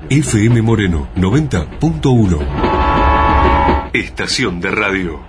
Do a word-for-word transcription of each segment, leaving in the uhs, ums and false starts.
F M Moreno noventa punto uno. Estación de radio.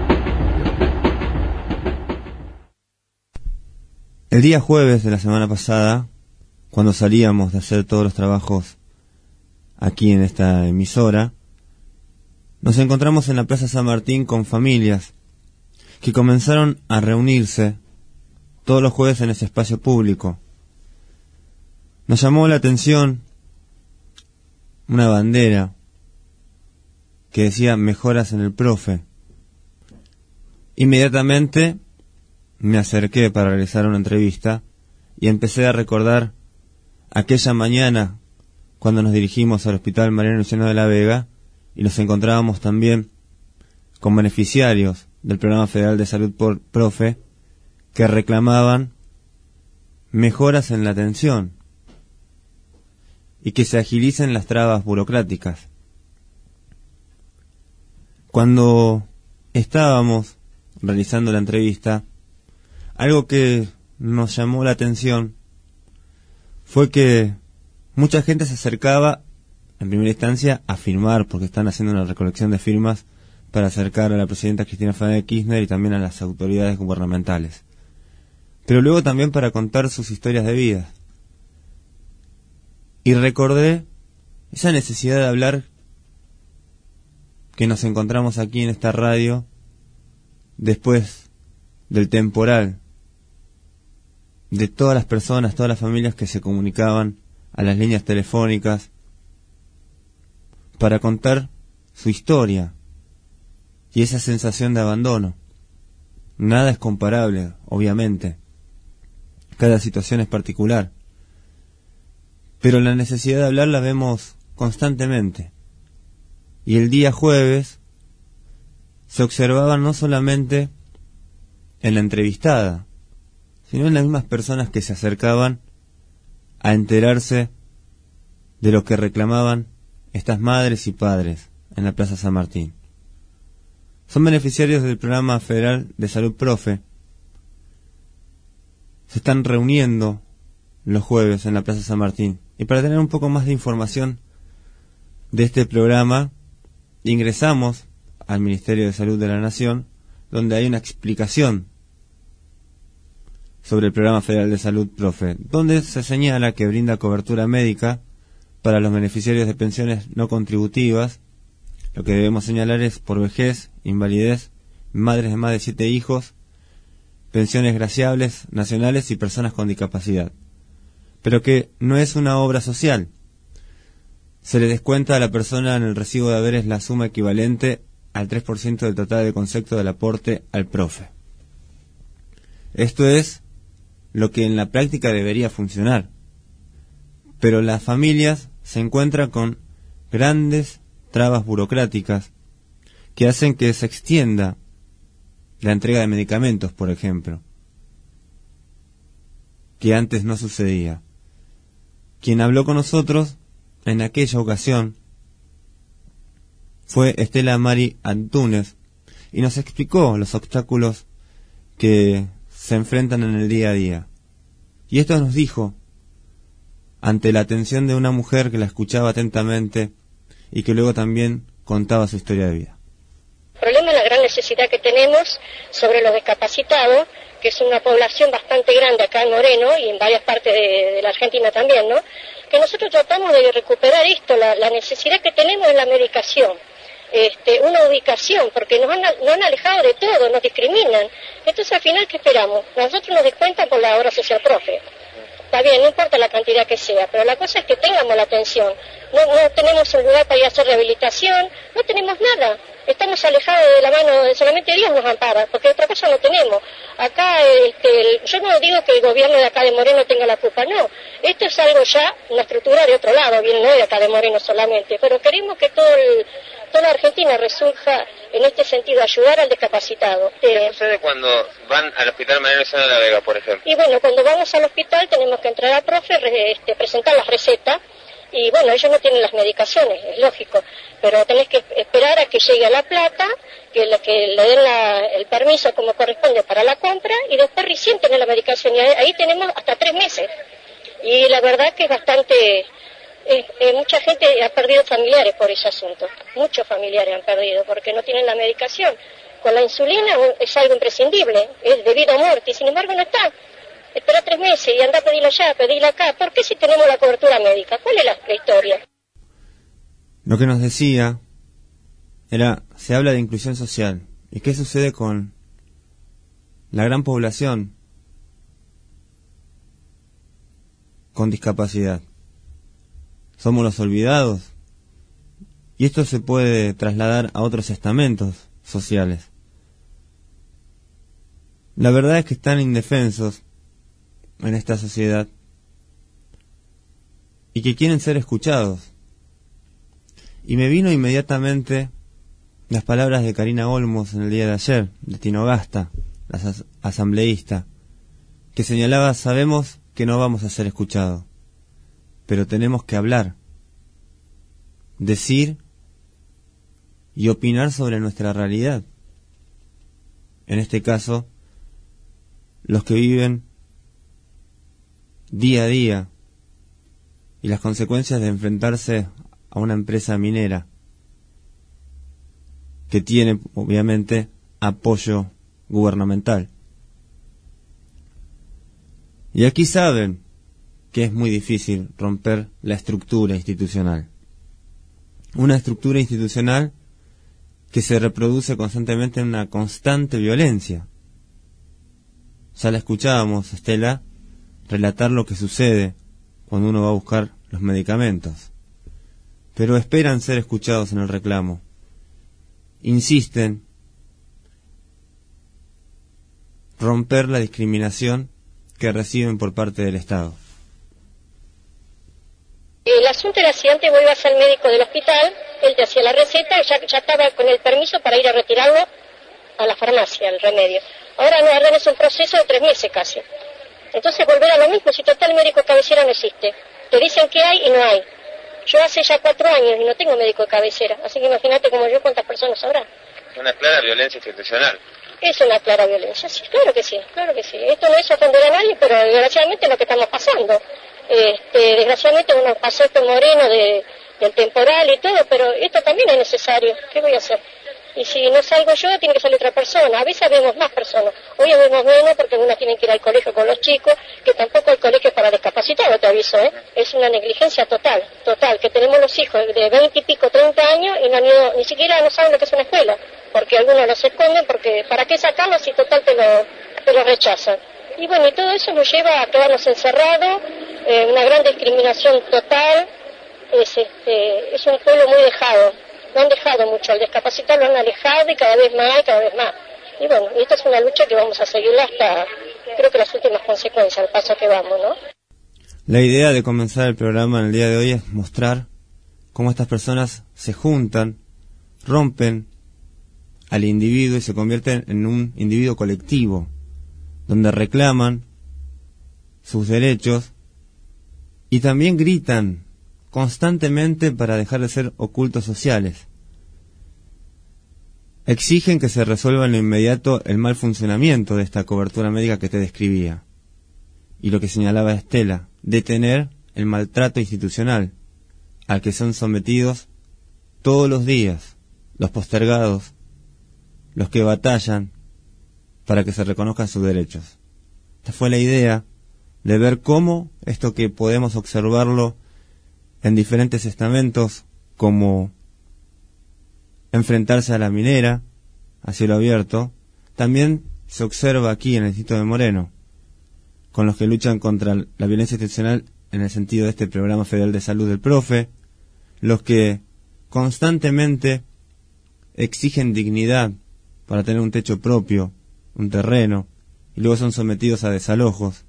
El día jueves de la semana pasada, cuando salíamos de hacer todos los trabajos aquí en esta emisora, nos encontramos en la Plaza San Martín con familias que comenzaron a reunirse todos los jueves en ese espacio público. Nos llamó la atención una bandera que decía mejoras en el profe. Inmediatamente me acerqué para realizar una entrevista y empecé a recordar aquella mañana cuando nos dirigimos al Hospital Mariano Luciano de la Vega y nos encontrábamos también con beneficiarios del Programa Federal de Salud por Profe que reclamaban mejoras en la atención y que se agilicen las trabas burocráticas. Cuando estábamos realizando la entrevista, algo que nos llamó la atención fue que mucha gente se acercaba en primera instancia a firmar, porque están haciendo una recolección de firmas para acercar a la presidenta Cristina Fernández de Kirchner y también a las autoridades gubernamentales, pero luego también para contar sus historias de vida. Y recordé esa necesidad de hablar que nos encontramos aquí en esta radio después del temporal, de todas las personas, todas las familias que se comunicaban a las líneas telefónicas para contar su historia y esa sensación de abandono. Nada es comparable, obviamente. Cada situación es particular. Pero la necesidad de hablar la vemos constantemente. Y el día jueves se observaba no solamente en la entrevistada, sino en las mismas personas que se acercaban a enterarse de lo que reclamaban estas madres y padres en la Plaza San Martín. Son beneficiarios del Programa Federal de Salud Profe. Se están reuniendo los jueves en la Plaza San Martín. Y para tener un poco más de información de este programa, ingresamos al Ministerio de Salud de la Nación, donde hay una explicación sobre el Programa Federal de Salud Profe, donde se señala que brinda cobertura médica para los beneficiarios de pensiones no contributivas. Lo que debemos señalar es por vejez, invalidez, madres de más de siete hijos, pensiones graciables nacionales y personas con discapacidad. Pero que no es una obra social. Se le descuenta a la persona en el recibo de haberes la suma equivalente al tres por ciento del total de concepto del aporte al profe. Esto es lo que en la práctica debería funcionar. Pero las familias se encuentran con grandes trabas burocráticas que hacen que se extienda la entrega de medicamentos, por ejemplo, que antes no sucedía. Quien habló con nosotros en aquella ocasión fue Estela Mari Antúnez y nos explicó los obstáculos que se enfrentan en el día a día. Y esto nos dijo ante la atención de una mujer que la escuchaba atentamente y que luego también contaba su historia de vida. El problema es la gran necesidad que tenemos sobre los discapacitados, que es una población bastante grande acá en Moreno y en varias partes de, de la Argentina también, ¿no? Que nosotros tratamos de recuperar esto, la, la necesidad que tenemos en la medicación, este, una ubicación, porque nos han, nos han alejado de todo, nos discriminan. Entonces al final, ¿qué esperamos? Nosotros nos descuentan por la obra social profe. Está bien, no importa la cantidad que sea, pero la cosa es que tengamos la atención. No, no tenemos un lugar para ir a hacer rehabilitación, no tenemos nada. Estamos alejados de la mano, de solamente Dios nos ampara, porque otra cosa no tenemos. Acá, este, el, yo no digo que el gobierno de acá de Moreno tenga la culpa, no. Esto es algo ya, una estructura de otro lado, bien, no de acá de Moreno solamente, pero queremos que todo el, toda Argentina resurja en este sentido, ayudar al discapacitado. ¿Qué sucede cuando van al Hospital Mariano Luciano de la Vega, por ejemplo? Y bueno, cuando vamos al hospital tenemos que entrar al profe, este, presentar las recetas, y bueno, ellos no tienen las medicaciones, es lógico, pero tenés que esperar a que llegue la plata, que le, que le den la, el permiso como corresponde para la compra, y después recién tenés la medicación, y ahí, ahí tenemos hasta tres meses. Y la verdad que es bastante eh, eh, mucha gente ha perdido familiares por ese asunto. Muchos familiares han perdido porque no tienen la medicación. Con la insulina es algo imprescindible, es debido a muerte, y sin embargo no está. Espera tres meses y anda a pedirlo allá, pedirlo acá. ¿Por qué si tenemos la cobertura médica? ¿Cuál es la, la historia? Lo que nos decía era, se habla de inclusión social. ¿Y qué sucede con la gran población con discapacidad? ¿Somos los olvidados? Y esto se puede trasladar a otros estamentos sociales. La verdad es que están indefensos en esta sociedad y que quieren ser escuchados. Y me vino inmediatamente las palabras de Karina Olmos en el día de ayer, de Tinogasta, la as- asambleísta, que señalaba, sabemos que no vamos a ser escuchados, pero tenemos que hablar, decir y opinar sobre nuestra realidad. En este caso, los que viven día a día y las consecuencias de enfrentarse a una empresa minera que tiene, obviamente, apoyo gubernamental. Y aquí saben que es muy difícil romper la estructura institucional. Una estructura institucional que se reproduce constantemente en una constante violencia. Ya la escuchábamos, Estela, relatar lo que sucede cuando uno va a buscar los medicamentos. Pero esperan ser escuchados en el reclamo. Insisten romper la discriminación que reciben por parte del Estado. El asunto era si antes vos ibas al médico del hospital, él te hacía la receta y ya, ya estaba con el permiso para ir a retirarlo a la farmacia, el remedio. Ahora no, ahora es un proceso de tres meses casi. Entonces volver a lo mismo, si total médico de cabecera no existe. Te dicen que hay y no hay. Yo hace ya cuatro años y no tengo médico de cabecera, así que imagínate como yo cuántas personas habrá. Una clara violencia institucional. Es una clara violencia, sí, claro que sí, claro que sí. Esto no es ofender a nadie, pero desgraciadamente es lo que estamos pasando. Este, desgraciadamente uno pasó esto en Moreno de, del temporal y todo, pero esto también es necesario. ¿Qué voy a hacer? Y si no salgo yo, tiene que salir otra persona. A veces vemos más personas. Hoy vemos menos porque algunas tienen que ir al colegio con los chicos, que tampoco el colegio es para discapacitados, te aviso, ¿eh? Es una negligencia total, total, que tenemos los hijos de veinte y pico, treinta años y no han ido, ni siquiera no saben lo que es una escuela, porque algunos los esconden, porque ¿para qué sacarlos si total te lo, te lo rechazan? Y bueno, y todo eso nos lleva a quedarnos encerrados, eh, una gran discriminación total, es, este, es un pueblo muy dejado. Lo han dejado mucho, al discapacitado lo han alejado y cada vez más y cada vez más. Y bueno, y esta es una lucha que vamos a seguir hasta, creo que las últimas consecuencias, al paso que vamos, ¿no? La idea de comenzar el programa en el día de hoy es mostrar cómo estas personas se juntan, rompen al individuo y se convierten en un individuo colectivo, donde reclaman sus derechos y también gritan constantemente para dejar de ser ocultos sociales. Exigen que se resuelva en lo inmediato el mal funcionamiento de esta cobertura médica que te describía. Y lo que señalaba Estela, detener el maltrato institucional al que son sometidos todos los días los postergados, los que batallan para que se reconozcan sus derechos. Esta fue la idea de ver cómo esto que podemos observarlo en diferentes estamentos, como enfrentarse a la minera, a cielo abierto, también se observa aquí en el distrito de Moreno, con los que luchan contra la violencia institucional en el sentido de este programa federal de salud del profe, los que constantemente exigen dignidad para tener un techo propio, un terreno, y luego son sometidos a desalojos,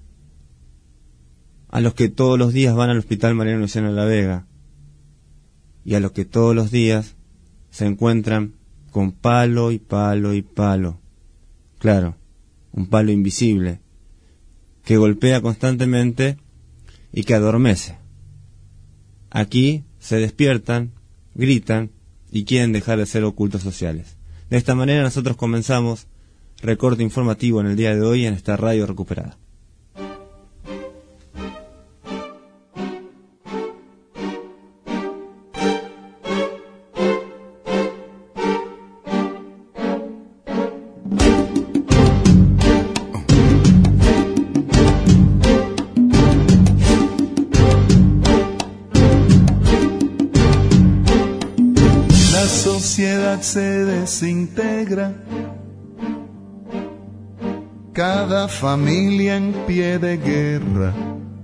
a los que todos los días van al Hospital Mariano Luciano de la Vega, y a los que todos los días se encuentran con palo y palo y palo. Claro, un palo invisible, que golpea constantemente y que adormece. Aquí se despiertan, gritan y quieren dejar de ser ocultos sociales. De esta manera nosotros comenzamos recorte informativo en el día de hoy en esta radio recuperada. sociedad se desintegra, cada familia en pie de guerra.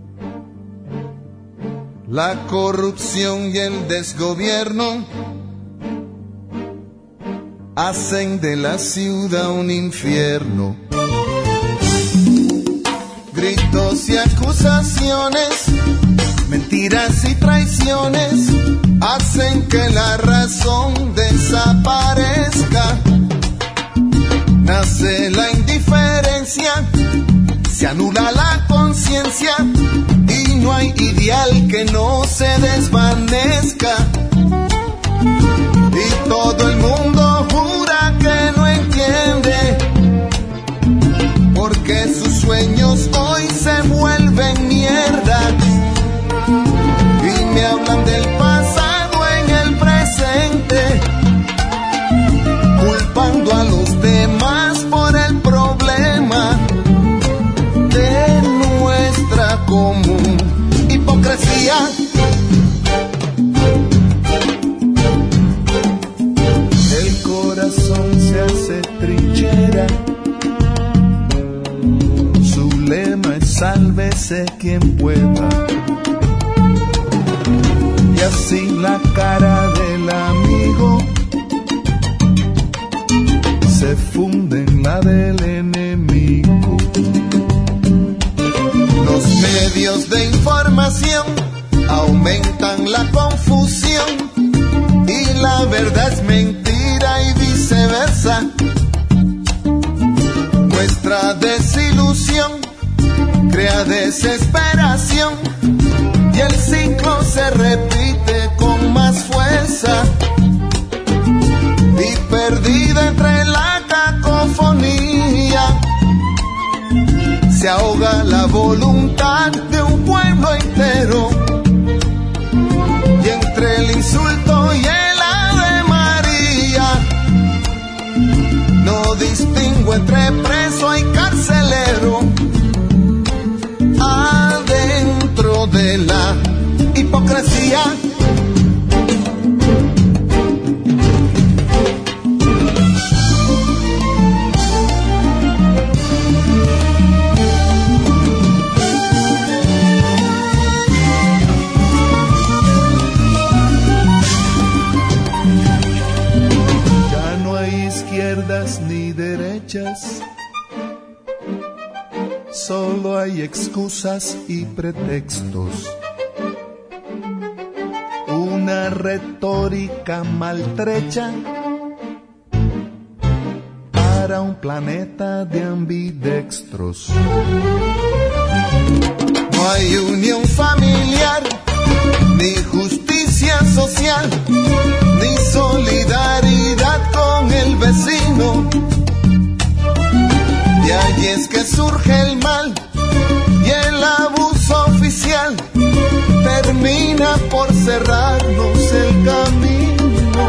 La corrupción y el desgobierno hacen de la ciudad un infierno. Gritos y acusaciones, mentiras y traiciones hacen que la razón desaparezca. Nace la indiferencia, se anula la conciencia y no hay ideal que no se desvanezca. Y todo el mundo jura que no entiende, porque sus sueños hoy se vuelven mierda. Y me hablan del pasado en el presente, culpando a los demás por el problema de nuestra común hipocresía. El corazón se hace trinchera, su lema es sálvese quien pueda. Y así la cara del amigo se funde en la del enemigo. Los medios de información aumentan la confusión y la verdad es mentira y viceversa. Nuestra desilusión crea desesperación y el ciclo se repite con más fuerza. Y perdida entre la cacofonía se ahoga la voluntad de un pueblo entero. Y entre el insulto y el Ave María no distingo entre preso y carcelero. Adentro de la hipocresía ni derechas, solo hay excusas y pretextos, una retórica maltrecha para un planeta de ambidextros. No hay unión familiar, ni justicia social, ni solidaridad con el vecino. Y allí es que surge el mal y el abuso oficial termina por cerrarnos el camino.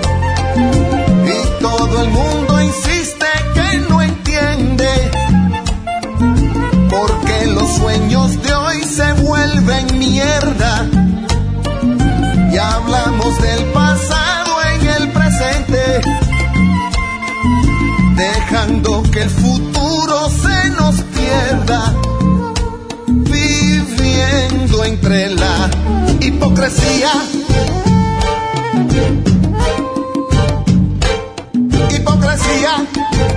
Y todo el mundo insiste que no entiende, porque los sueños de hoy se vuelven mierda. Y hablamos del pasado en el presente, dejando que el futuro se nos pierda, viviendo entre la hipocresía. Hipocresía.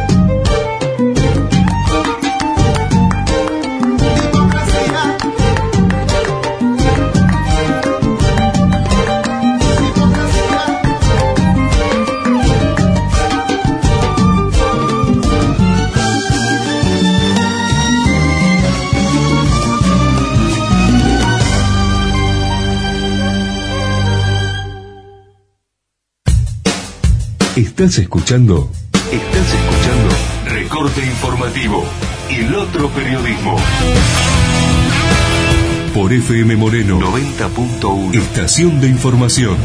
Estás escuchando, estás escuchando Recorte Informativo, el otro periodismo. Por F M Moreno noventa punto uno. Estación de información.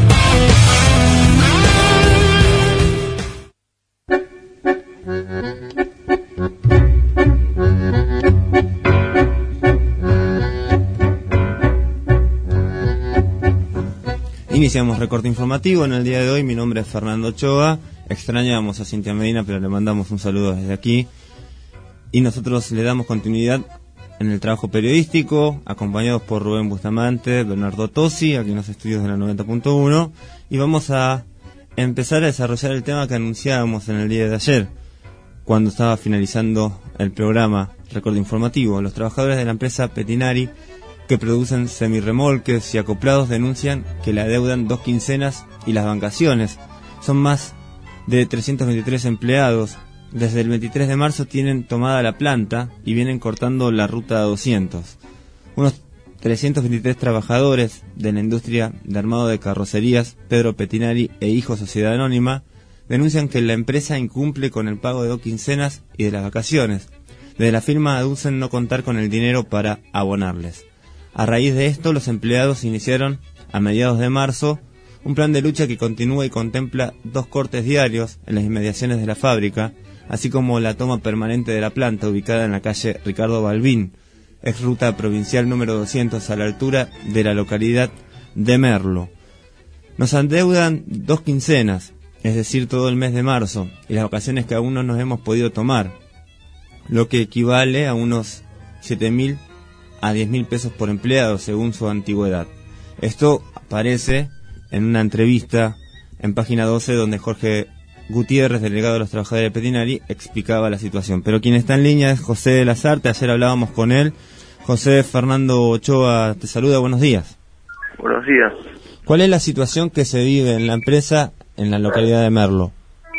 Iniciamos recorte informativo en el día de hoy. Mi nombre es Fernando Ochoa. Extrañamos a Cintia Medina, pero le mandamos un saludo desde aquí. Y nosotros le damos continuidad en el trabajo periodístico, acompañados por Rubén Bustamante, Bernardo Tosi, aquí en los estudios de la noventa punto uno. Y vamos a empezar a desarrollar el tema que anunciábamos en el día de ayer, cuando estaba finalizando el programa recorte informativo. Los trabajadores de la empresa Petinari, que producen semirremolques y acoplados, denuncian que le adeudan dos quincenas y las vacaciones. Son más de trescientos veintitrés empleados. Desde el veintitrés de marzo tienen tomada la planta y vienen cortando la ruta doscientos. Unos trescientos veintitrés trabajadores de la industria de armado de carrocerías Pedro Petinari e Hijo Sociedad Anónima denuncian que la empresa incumple con el pago de dos quincenas y de las vacaciones. Desde la firma aducen no contar con el dinero para abonarles. A raíz de esto, los empleados iniciaron, a mediados de marzo, un plan de lucha que continúa y contempla dos cortes diarios en las inmediaciones de la fábrica, así como la toma permanente de la planta ubicada en la calle Ricardo Balbín, ex ruta provincial número doscientos, a la altura de la localidad de Merlo. Nos adeudan dos quincenas, es decir, todo el mes de marzo, y las vacaciones que aún no nos hemos podido tomar, lo que equivale a unos siete mil a diez mil pesos por empleado según su antigüedad. Esto aparece en una entrevista en página doce donde Jorge Gutiérrez, delegado de los trabajadores de Petinari, explicaba la situación. Pero quien está en línea es José de Lazarte. Ayer hablábamos con él. José, Fernando Ochoa te saluda, buenos días. Buenos días. ¿Cuál es la situación que se vive en la empresa en la localidad de Merlo?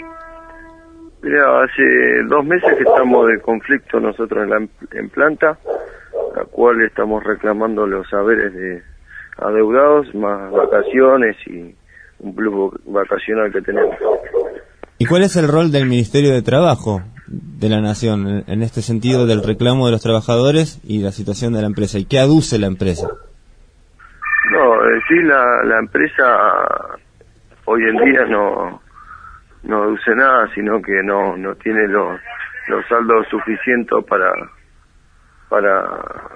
Mira, hace dos meses que estamos de conflicto nosotros en la en planta, la cual estamos reclamando los saberes de adeudados, más vacaciones y un plus vacacional que tenemos. ¿Y cuál es el rol del Ministerio de Trabajo de la Nación en, en este sentido del reclamo de los trabajadores y la situación de la empresa? ¿Y qué aduce la empresa? No, eh, sí, la, la empresa hoy en día no no aduce nada, sino que no no tiene los los saldos suficientes para para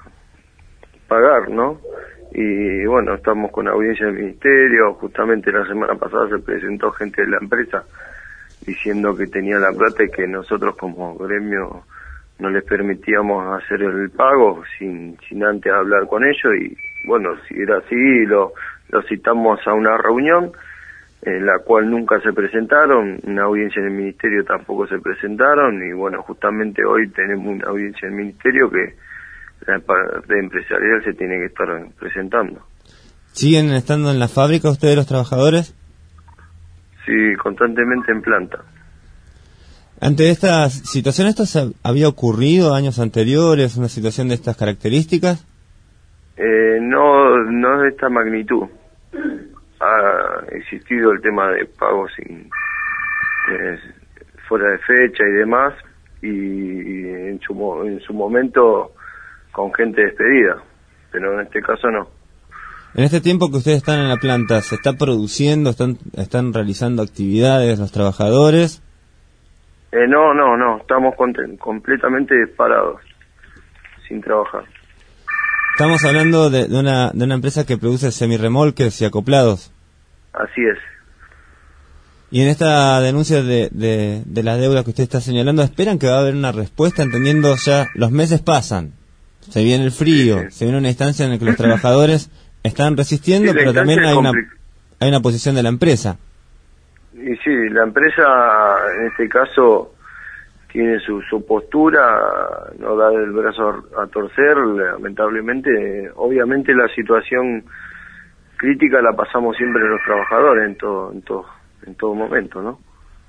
pagar, ¿no? Y bueno, estamos con audiencia del Ministerio. Justamente la semana pasada se presentó gente de la empresa diciendo que tenía la plata y que nosotros como gremio no les permitíamos hacer el pago sin sin antes hablar con ellos. Y bueno, si era así, lo, lo citamos a una reunión en la cual nunca se presentaron, una audiencia en el Ministerio tampoco se presentaron, y bueno, justamente hoy tenemos una audiencia en el Ministerio que la parte empresarial se tiene que estar presentando. ¿Siguen estando en la fábrica ustedes los trabajadores? Sí, constantemente en planta. Ante esta situación, ¿esto se había ocurrido años anteriores, una situación de estas características? Eh, no, no de esta magnitud. Ha existido el tema de pagos sin, eh, fuera de fecha y demás, y, y en su en su momento con gente despedida, pero en este caso no. En este tiempo que ustedes están en la planta, ¿se está produciendo, están están realizando actividades los trabajadores? Eh, no, no, no, estamos completamente parados, sin trabajar. Estamos hablando de, de una de una empresa que produce semirremolques y acoplados. Así es. Y en esta denuncia de, de, de la deuda que usted está señalando, ¿esperan que va a haber una respuesta, entendiendo ya los meses pasan, se viene el frío, sí, sí. se viene una instancia en la que los trabajadores están resistiendo, sí, pero también hay una, hay una posición de la empresa? Y sí, la empresa en este caso tiene su, su postura, no da el brazo a torcer, lamentablemente. Obviamente la situación crítica la pasamos siempre los trabajadores en todo en todo en todo momento, ¿no?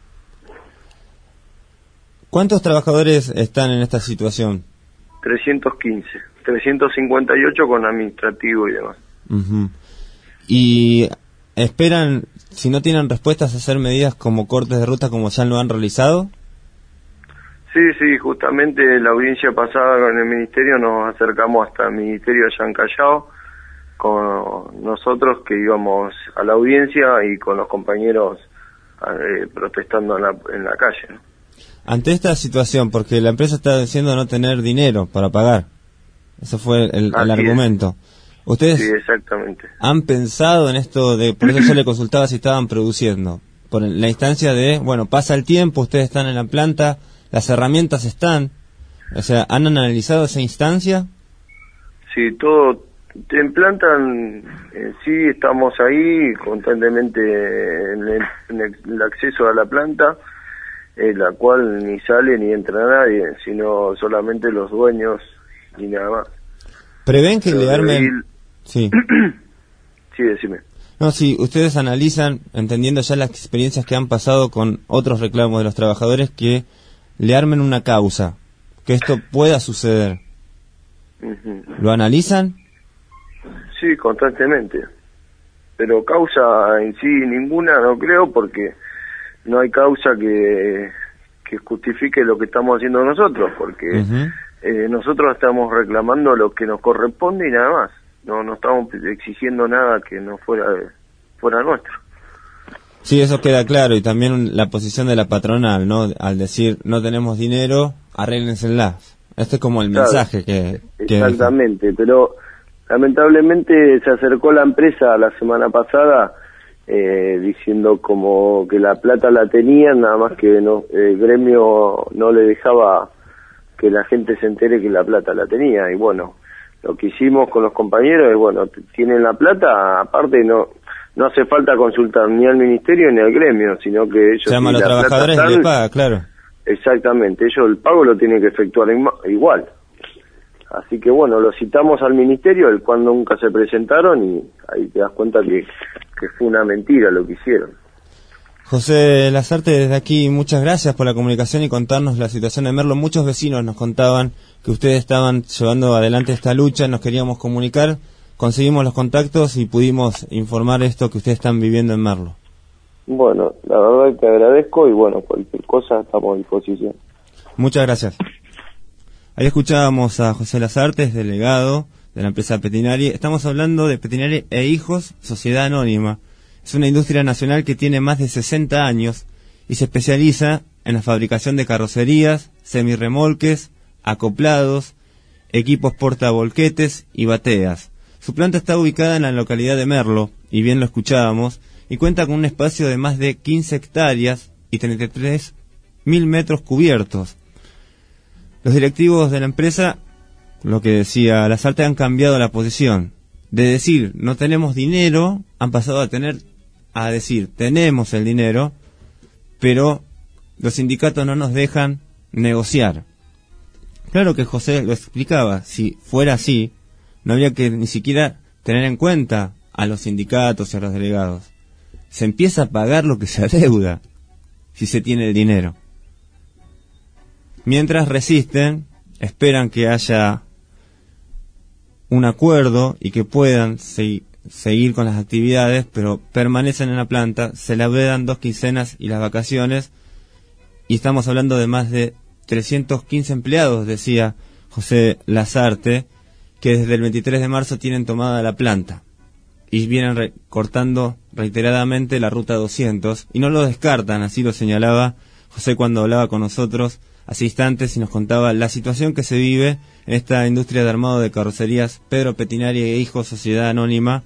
¿Cuántos trabajadores están en esta situación? trescientos quince, trescientos cincuenta y ocho con administrativo y demás. Uh-huh. Y esperan, si no tienen respuestas, hacer medidas como cortes de ruta como ya lo han realizado. Sí, sí, justamente la audiencia pasada con el Ministerio nos acercamos hasta el Ministerio allá en Callao, con nosotros que íbamos a la audiencia y con los compañeros eh, protestando en la, en la calle, ¿no? Ante esta situación, porque la empresa está diciendo no tener dinero para pagar, eso fue el, el argumento. ¿Ustedes sí, exactamente. han pensado en esto de, por eso yo le consultaba si estaban produciendo, por la instancia de, bueno, pasa el tiempo, ustedes están en la planta, las herramientas están, o sea, ¿han analizado esa instancia? Sí, todo, en planta en, en sí estamos ahí constantemente en el, en el acceso a la planta, en la cual ni sale ni entra nadie, sino solamente los dueños y nada más. ¿Prevén que Pero le armen...? el... Sí. Sí, decime. No, sí, ustedes analizan, entendiendo ya las experiencias que han pasado con otros reclamos de los trabajadores, que le armen una causa, que esto pueda suceder. Uh-huh. ¿Lo analizan? Sí, constantemente. Pero causa en sí ninguna no creo, porque no hay causa que, que justifique lo que estamos haciendo nosotros, porque uh-huh. eh, nosotros estamos reclamando lo que nos corresponde y nada más. No no estamos exigiendo nada que no fuera fuera nuestro. Sí, eso queda claro, y también la posición de la patronal, ¿no? Al decir, no tenemos dinero, arréglenselas. Este es como el claro, mensaje que... que exactamente, deja. Pero lamentablemente se acercó la empresa la semana pasada eh, diciendo como que la plata la tenían, nada más que no el gremio no le dejaba que la gente se entere que la plata la tenía, y bueno... Lo que hicimos con los compañeros es, bueno, tienen la plata, aparte no no hace falta consultar ni al ministerio ni al gremio, sino que ellos... Llaman a los trabajadores y les paga, claro. Exactamente, ellos el pago lo tienen que efectuar igual. Así que bueno, lo citamos al ministerio, el cual nunca se presentaron, y ahí te das cuenta que, que fue una mentira lo que hicieron. José Lasarte, desde aquí muchas gracias por la comunicación y contarnos la situación de Merlo. Muchos vecinos nos contaban que ustedes estaban llevando adelante esta lucha, nos queríamos comunicar, conseguimos los contactos y pudimos informar esto que ustedes están viviendo en Merlo. Bueno, la verdad que te agradezco y bueno, cualquier cosa estamos a disposición. Muchas gracias. Ahí escuchábamos a José Lasarte, delegado de la empresa Petinari. Estamos hablando de Petinari e Hijos, Sociedad Anónima. Es una industria nacional que tiene más de sesenta años y se especializa en la fabricación de carrocerías, semirremolques, acoplados, equipos portavolquetes y bateas. Su planta está ubicada en la localidad de Merlo, y bien lo escuchábamos, y cuenta con un espacio de más de quince hectáreas y treinta y tres mil metros cubiertos. Los directivos de la empresa, lo que decía Lasarte, han cambiado la posición. De decir, no tenemos dinero, han pasado a tener a decir, tenemos el dinero, pero los sindicatos no nos dejan negociar. Claro que José lo explicaba, si fuera así, no habría que ni siquiera tener en cuenta a los sindicatos y a los delegados. Se empieza a pagar lo que se adeuda, si se tiene el dinero. Mientras resisten, esperan que haya un acuerdo y que puedan seguir seguir con las actividades, pero permanecen en la planta, se le vedan dos quincenas y las vacaciones, y estamos hablando de más de trescientos quince empleados, decía José Lasarte, que desde el veintitrés de marzo tienen tomada la planta, y vienen re- cortando reiteradamente la ruta doscientos, y no lo descartan, así lo señalaba José cuando hablaba con nosotros hace instantes y nos contaba la situación que se vive en esta industria de armado de carrocerías Pedro Petinari e Hijos, Sociedad Anónima,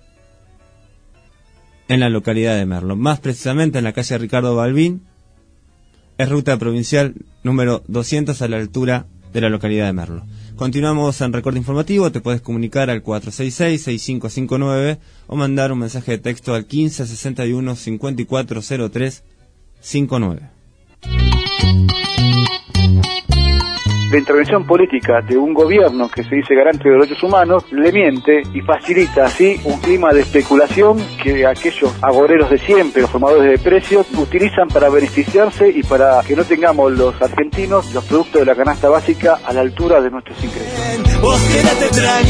en la localidad de Merlo. Más precisamente en la calle Ricardo Balbín, es ruta provincial número doscientos a la altura de la localidad de Merlo. Continuamos en Recorte Informativo, te puedes comunicar al cuatro seis seis, seis cinco cinco nueve o mandar un mensaje de texto al quince sesenta y uno cincuenta y cuatro cero tres cincuenta y nueve. La intervención política de un gobierno que se dice garante de los derechos humanos le miente y facilita así un clima de especulación que aquellos agoreros de siempre, los formadores de precios, utilizan para beneficiarse y para que no tengamos los argentinos los productos de la canasta básica a la altura de nuestros ingresos. Vos quédate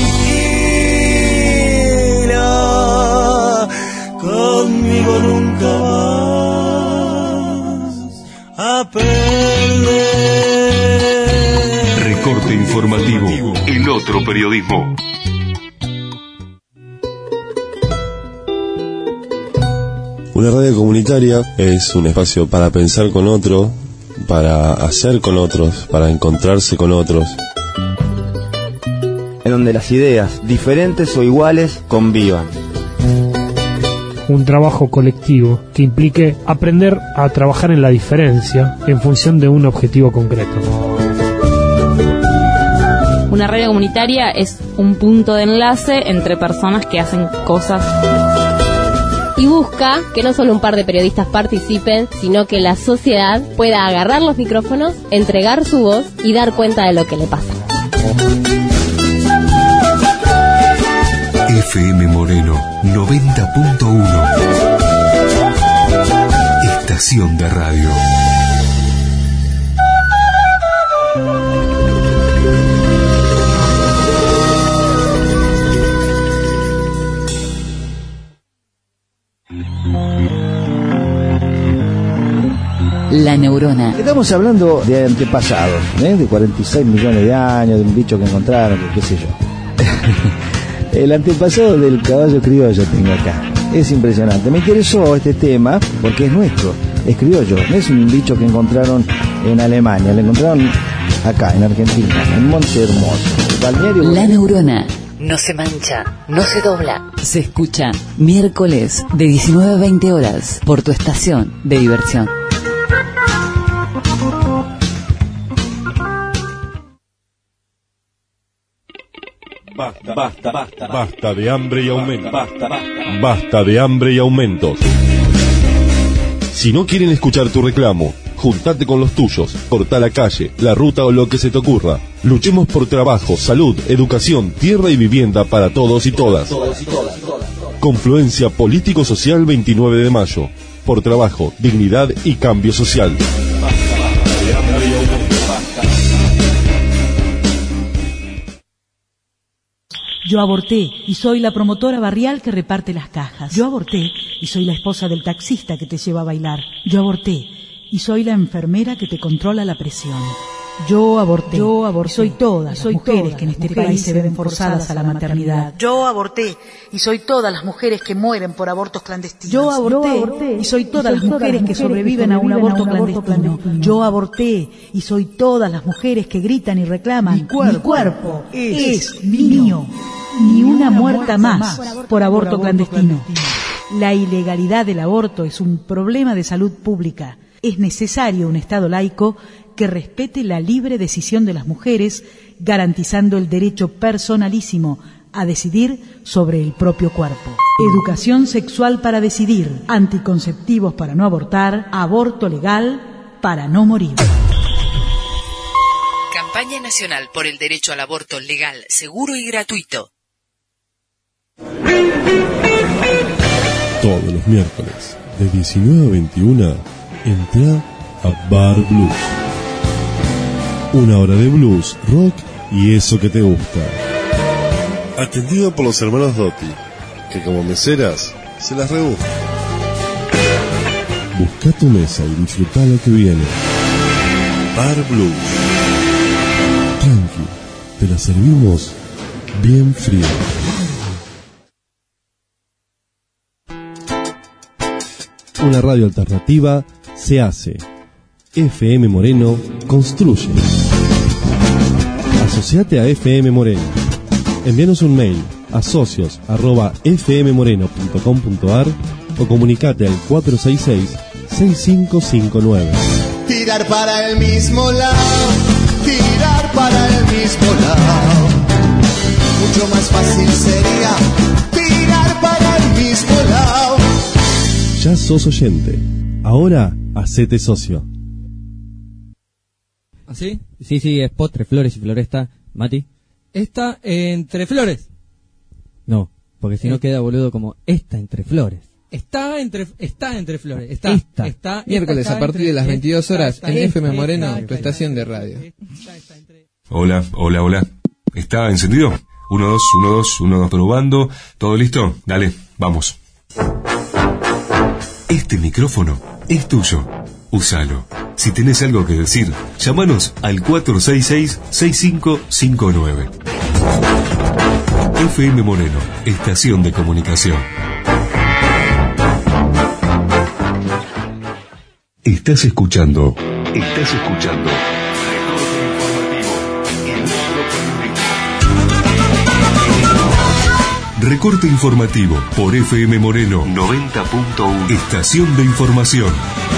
tranquilo, conmigo nunca vas a perder. Recorte informativo, el otro periodismo. Una radio comunitaria es un espacio para pensar con otro, para hacer con otros, para encontrarse con otros. En donde las ideas, diferentes o iguales, convivan. Un trabajo colectivo que implique aprender a trabajar en la diferencia en función de un objetivo concreto. Una radio comunitaria es un punto de enlace entre personas que hacen cosas. Y busca que no solo un par de periodistas participen, sino que la sociedad pueda agarrar los micrófonos, entregar su voz y dar cuenta de lo que le pasa. F M Moreno noventa punto uno. Estación de radio. La neurona. Estamos hablando de antepasados, ¿eh? De cuarenta y seis millones de años, de un bicho que encontraron, qué sé yo. El antepasado del caballo criollo tengo acá. Es impresionante. Me interesó este tema porque es nuestro, es criollo. No es un bicho que encontraron en Alemania, lo encontraron acá, en Argentina, en Monte Hermoso. Balneario. La neurona. No se mancha, no se dobla. Se escucha miércoles de diecinueve a veinte horas por tu estación de diversión. Basta, basta, basta, basta de hambre y aumentos. Basta, basta, basta de hambre y aumentos. Si no quieren escuchar tu reclamo, juntate con los tuyos, cortá la calle, la ruta o lo que se te ocurra. Luchemos por trabajo, salud, educación, tierra y vivienda para todos y todas. Confluencia Político-Social veintinueve de mayo. Por trabajo, dignidad y cambio social. Yo aborté y soy la promotora barrial que reparte las cajas. Yo aborté y soy la esposa del taxista que te lleva a bailar. Yo aborté y soy la enfermera que te controla la presión. Yo aborté. Yo aborté. Soy todas soy las mujeres todas que en este país, país se ven forzadas a la maternidad. Yo aborté y soy todas las mujeres que mueren por abortos clandestinos. Yo aborté, Yo aborté y soy todas y soy las mujeres, mujeres que sobreviven, que sobreviven a un aborto, a un aborto clandestino. clandestino. Yo aborté y soy todas las mujeres que gritan y reclaman. Mi cuerpo, mi cuerpo es, es mío. Ni una muerta más por aborto clandestino. La ilegalidad del aborto es un problema de salud pública. Es necesario un Estado laico que respete la libre decisión de las mujeres, garantizando el derecho personalísimo a decidir sobre el propio cuerpo. Educación sexual para decidir, anticonceptivos para no abortar, aborto legal para no morir. Campaña Nacional por el Derecho al Aborto Legal, Seguro y Gratuito. Todos los miércoles, de diecinueve a veintiuna, entra a Bar Blues. Una hora de blues, rock y eso que te gusta. Atendido por los hermanos Dotti, que como meseras se las rebuscan. Busca tu mesa y disfruta lo que viene. Bar Blues. Tranqui, te la servimos bien fría. Una radio alternativa se hace. F M Moreno construye. Asociate a F M Moreno. Envíanos un mail a socios arroba f m moreno punto com punto a r o comunicate al cuatro seis seis, seis cinco cinco nueve. Tirar para el mismo lado, tirar para el mismo lado. Mucho más fácil sería tirar para el mismo lado. Ya sos oyente. Ahora, hacete socio. ¿Ah, sí? Sí, sí, es Postre, Flores y Floresta. Mati. Esta entre flores. No, porque si eh. no queda boludo como esta entre flores. Está entre está entre flores. Está, esta. está miércoles está a partir entre, de las veintidós horas está, en está, F M Moreno, está, tu estación de radio. Está, está entre... Hola, hola, hola. ¿Está encendido? Uno, dos, uno, dos, uno, dos, probando. ¿Todo listo? Dale, vamos. Este micrófono es tuyo. Úsalo. Si tenés algo que decir, llámanos al cuatro seis seis, seis cinco cinco nueve. F M Moreno, estación de comunicación. Estás escuchando. Estás escuchando. Recorte informativo. El otro periodismo. Recorte informativo por F M Moreno noventa punto uno. Estación de información.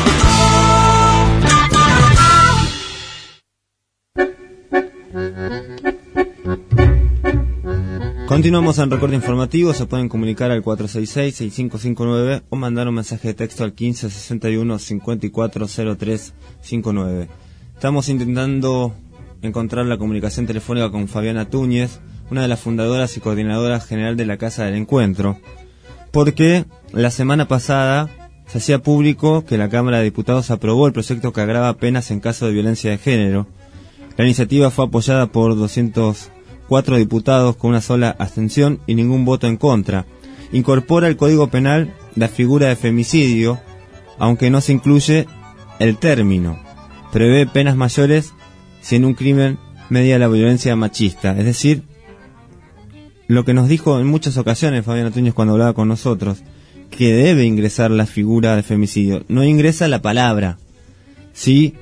Continuamos en Recorte Informativo. Se pueden comunicar al cuatro seis seis, seis cinco cinco nueve o mandar un mensaje de texto al quince sesenta y uno cincuenta y cuatro cero tres cincuenta y nueve. Estamos intentando encontrar la comunicación telefónica con Fabiana Túñez, una de las fundadoras y coordinadoras general de la Casa del Encuentro, porque la semana pasada se hacía público que la Cámara de Diputados aprobó el proyecto que agrava penas en caso de violencia de género. La iniciativa fue apoyada por doscientos cuatro diputados con una sola abstención y ningún voto en contra. Incorpora al Código Penal la figura de femicidio, aunque no se incluye el término. Prevé penas mayores si en un crimen media la violencia machista. Es decir, lo que nos dijo en muchas ocasiones Fabiana Túñez cuando hablaba con nosotros, que debe ingresar la figura de femicidio. No ingresa la palabra, sí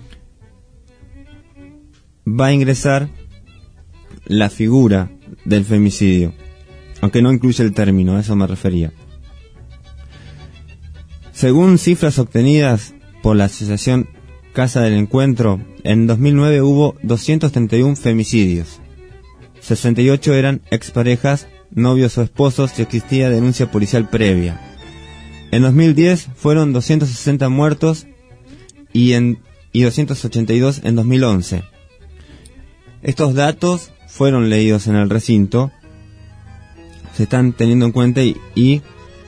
va a ingresar la figura del femicidio, aunque no incluye el término, a eso me refería. Según cifras obtenidas por la Asociación Casa del Encuentro, en dos mil nueve hubo doscientos treinta y uno femicidios. sesenta y ocho eran exparejas, novios o esposos si existía denuncia policial previa. En dos mil diez fueron doscientos sesenta muertos y, en, y doscientos ochenta y dos en dos mil once. Estos datos fueron leídos en el recinto, se están teniendo en cuenta y, y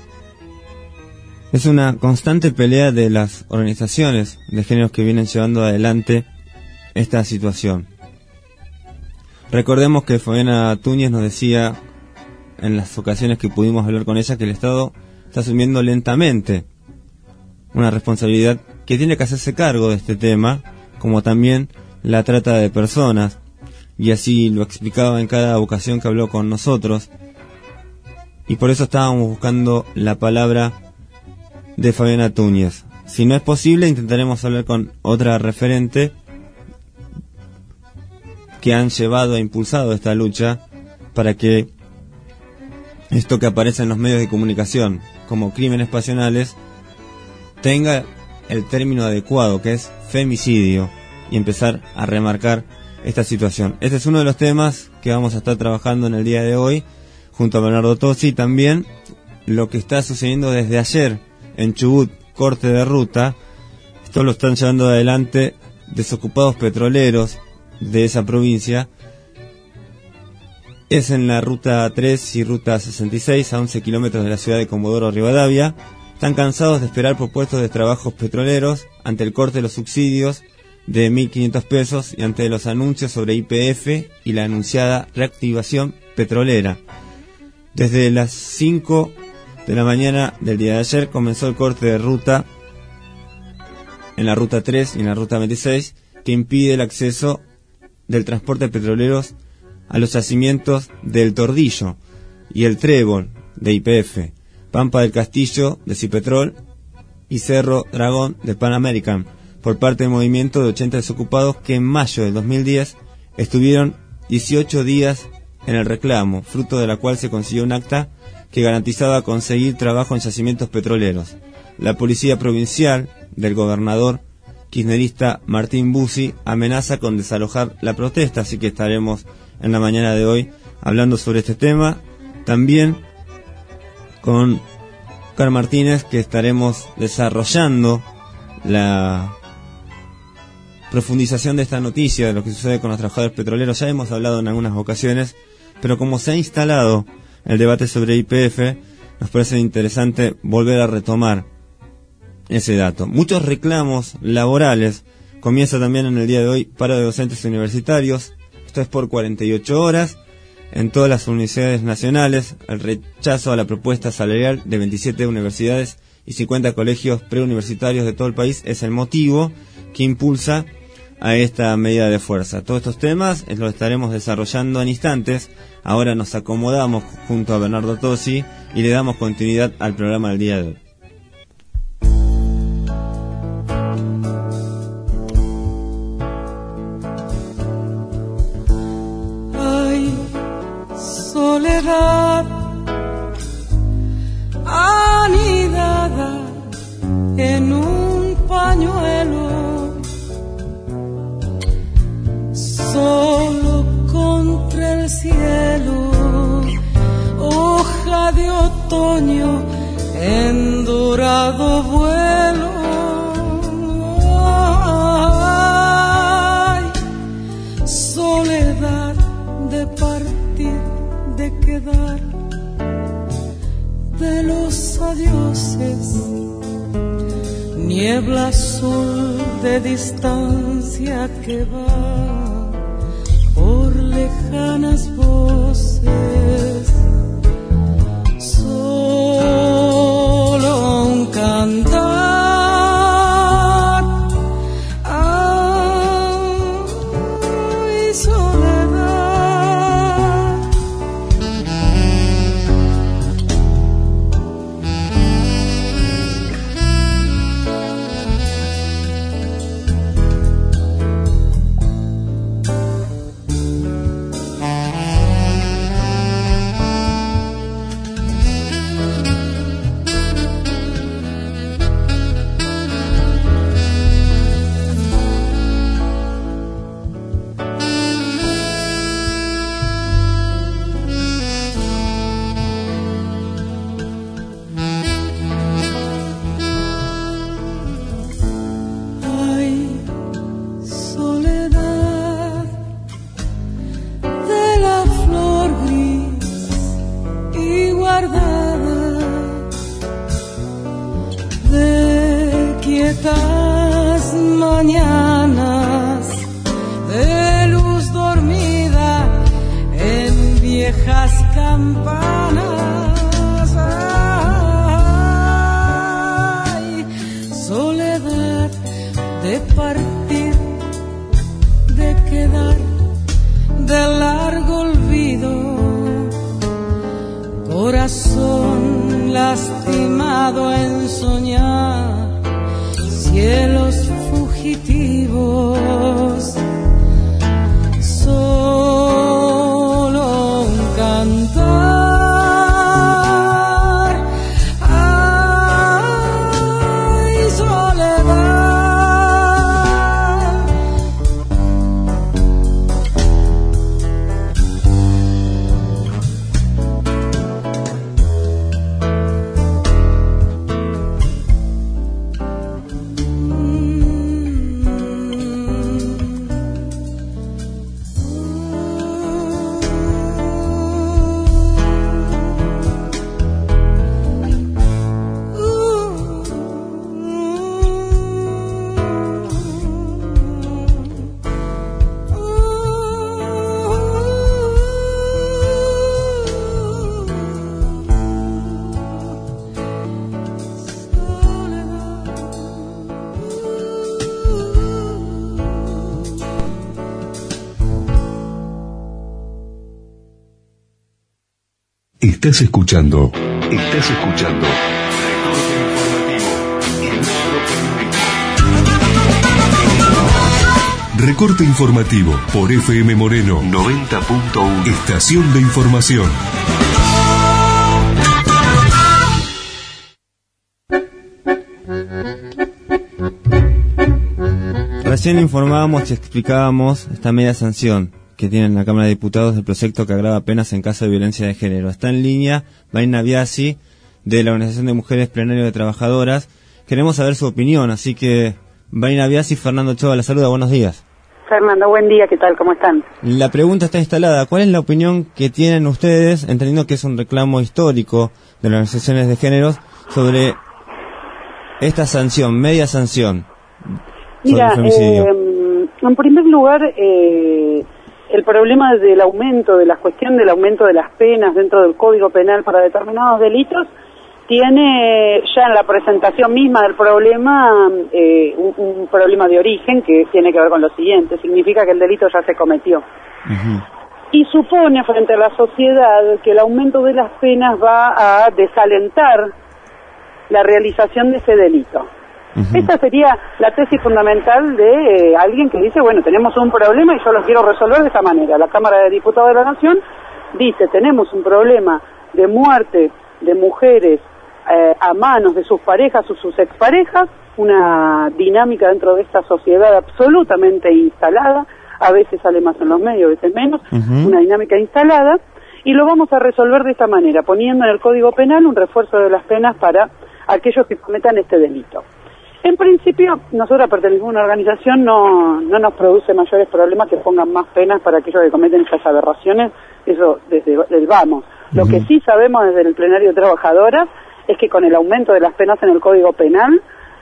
es una constante pelea de las organizaciones de géneros que vienen llevando adelante esta situación. Recordemos que Fabiana Túñez nos decía en las ocasiones que pudimos hablar con ella que el Estado está asumiendo lentamente una responsabilidad que tiene que hacerse cargo de este tema, como también la trata de personas, y así lo explicaba en cada ocasión que habló con nosotros, y por eso estábamos buscando la palabra de Fabiana Túñez. Si no es posible, intentaremos hablar con otra referente que han llevado e impulsado esta lucha para que esto que aparece en los medios de comunicación como crímenes pasionales tenga el término adecuado, que es femicidio, y empezar a remarcar esta situación. Este es uno de los temas que vamos a estar trabajando en el día de hoy junto a Bernardo Tosi. También lo que está sucediendo desde ayer en Chubut, corte de ruta. Esto lo están llevando adelante desocupados petroleros de esa provincia. Es en la ruta tres y ruta sesenta y seis, a once kilómetros de la ciudad de Comodoro Rivadavia. Están cansados de esperar por puestos de trabajos petroleros ante el corte de los subsidios de mil quinientos pesos y ante los anuncios sobre Y P F y la anunciada reactivación petrolera. Desde las cinco de la mañana del día de ayer comenzó el corte de ruta en la ruta tres y en la ruta veintiséis, que impide el acceso del transporte de petroleros a los yacimientos del Tordillo y el Trébol de Y P F, Pampa del Castillo de Cipetrol y Cerro Dragón de Pan American, por parte del movimiento de ochenta desocupados que en mayo del dos mil diez estuvieron dieciocho días en el reclamo, fruto de la cual se consiguió un acta que garantizaba conseguir trabajo en yacimientos petroleros. La policía provincial del gobernador kirchnerista Martín Bussi amenaza con desalojar la protesta, así que estaremos en la mañana de hoy hablando sobre este tema. También con Oscar Martínez, que estaremos desarrollando la profundización de esta noticia, de lo que sucede con los trabajadores petroleros. Ya hemos hablado en algunas ocasiones, pero como se ha instalado el debate sobre Y P F, nos parece interesante volver a retomar ese dato. Muchos reclamos laborales. Comienza también en el día de hoy paro de docentes universitarios. Esto es por cuarenta y ocho horas en todas las universidades nacionales. El rechazo a la propuesta salarial de veintisiete universidades y cincuenta colegios preuniversitarios de todo el país es el motivo que impulsa a esta medida de fuerza. Todos estos temas los estaremos desarrollando en instantes. Ahora nos acomodamos junto a Bernardo Tosi y le damos continuidad al programa del día de hoy. Ay, soledad, niebla azul de distancia que va por lejanas voces, solo un cantar. Ay, soledad. Quietas mañanas de luz dormida en viejas campanas. Ay, soledad de partir, de quedar, de largo olvido, corazón lastimado en soñar, cielos fugitivos, solo un cantar. Ay, soledad. Estás escuchando, estás escuchando Recorte Informativo por F M Moreno noventa punto uno. Estación de información. Recién informábamos y explicábamos esta media sanción que tiene en la Cámara de Diputados del proyecto que agrava penas en caso de violencia de género. Está en línea Marina Biasi, de la Organización de Mujeres Plenario de Trabajadoras. Queremos saber su opinión, así que Marina Biasi, Fernando Ochoa la saluda, buenos días. Fernando, buen día, ¿qué tal? ¿Cómo están? La pregunta está instalada. ¿Cuál es la opinión que tienen ustedes, entendiendo que es un reclamo histórico de las organizaciones de géneros, sobre esta sanción, media sanción sobre Mira, el femicidio? Eh, en primer lugar, eh, el problema del aumento, de la cuestión del aumento de las penas dentro del Código Penal para determinados delitos, tiene ya en la presentación misma del problema eh, un, un problema de origen que tiene que ver con lo siguiente: significa que el delito ya se cometió. Uh-huh. Y supone frente a la sociedad que el aumento de las penas va a desalentar la realización de ese delito. Uh-huh. Esta sería la tesis fundamental de eh, alguien que dice, bueno, tenemos un problema y yo lo quiero resolver de esa manera. La Cámara de Diputados de la Nación dice, tenemos un problema de muerte de mujeres eh, a manos de sus parejas o sus exparejas, una dinámica dentro de esta sociedad absolutamente instalada, a veces sale más en los medios, a veces menos, uh-huh. una dinámica instalada, y lo vamos a resolver de esta manera, poniendo en el Código Penal un refuerzo de las penas para aquellos que cometan este delito. En principio, nosotros pertenecemos a una organización, no, no nos produce mayores problemas que pongan más penas para aquellos que cometen estas aberraciones, eso desde el vamos. Uh-huh. Lo que sí sabemos desde el plenario de trabajadoras es que con el aumento de las penas en el Código Penal,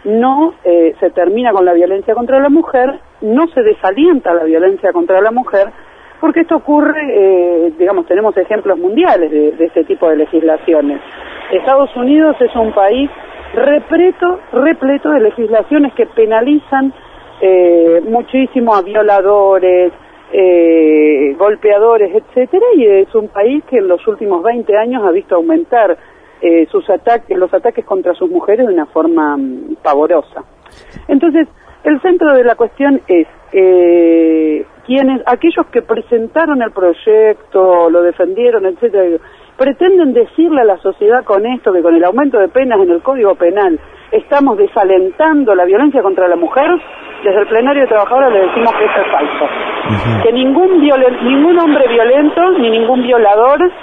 no eh, se termina con la violencia contra la mujer, no se desalienta la violencia contra la mujer, porque esto ocurre, eh, digamos, tenemos ejemplos mundiales de, de ese tipo de legislaciones. Estados Unidos es un país repleto, repleto de legislaciones que penalizan eh, muchísimo a violadores, eh, golpeadores, etcétera, y es un país que en los últimos veinte años ha visto aumentar eh, sus ataques, los ataques contra sus mujeres de una forma um, pavorosa. Entonces, el centro de la cuestión es eh, quienes, aquellos que presentaron el proyecto, lo defendieron, etcétera, pretenden decirle a la sociedad con esto que con el aumento de penas en el Código Penal estamos desalentando la violencia contra la mujer. Desde el plenario de trabajadores le decimos que eso es falso. Uh-huh. Que ningún violen, ningún hombre violento ni ningún violador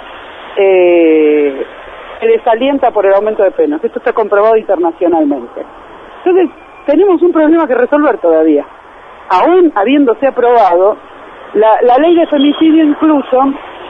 eh, se desalienta por el aumento de penas. Esto está comprobado internacionalmente. Entonces, tenemos un problema que resolver todavía. Aún habiéndose aprobado, la, la ley de femicidio incluso,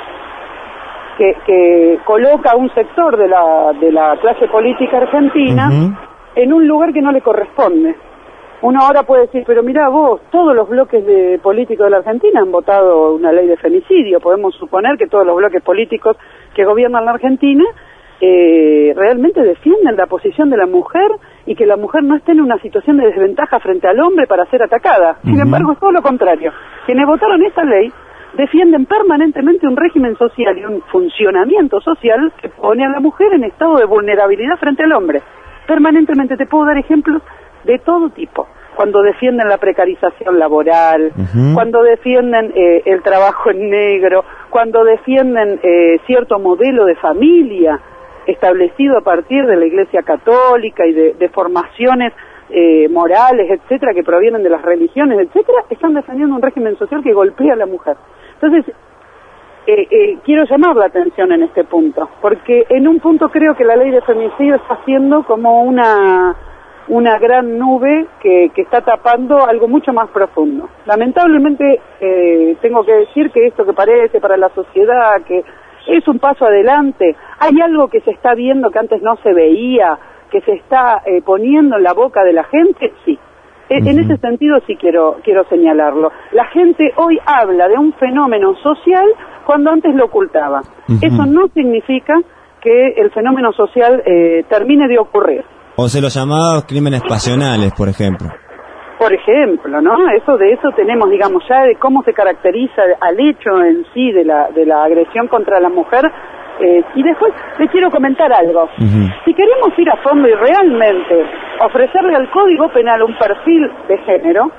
que, que coloca a un sector de la, de la clase política argentina uh-huh. en un lugar que no le corresponde. Uno ahora puede decir, pero mirá vos, todos los bloques de políticos de la Argentina han votado una ley de femicidio. Podemos suponer que todos los bloques políticos que gobiernan la Argentina eh, realmente defienden la posición de la mujer y que la mujer no esté en una situación de desventaja frente al hombre para ser atacada. Sin uh-huh. embargo, es todo lo contrario. Quienes votaron esta ley defienden permanentemente un régimen social y un funcionamiento social que pone a la mujer en estado de vulnerabilidad frente al hombre. Permanentemente. Te puedo dar ejemplos de todo tipo. Cuando defienden la precarización laboral, uh-huh. cuando defienden eh, el trabajo en negro, cuando defienden eh, cierto modelo de familia establecido a partir de la Iglesia Católica y de, de formaciones eh, morales, etcétera, que provienen de las religiones, etcétera, están defendiendo un régimen social que golpea a la mujer. Entonces, eh, eh, quiero llamar la atención en este punto, porque en un punto creo que la ley de femicidio está haciendo como una una gran nube que, que está tapando algo mucho más profundo. Lamentablemente eh, tengo que decir que esto que parece para la sociedad que es un paso adelante, hay algo que se está viendo que antes no se veía, que se está eh, poniendo en la boca de la gente, sí. Uh-huh. En ese sentido sí quiero quiero señalarlo. La gente hoy habla de un fenómeno social cuando antes lo ocultaba. Uh-huh. Eso no significa que el fenómeno social eh, termine de ocurrir. O se los llamados crímenes pasionales, por ejemplo. Por ejemplo, ¿no? Eso de eso tenemos, digamos, ya de cómo se caracteriza al hecho en sí de la de la agresión contra la mujer. Eh, y después les quiero comentar algo. Uh-huh. Si queremos ir a fondo y realmente ofrecerle al Código Penal un perfil de género,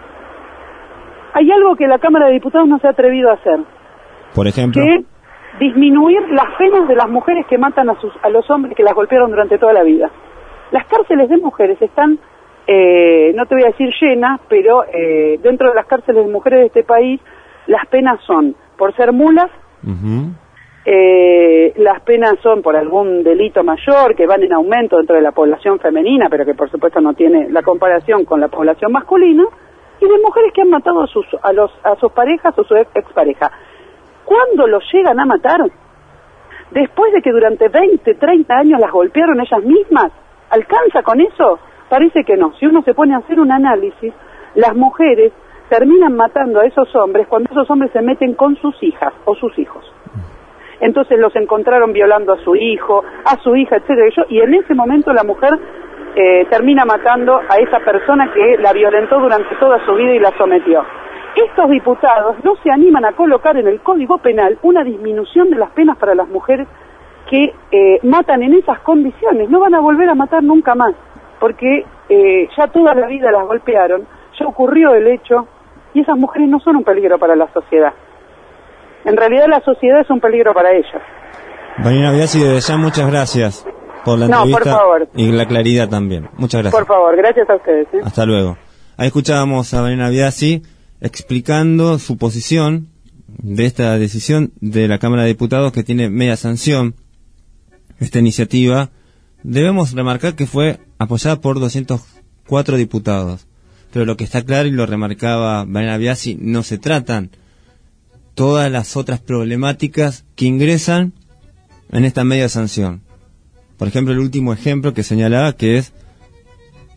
hay algo que la Cámara de Diputados no se ha atrevido a hacer. Por ejemplo. Que disminuir las penas de las mujeres que matan a, sus, a los hombres que las golpearon durante toda la vida. Las cárceles de mujeres están, eh, no te voy a decir llenas, pero eh, dentro de las cárceles de mujeres de este país, las penas son por ser mulas, uh-huh. eh, las penas son por algún delito mayor, que van en aumento dentro de la población femenina, pero que por supuesto no tiene la comparación con la población masculina, y de mujeres que han matado a sus, a los, a sus parejas o su ex, expareja. ¿Cuándo los llegan a matar? Después de que durante veinte, treinta años las golpearon ellas mismas. ¿Alcanza con eso? Parece que no. Si uno se pone a hacer un análisis, las mujeres terminan matando a esos hombres cuando esos hombres se meten con sus hijas o sus hijos. Entonces los encontraron violando a su hijo, a su hija, etcétera, y en ese momento la mujer eh, termina matando a esa persona que la violentó durante toda su vida y la sometió. Estos diputados no se animan a colocar en el Código Penal una disminución de las penas para las mujeres que eh, matan en esas condiciones. No van a volver a matar nunca más, porque eh, ya toda la vida las golpearon, ya ocurrió el hecho, y esas mujeres no son un peligro para la sociedad. En realidad la sociedad es un peligro para ellas. Vanina Biasi, desde ya muchas gracias por la no, entrevista por favor. Y la claridad también. Muchas gracias. Por favor, gracias a ustedes. ¿eh? Hasta luego. Ahí escuchábamos a Vanina Biasi explicando su posición de esta decisión de la Cámara de Diputados, que tiene media sanción. Esta iniciativa, debemos remarcar que fue apoyada por doscientos cuatro diputados, pero lo que está claro, y lo remarcaba Vanina Biasi, no se tratan todas las otras problemáticas que ingresan en esta media sanción. Por ejemplo, el último ejemplo que señalaba, que es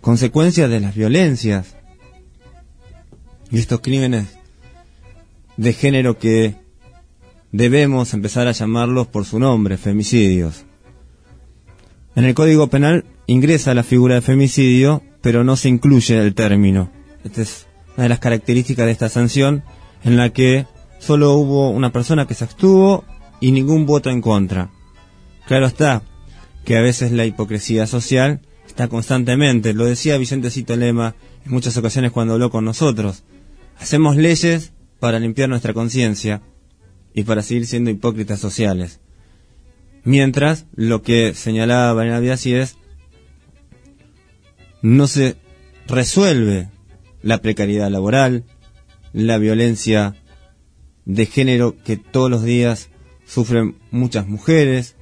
consecuencia de las violencias y estos crímenes de género que debemos empezar a llamarlos por su nombre, femicidios. En el Código Penal ingresa la figura de femicidio, pero no se incluye el término. Esta es una de las características de esta sanción, en la que solo hubo una persona que se abstuvo y ningún voto en contra. Claro está que a veces la hipocresía social está constantemente, lo decía Vicente Cito Lema en muchas ocasiones cuando habló con nosotros. Hacemos leyes para limpiar nuestra conciencia y para seguir siendo hipócritas sociales. Mientras, lo que señalaba Vanina Biasi es, no se resuelve la precariedad laboral, la violencia de género que todos los días sufren muchas mujeres,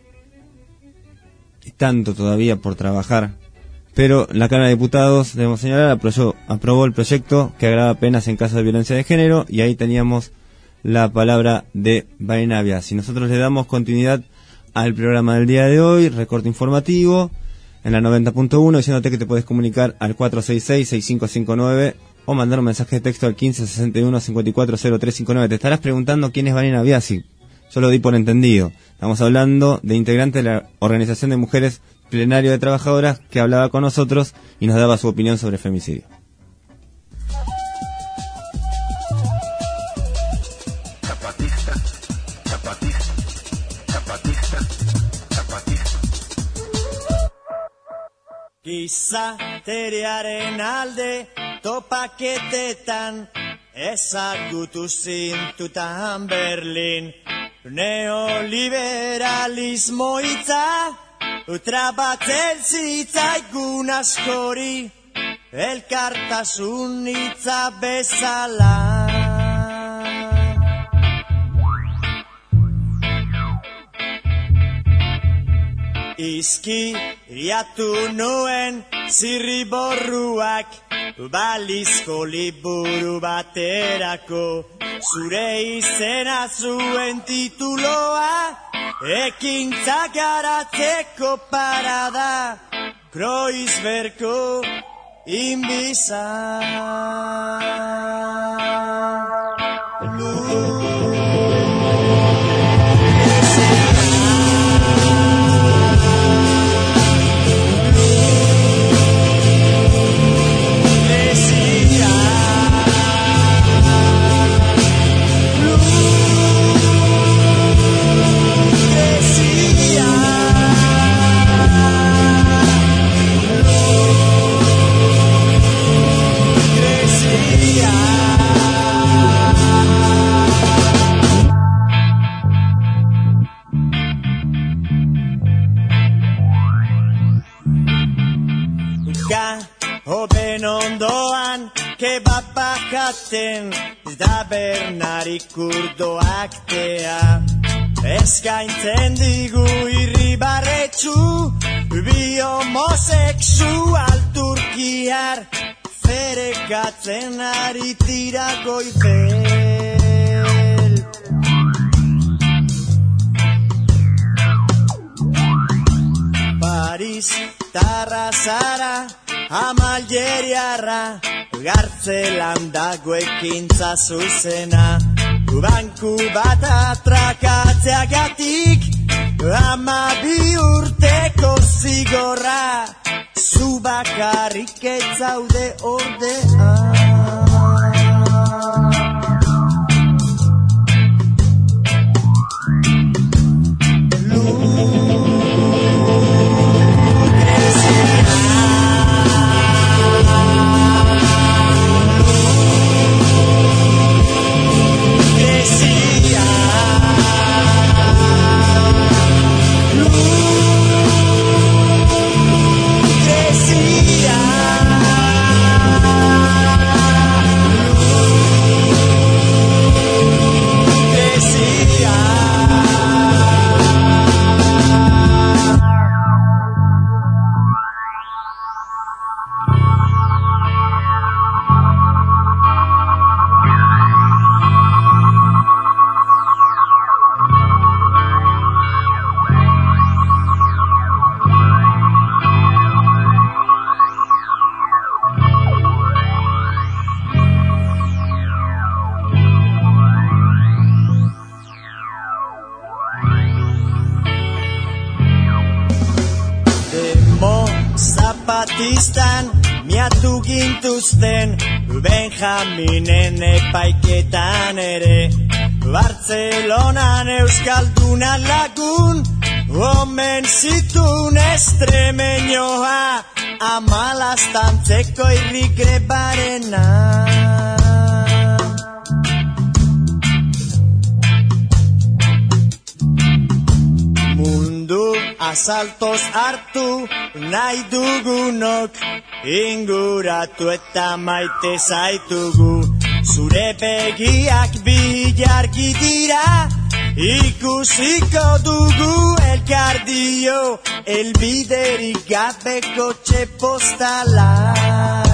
y tanto todavía por trabajar. Pero la Cámara de Diputados, debemos señalar, aprobó, aprobó el proyecto que agrava penas en caso de violencia de género, y ahí teníamos la palabra de Vanina Biasi. Nosotros le damos continuidad al programa del día de hoy, recorte informativo, en la noventa punto uno, diciéndote que te puedes comunicar al cuatro seis seis, seis cinco cinco nueve o mandar un mensaje de texto al quince sesenta y uno, cincuenta y cuatro cero tres cincuenta y nueve. Te estarás preguntando quién es Vanina Biasi. Yo lo di por entendido. Estamos hablando de integrante de la Organización de Mujeres Plenario de Trabajadoras, que hablaba con nosotros y nos daba su opinión sobre femicidio. Zapatista, zapatista, zapatista, zapatista. Gizateriaren alde topaketetan ezagutu zintutan Berlin. Neoliberalismo hitza utrabatzen zitzaigun askori, elkartasun hitza bezala. Izkiriatu nuen zirriborruak balizko liburu baterako, zure izena zuen tituloa ekintza garatzeko parada, Kreuzbergko inbiza. Hoben ondoan kebab bakaten da Bernari kurdoak tea, eskaintzen digu irribarretsu bi homosexual turkiar, ferekatzen ari tira goibel. Paris tarra zara Amalieriarra, gartzelan dago ekintza zuzena, banku bat atrakatzeagatik, ama bi urteko zigorra, zu bakarrik ez zaude ordean. kondenatu gintuzten Benjaminen epaiketan ere Bartzelonan euskalduna lagun omen zitun estremeñoa Amalaztantzeko irrikrebarena Mundu asaltoz hartu nahi dugunok Inguratu eta maite zaitugu Zure begiak bilargi dira Ikusiko dugu elkardio Elbiderik gabeko txepostalak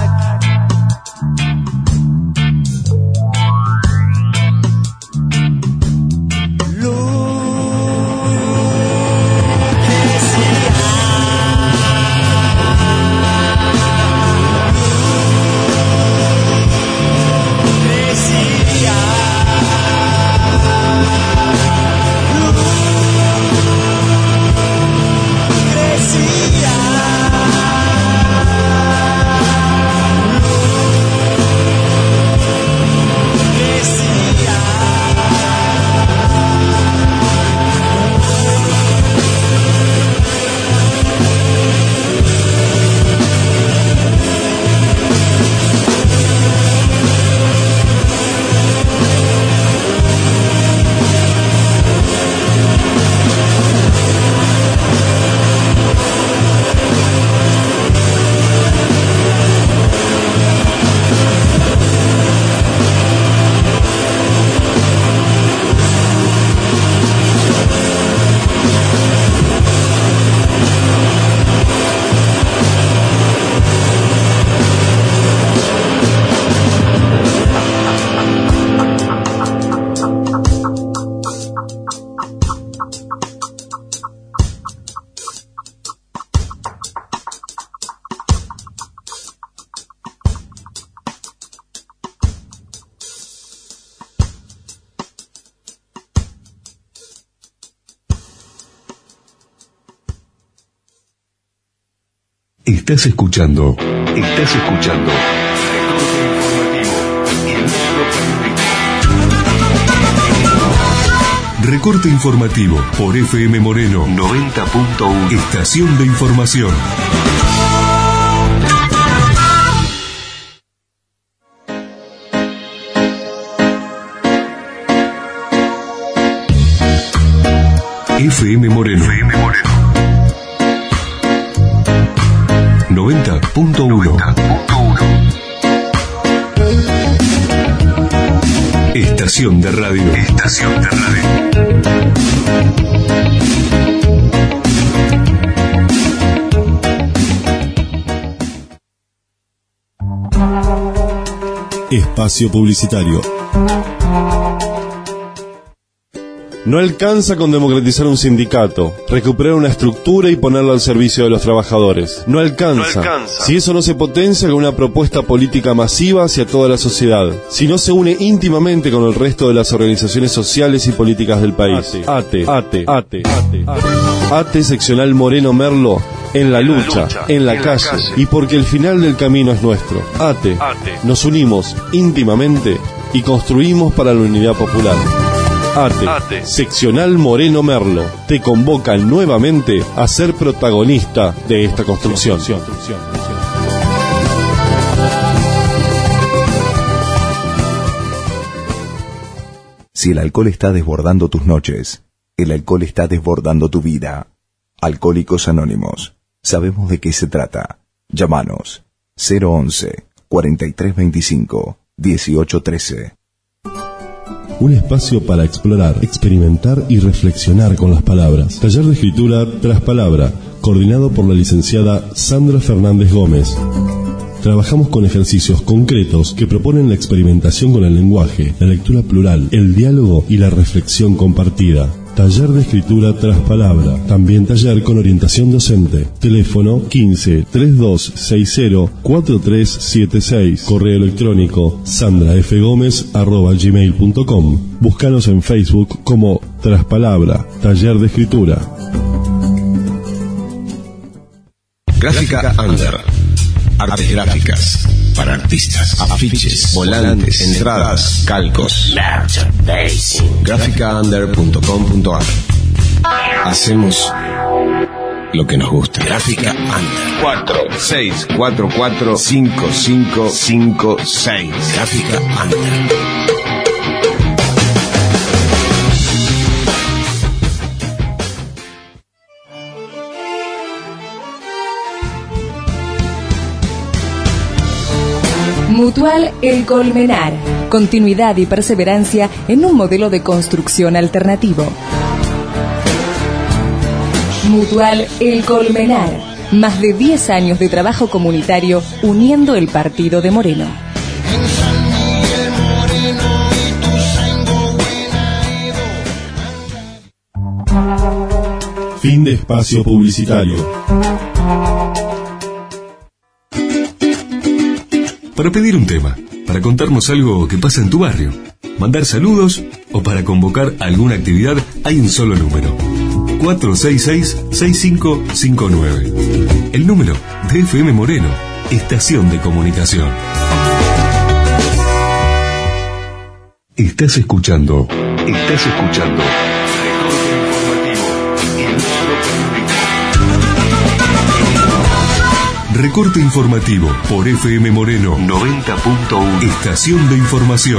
Estás escuchando, estás escuchando Recorte Informativo por F M Moreno noventa punto uno. Estación de información. F M Moreno. F M Moreno. noventa punto uno. Estación de radio. Estación de radio. Espacio publicitario. No alcanza con democratizar un sindicato, recuperar una estructura y ponerla al servicio de los trabajadores. No alcanza. No alcanza. Si eso no se potencia con una propuesta política masiva hacia toda la sociedad. Si no se une íntimamente con el resto de las organizaciones sociales y políticas del país. ATE, ATE, ATE, ATE, ATE. ATE seccional Moreno Merlo, en la lucha, en la calle, y porque el final del camino es nuestro. ATE, nos unimos íntimamente y construimos para la unidad popular. ATE, ATE, seccional Moreno Merlo, te convocan nuevamente a ser protagonista de esta construcción. Si el alcohol está desbordando tus noches, el alcohol está desbordando tu vida. Alcohólicos Anónimos, sabemos de qué se trata. Llámanos cero once, cuarenta y tres veinticinco, dieciocho trece. Un espacio para explorar, experimentar y reflexionar con las palabras. Taller de escritura tras palabra, coordinado por la licenciada Sandra Fernández Gómez. Trabajamos con ejercicios concretos que proponen la experimentación con el lenguaje, la lectura plural, el diálogo y la reflexión compartida. Taller de escritura tras palabra. También taller con orientación docente. Teléfono quince, treinta y dos sesenta, cuarenta y tres setenta y seis. Correo electrónico sandrafgomez arroba gmail punto com. Búscanos en Facebook como Traspalabra, Taller de Escritura. Gráfica Under. artes gráficas para artistas, afiches, volantes, entradas, calcos. Gráfica under punto com punto a r. Hacemos lo que nos gusta. Gráfica Under. cuatro seis cuatro cuatro cinco cinco cinco seis. Gráfica Under. Mutual El Colmenar. Continuidad y perseverancia en un modelo de construcción alternativo. Mutual El Colmenar. Más de diez años de trabajo comunitario uniendo el partido de Moreno. Fin de espacio publicitario. Para pedir un tema, para contarnos algo que pasa en tu barrio, mandar saludos o para convocar alguna actividad, hay un solo número: cuatro seis seis seis cinco cinco nueve. El número de F M Moreno, estación de comunicación. Estás escuchando, estás escuchando Recorte Informativo por F M Moreno noventa punto uno. Estación de información.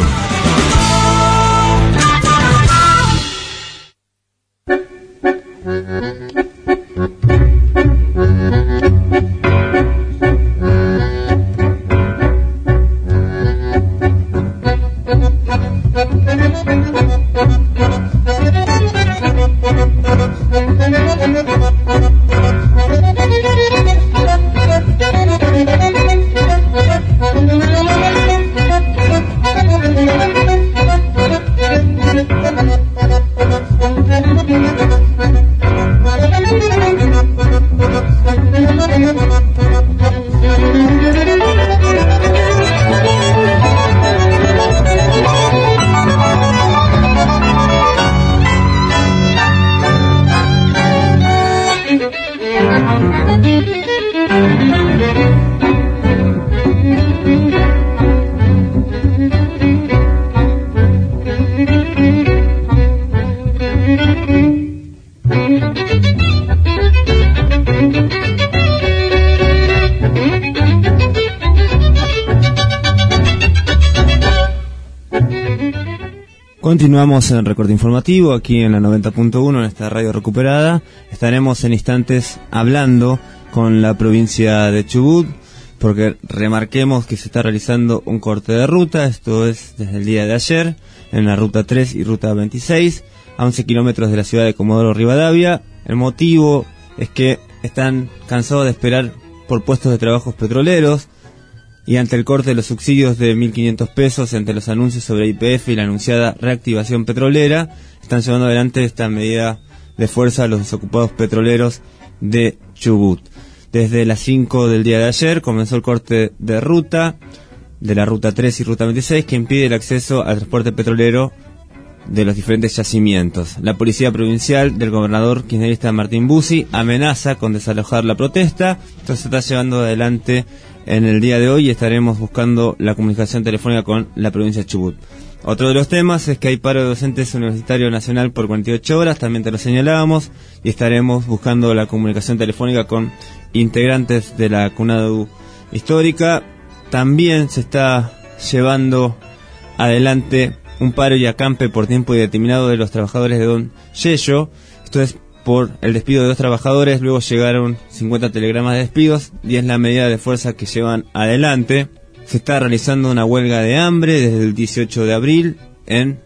Continuamos en el recorte informativo aquí en la noventa punto uno, en esta radio recuperada. Estaremos en instantes hablando con la provincia de Chubut, porque remarquemos que se está realizando un corte de ruta. Esto es desde el día de ayer en la ruta tres y ruta veintiséis, a once kilómetros de la ciudad de Comodoro Rivadavia. El motivo es que están cansados de esperar por puestos de trabajos petroleros, y ante el corte de los subsidios de mil quinientos pesos, ante los anuncios sobre Y P F y la anunciada reactivación petrolera, están llevando adelante esta medida de fuerza a los desocupados petroleros de Chubut. Desde las cinco del día de ayer comenzó el corte de ruta de la ruta tres y ruta veintiséis, que impide el acceso al transporte petrolero de los diferentes yacimientos. La policía provincial del gobernador kirchnerista Martín Bussi amenaza con desalojar la protesta. Esto se está llevando adelante en el día de hoy y estaremos buscando la comunicación telefónica con la provincia de Chubut. Otro de los temas es que hay paro de docentes universitario nacional por cuarenta y ocho horas, también te lo señalábamos, y estaremos buscando la comunicación telefónica con integrantes de la CUNADU histórica. También se está llevando adelante un paro y acampe por tiempo indeterminado de los trabajadores de Don Yello. Esto es por el despido de dos trabajadores, luego llegaron cincuenta telegramas de despidos y es la medida de fuerza que llevan adelante. Se está realizando una huelga de hambre desde el dieciocho de abril en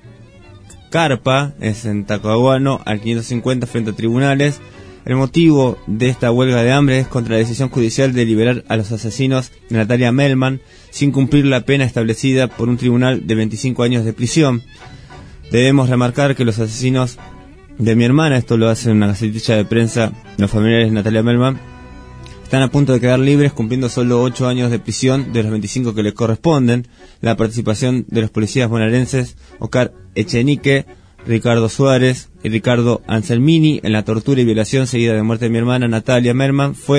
Carpa, es en Talcahuano, al quinientos cincuenta frente a tribunales. El motivo de esta huelga de hambre es contra la decisión judicial de liberar a los asesinos de Natalia Melman sin cumplir la pena establecida por un tribunal de veinticinco años de prisión. Debemos remarcar que los asesinos de mi hermana, esto lo hace en una gacetilla de prensa los familiares de Natalia Melman, están a punto de quedar libres cumpliendo solo ocho años de prisión de los veinticinco que les corresponden. La participación de los policías bonaerenses Oscar Echenique, Ricardo Suárez y Ricardo Anselmini en la tortura y violación seguida de muerte de mi hermana Natalia Melman fue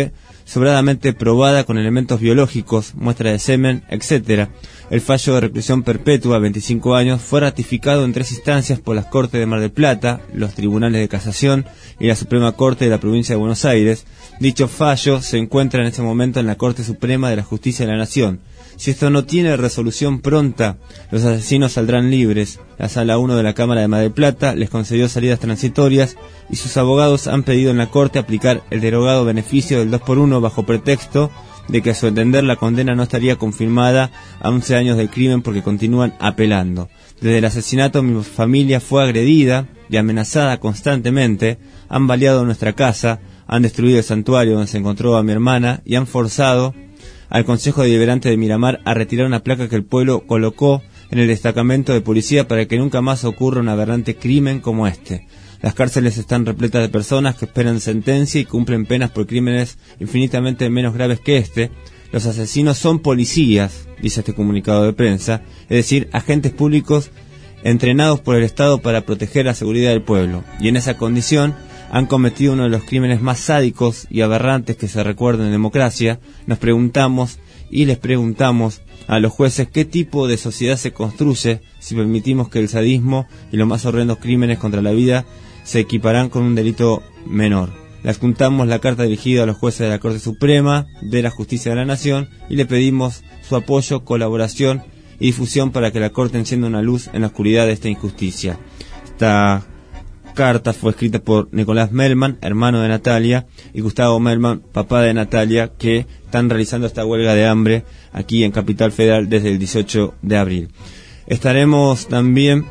sobradamente probada con elementos biológicos, muestra de semen, etcétera. El fallo de reclusión perpetua, veinticinco años, fue ratificado en tres instancias por las Cortes de Mar del Plata, los Tribunales de Casación y la Suprema Corte de la Provincia de Buenos Aires. Dicho fallo se encuentra en este momento en la Corte Suprema de la Justicia de la Nación. Si esto no tiene resolución pronta, los asesinos saldrán libres. La Sala uno de la Cámara de Mar del Plata les concedió salidas transitorias y sus abogados han pedido en la Corte aplicar el derogado beneficio del dos por uno bajo pretexto de que a su entender la condena no estaría confirmada a once años del crimen porque continúan apelando. Desde el asesinato mi familia fue agredida y amenazada constantemente, han baleado nuestra casa, han destruido el santuario donde se encontró a mi hermana y han forzado al Consejo Deliberante de Miramar a retirar una placa que el pueblo colocó en el destacamento de policía para que nunca más ocurra un aberrante crimen como este. Las cárceles están repletas de personas que esperan sentencia y cumplen penas por crímenes infinitamente menos graves que este. Los asesinos son policías, dice este comunicado de prensa, es decir, agentes públicos entrenados por el Estado para proteger la seguridad del pueblo. Y en esa condición han cometido uno de los crímenes más sádicos y aberrantes que se recuerdan en democracia. Nos preguntamos y les preguntamos a los jueces qué tipo de sociedad se construye si permitimos que el sadismo y los más horrendos crímenes contra la vida se equiparán con un delito menor. Le adjuntamos la carta dirigida a los jueces de la Corte Suprema de la Justicia de la Nación y le pedimos su apoyo, colaboración y difusión para que la Corte encienda una luz en la oscuridad de esta injusticia. Esta carta fue escrita por Nicolás Melman, hermano de Natalia, y Gustavo Melman, papá de Natalia, que están realizando esta huelga de hambre aquí en Capital Federal desde el dieciocho de abril. Estaremos también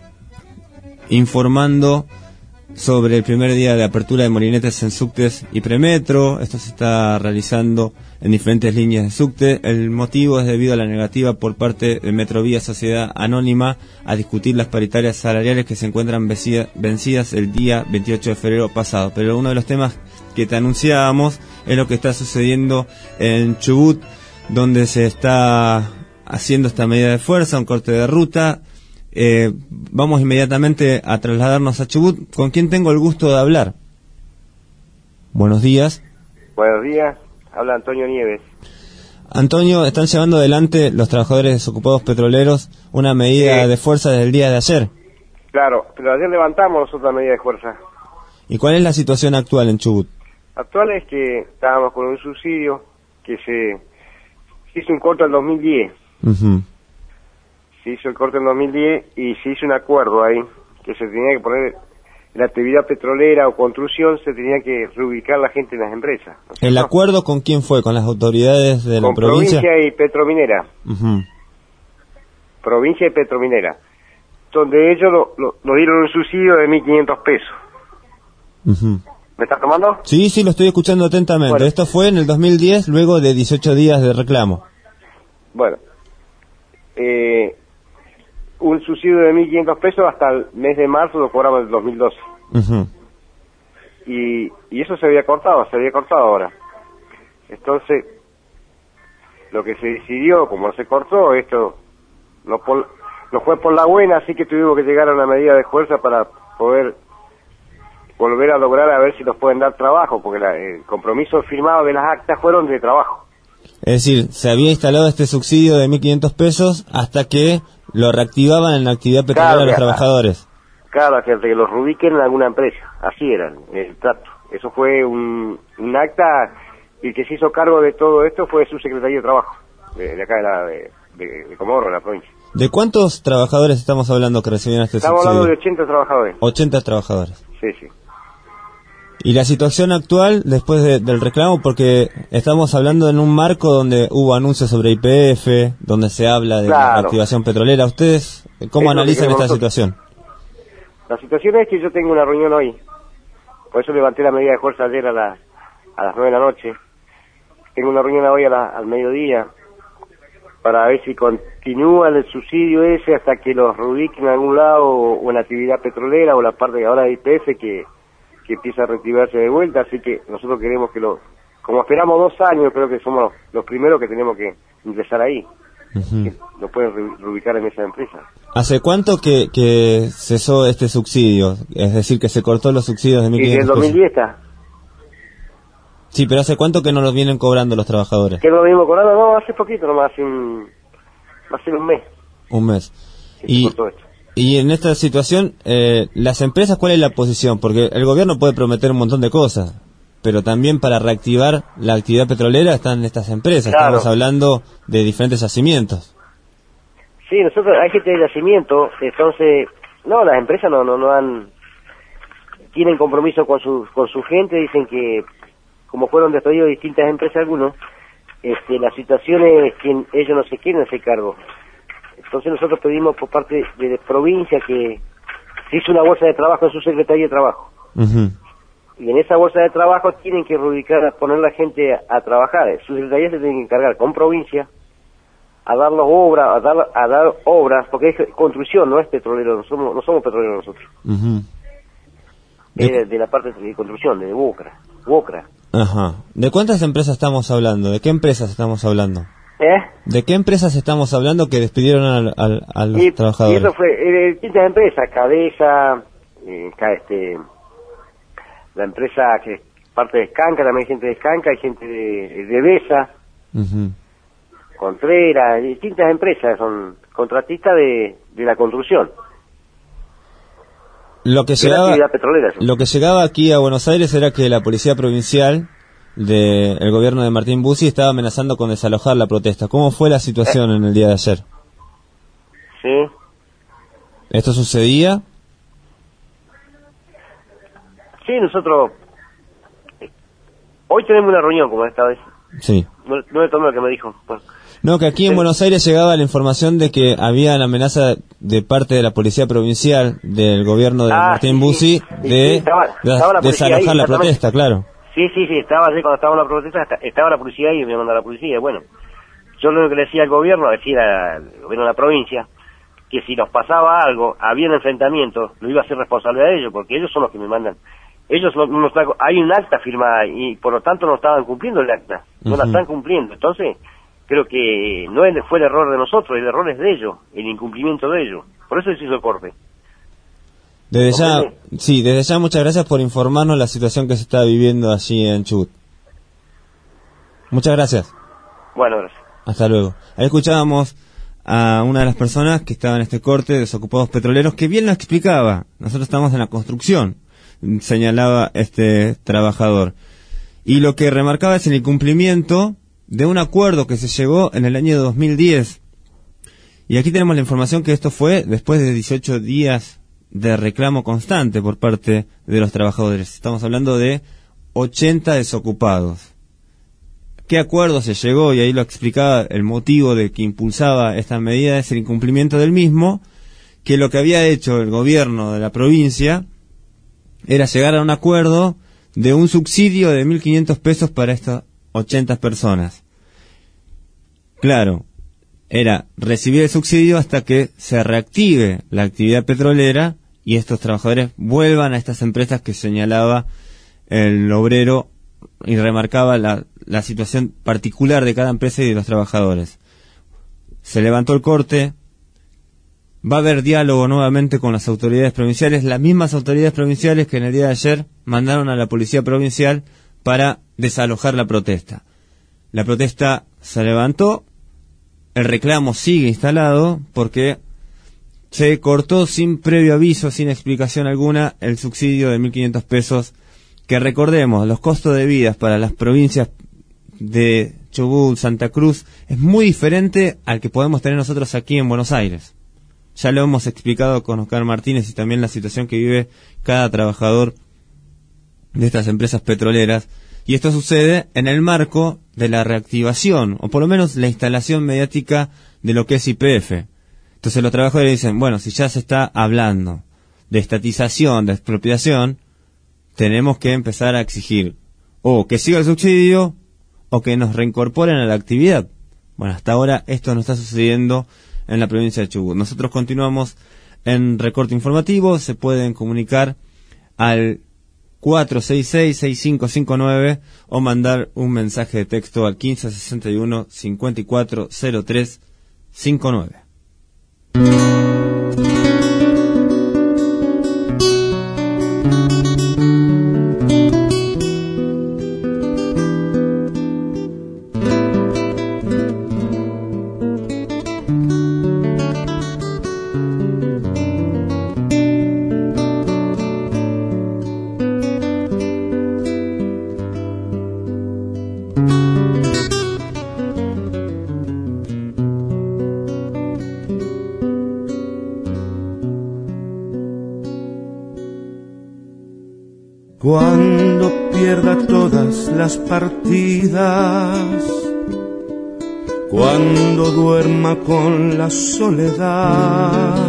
informando sobre el primer día de apertura de molinetes en subtes y premetro. Esto se está realizando en diferentes líneas de subte. El motivo es debido a la negativa por parte de Metrovía Sociedad Anónima a discutir las paritarias salariales que se encuentran vencidas el día veintiocho de febrero pasado. Pero uno de los temas que te anunciábamos es lo que está sucediendo en Chubut, donde se está haciendo esta medida de fuerza, un corte de ruta. Eh, vamos inmediatamente a trasladarnos a Chubut. ¿Con quién tengo el gusto de hablar? Buenos días. Buenos días, habla Antonio Nieves. Antonio, están llevando adelante los trabajadores desocupados petroleros una medida sí. de fuerza desde el día de ayer. Claro, pero ayer levantamos nosotros la medida de fuerza. ¿Y cuál es la situación actual en Chubut? Actual es que estábamos con un subsidio que se, se hizo un corte en dos mil diez. Uh-huh. Se hizo el corte en dos mil diez y se hizo un acuerdo ahí, que se tenía que poner la actividad petrolera o construcción, se tenía que reubicar la gente en las empresas. ¿No? ¿El acuerdo con quién fue? ¿Con las autoridades de con la provincia? Provincia y Petrominera. Uh-huh. Provincia y Petrominera. Donde ellos lo, lo, lo dieron un subsidio de mil quinientos pesos. Uh-huh. ¿Me estás tomando? Sí, sí, lo estoy escuchando atentamente. Bueno. Esto fue en el dos mil diez, luego de dieciocho días de reclamo. Bueno. Eh... un subsidio de mil quinientos pesos hasta el mes de marzo lo cobramos en el dos mil doce. Uh-huh. Y, y eso se había cortado, se había cortado ahora. Entonces, lo que se decidió, como se cortó, esto no, por, no fue por la buena, así que tuvimos que llegar a una medida de fuerza para poder volver a lograr a ver si nos pueden dar trabajo, porque la, el compromiso firmado de las actas fueron de trabajo. Es decir, se había instalado este subsidio de mil quinientos pesos hasta que lo reactivaban en la actividad petrolera claro, de los trabajadores. Claro, que los reubiquen en alguna empresa. Así era el trato. Eso fue un, un acta, y el que se hizo cargo de todo esto fue su secretario de Trabajo, de, de acá de, la, de, de, de Comodoro, de la provincia. ¿De cuántos trabajadores estamos hablando que recibieron este Estamos subsidio? Estamos hablando de ochenta trabajadores. ochenta trabajadores. Sí, sí. ¿Y la situación actual después de, del reclamo? Porque estamos hablando en un marco donde hubo anuncios sobre Y P F, donde se habla de claro. la activación petrolera. ¿Ustedes cómo Eso analizan esta nosotros. situación? La situación es que yo tengo una reunión hoy. Por eso levanté la medida de fuerza ayer a, la, a las nueve de la noche. Tengo una reunión hoy a la, al mediodía para ver si continúa el subsidio ese hasta que los reubiquen en algún lado o, o en la actividad petrolera o la parte de ahora de Y P F que... que empieza a reactivarse de vuelta, así que nosotros queremos que lo, como esperamos dos años, creo que somos los, los primeros que tenemos que ingresar ahí, uh-huh. que lo pueden re, reubicar en esa empresa. ¿Hace cuánto que, que cesó este subsidio? Es decir, que se cortó los subsidios de mil quinientos pesos. Y desde el dos mil diez está. Sí, pero ¿hace cuánto que no los vienen cobrando los trabajadores? ¿Que no lo venimos cobrando? No, hace poquito nomás, hace un, hace un mes. Un mes. Sí, Y, por todo esto. y en esta situación, eh, las empresas, ¿cuál es la posición? Porque el gobierno puede prometer un montón de cosas, pero también para reactivar la actividad petrolera están estas empresas. Claro. Estamos hablando de diferentes yacimientos. Sí, nosotros, hay gente de yacimiento, entonces, no, las empresas no, no, no han, tienen compromiso con su, con su gente, dicen que, como fueron despedidos distintas empresas algunos, este, la situación es que ellos no se quieren hacer cargo. Entonces nosotros pedimos por parte de la provincia que se hizo una bolsa de trabajo en su Secretaría de Trabajo. Uh-huh. Y en esa bolsa de trabajo tienen que reubicar, poner la gente a, a trabajar. Su Secretaría se tiene que encargar con provincia a dar las obras, a dar, a dar obras, porque es construcción, no es petrolero, no somos, no somos petroleros nosotros. Uh-huh. Es de, de la parte de construcción, de Bucra. Bucra. Ajá. ¿De cuántas empresas estamos hablando? ¿De qué empresas estamos hablando? ¿Eh? ¿De qué empresas estamos hablando que despidieron a, a, a los Y, trabajadores? y eso fue, eh, distintas empresas, Cabeza, eh, ca- este, la empresa que es parte de Escanca, también hay gente de Escanca, hay gente de, de Besa, Uh-huh. Contreras, distintas empresas, son contratistas de, de la construcción. Lo que De la llegaba, actividad petrolera. sí. lo que llegaba aquí a Buenos Aires era que la policía provincial del gobierno de Martín Bussi estaba amenazando con desalojar la protesta. ¿Cómo fue la situación en el día de ayer? Sí. ¿Esto sucedía? Sí, nosotros, eh, hoy tenemos una reunión como esta vez. Sí. No, no le tomé lo que me dijo. Bueno, No, que aquí en Buenos Aires llegaba la información de que había la amenaza de parte de la policía provincial del gobierno de Ah, Martín sí, Bussi sí, sí, de estaba- de- estaba la policía desalojar ahí, la exactamente. protesta, claro. Sí, sí, sí, estaba así cuando estaba en la protesta, esta- estaba la policía ahí y me mandó la policía. Bueno, yo lo que le decía al gobierno, decir al gobierno de la provincia, que si nos pasaba algo, había un enfrentamiento, lo iba a ser responsable de ellos, porque ellos son los que me mandan. Ellos no, no están- hay un acta firmada y por lo tanto no estaban cumpliendo el acta, no la Ujú. están cumpliendo. Entonces, creo que no es- fue el error de nosotros, el error es de ellos, el incumplimiento de ellos. Por eso se hizo el corte. Desde ya, ¿Comprende? sí, desde ya muchas gracias por informarnos la situación que se está viviendo allí en Chubut. Muchas gracias. Bueno, gracias. Hasta luego. Ahí escuchábamos a una de las personas que estaba en este corte, desocupados petroleros, que bien lo explicaba. Nosotros estamos en la construcción, señalaba este trabajador. Y lo que remarcaba es el incumplimiento de un acuerdo que se llegó en el año dos mil diez. Y aquí tenemos la información que esto fue después de dieciocho días de reclamo constante por parte de los trabajadores. Estamos hablando de ochenta desocupados. ¿Qué acuerdo se llegó? Y ahí lo explicaba, el motivo de que impulsaba esta medida es el incumplimiento del mismo, que lo que había hecho el gobierno de la provincia era llegar a un acuerdo de un subsidio de mil quinientos pesos para estas ochenta personas. Claro, era recibir el subsidio hasta que se reactive la actividad petrolera y estos trabajadores vuelvan a estas empresas que señalaba el obrero y remarcaba la, la situación particular de cada empresa y de los trabajadores. Se levantó el corte, va a haber diálogo nuevamente con las autoridades provinciales, las mismas autoridades provinciales que en el día de ayer mandaron a la policía provincial para desalojar la protesta. La protesta se levantó, el reclamo sigue instalado porque se cortó sin previo aviso, sin explicación alguna, el subsidio de mil quinientos pesos, que recordemos, los costos de vida para las provincias de Chubut, Santa Cruz, es muy diferente al que podemos tener nosotros aquí en Buenos Aires. Ya lo hemos explicado con Oscar Martínez y también la situación que vive cada trabajador de estas empresas petroleras. Y esto sucede en el marco de la reactivación, o por lo menos la instalación mediática de lo que es Y P F. Entonces los trabajadores dicen, bueno, si ya se está hablando de estatización, de expropiación, tenemos que empezar a exigir o que siga el subsidio o que nos reincorporen a la actividad. Bueno, hasta ahora esto no está sucediendo en la provincia de Chubut. Nosotros continuamos en Recorte Informativo, se pueden comunicar al cuatro seis seis, seis cinco cinco nueve o mandar un mensaje de texto al quince sesenta y uno, cincuenta y cuatro cero tres cincuenta y nueve. Cuando pierda todas las partidas, cuando duerma con la soledad,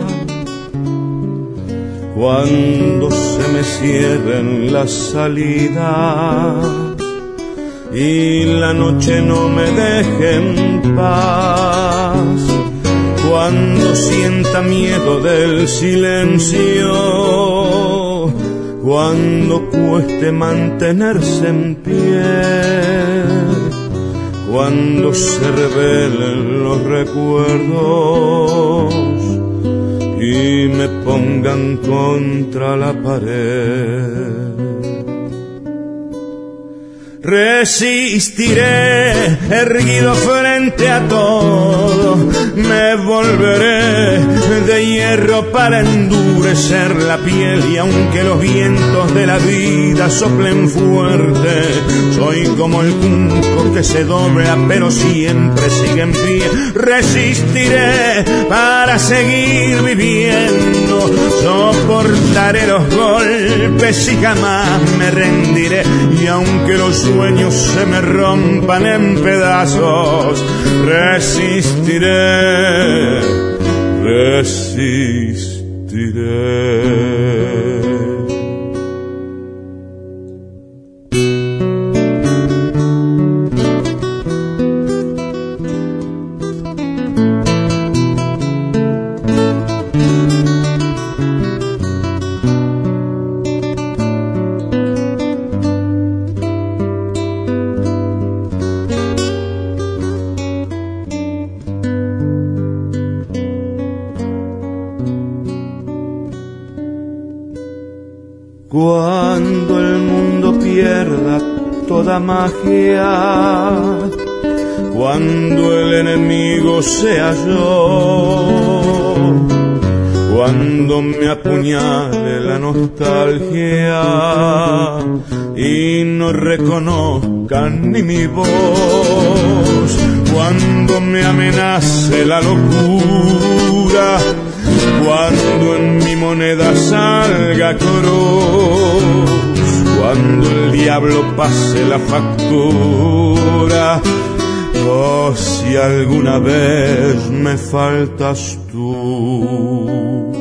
cuando se me cierren las salidas y la noche no me deje en paz, cuando sienta miedo del silencio, cuando cueste mantenerse en pie, cuando se revelen los recuerdos y me pongan contra la pared. Resistiré erguido frente a todo, me volveré de hierro para endurecer la piel, y aunque los vientos de la vida soplen fuerte, soy como el junco que se dobla pero siempre sigue en pie. Resistiré para seguir viviendo, soportaré los golpes y jamás me rendiré, y aunque los sueños se me rompan en pedazos, resistiré, resistiré. Cuando el mundo pierda toda magia, cuando el enemigo sea yo, cuando me apuñale la nostalgia y no reconozcan ni mi voz, cuando me amenace la locura, cuando en mi moneda salga cruz, cuando el diablo pase la factura, oh, si alguna vez me faltas tú.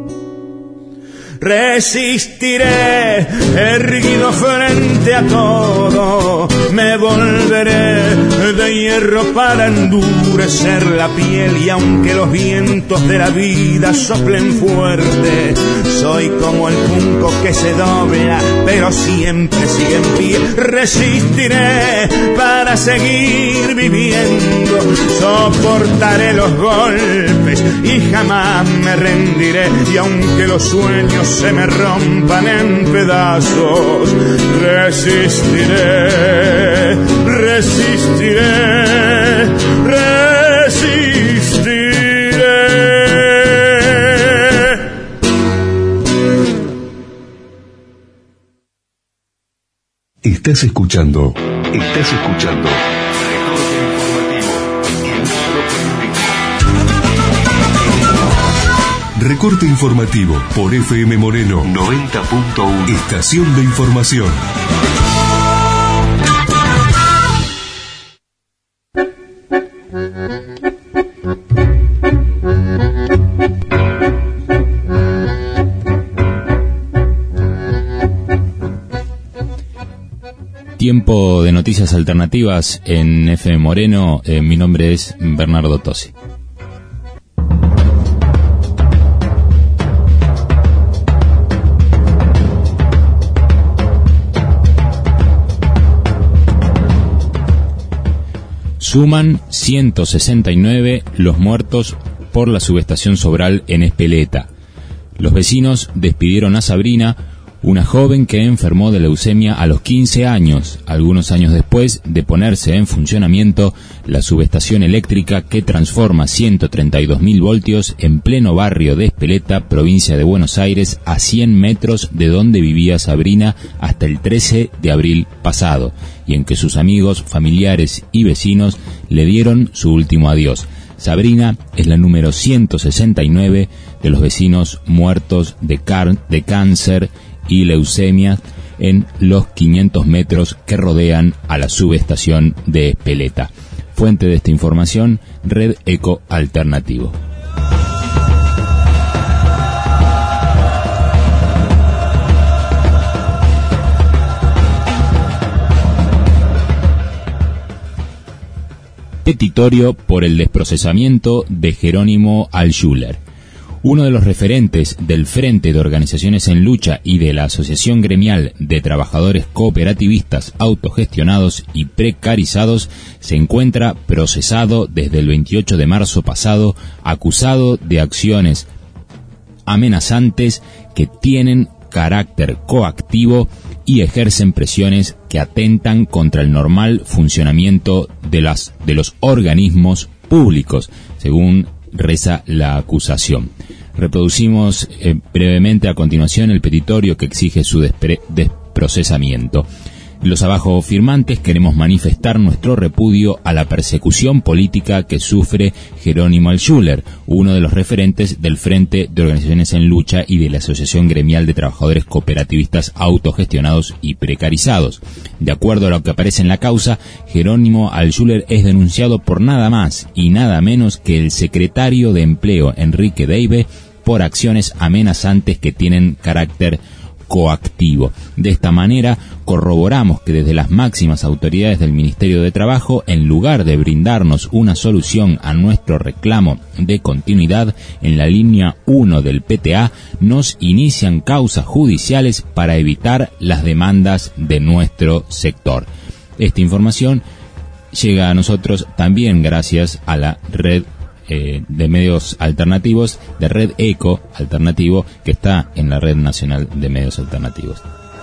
Resistiré erguido frente a todo, me volveré de hierro para endurecer la piel, y aunque los vientos de la vida soplen fuerte, soy como el junco que se dobla pero siempre sigue en pie. Resistiré para seguir viviendo, soportaré los golpes y jamás me rendiré, y aunque los sueños se me rompan en pedazos, resistiré, resistiré, resistiré. Estás escuchando, estás escuchando Recorte Informativo por F M Moreno noventa punto uno. Estación de información. Tiempo de noticias alternativas en F M Moreno. Eh, mi nombre es Bernardo Tosi. Suman ciento sesenta y nueve los muertos por la subestación Sobral en Espeleta. Los vecinos despidieron a Sabrina, una joven que enfermó de leucemia a los quince años, algunos años después de ponerse en funcionamiento la subestación eléctrica que transforma ciento treinta y dos mil voltios en pleno barrio de Espeleta, provincia de Buenos Aires, a cien metros de donde vivía Sabrina hasta el trece de abril pasado, y en que sus amigos, familiares y vecinos le dieron su último adiós. Sabrina es la número ciento sesenta y nueve de los vecinos muertos de, car- de cáncer y leucemia en los quinientos metros que rodean a la subestación de Espeleta. Fuente de esta información, Red Eco Alternativo. Petitorio por el desprocesamiento de Jerónimo Alschuler. Uno de los referentes del Frente de Organizaciones en Lucha y de la Asociación Gremial de Trabajadores Cooperativistas Autogestionados y Precarizados se encuentra procesado desde el veintiocho de marzo pasado, acusado de acciones amenazantes que tienen carácter coactivo y ejercen presiones que atentan contra el normal funcionamiento de las de los organismos públicos, según reza la acusación. Reproducimos eh, brevemente a continuación el petitorio que exige su despre- desprocesamiento. Los abajo firmantes queremos manifestar nuestro repudio a la persecución política que sufre Jerónimo Alschuler, uno de los referentes del Frente de Organizaciones en Lucha y de la Asociación Gremial de Trabajadores Cooperativistas Autogestionados y Precarizados. De acuerdo a lo que aparece en la causa, Jerónimo Alschuler es denunciado por nada más y nada menos que el secretario de Empleo, Enrique Deibe, por acciones amenazantes que tienen carácter coactivo. De esta manera, corroboramos que desde las máximas autoridades del Ministerio de Trabajo, en lugar de brindarnos una solución a nuestro reclamo de continuidad en la línea uno del P T A, nos inician causas judiciales para evitar las demandas de nuestro sector. Esta información llega a nosotros también gracias a la red Eh, de medios alternativos, de Red Eco Alternativo, que está en la Red Nacional de Medios Alternativos.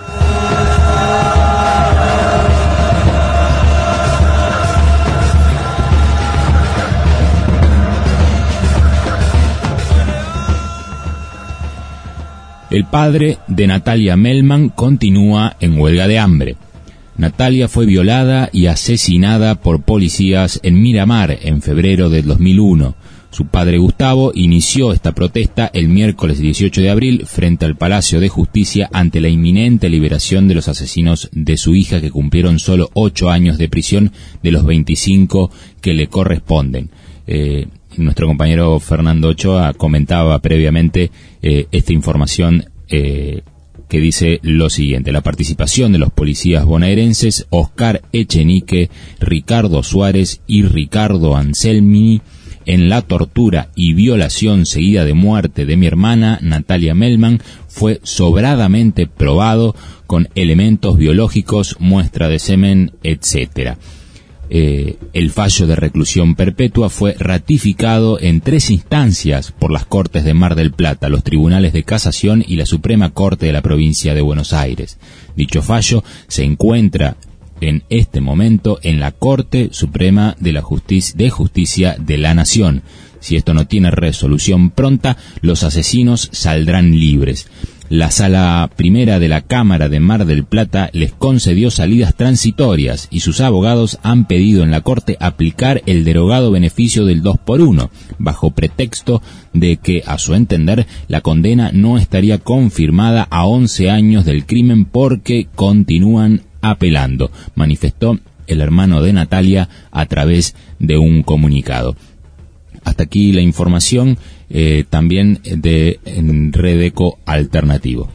El padre de Natalia Melman continúa en huelga de hambre. Natalia fue violada y asesinada por policías en Miramar en febrero del dos mil uno. Su padre Gustavo inició esta protesta el miércoles dieciocho de abril frente al Palacio de Justicia ante la inminente liberación de los asesinos de su hija, que cumplieron solo ocho años de prisión de los veinticinco que le corresponden. Eh, nuestro compañero Fernando Ochoa comentaba previamente eh, esta información eh, que dice lo siguiente: la participación de los policías bonaerenses Oscar Echenique, Ricardo Suárez y Ricardo Anselmi en la tortura y violación seguida de muerte de mi hermana Natalia Melman fue sobradamente probado con elementos biológicos, muestra de semen, etcétera. Eh, el fallo de reclusión perpetua fue ratificado en tres instancias por las Cortes de Mar del Plata, los Tribunales de Casación y la Suprema Corte de la Provincia de Buenos Aires. Dicho fallo se encuentra en este momento en la Corte Suprema de la Justicia de Justicia de la Nación. Si esto no tiene resolución pronta, los asesinos saldrán libres. La Sala Primera de la Cámara de Mar del Plata les concedió salidas transitorias y sus abogados han pedido en la Corte aplicar el derogado beneficio del dos por uno, bajo pretexto de que, a su entender, la condena no estaría confirmada a once años del crimen porque continúan apelando, manifestó el hermano de Natalia a través de un comunicado. Hasta aquí la información eh, también de en Red Eco Alternativo.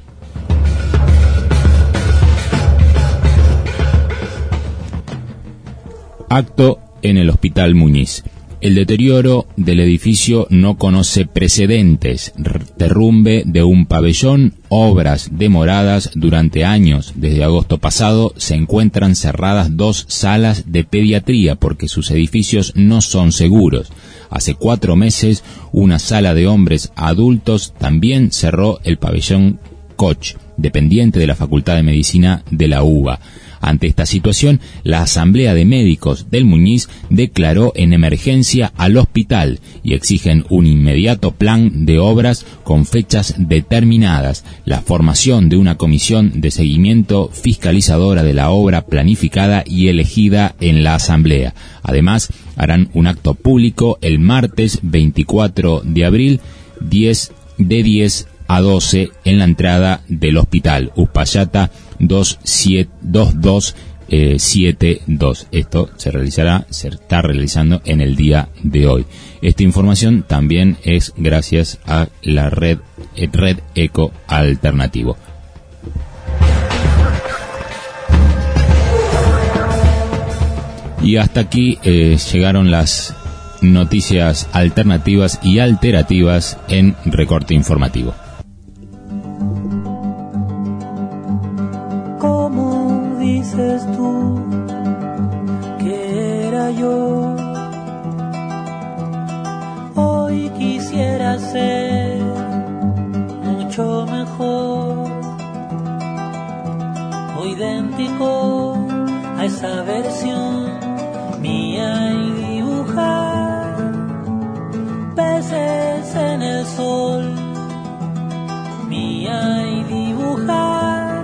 Acto en el Hospital Muñiz. El deterioro del edificio no conoce precedentes. Derrumbe de un pabellón, obras demoradas durante años. Desde agosto pasado se encuentran cerradas dos salas de pediatría porque sus edificios no son seguros. Hace cuatro meses, una sala de hombres adultos también cerró el pabellón Koch, dependiente de la Facultad de Medicina de la U B A. Ante esta situación, la Asamblea de Médicos del Muñiz declaró en emergencia al hospital y exigen un inmediato plan de obras con fechas determinadas, la formación de una comisión de seguimiento fiscalizadora de la obra planificada y elegida en la Asamblea. Además, harán un acto público el martes veinticuatro de abril, diez de diez a doce en la entrada del hospital Uspallata dos dos siete dos. Esto se realizará, se está realizando en el día de hoy. Esta información también es gracias a la red, red Eco Alternativo. Y hasta aquí eh, llegaron las noticias alternativas y alterativas en Recorte Informativo. ¿Cómo dices tú que era yo? Hoy quisiera ser mucho mejor o idéntico a esa versión mía y dibujar peces en el sol, mía y dibujar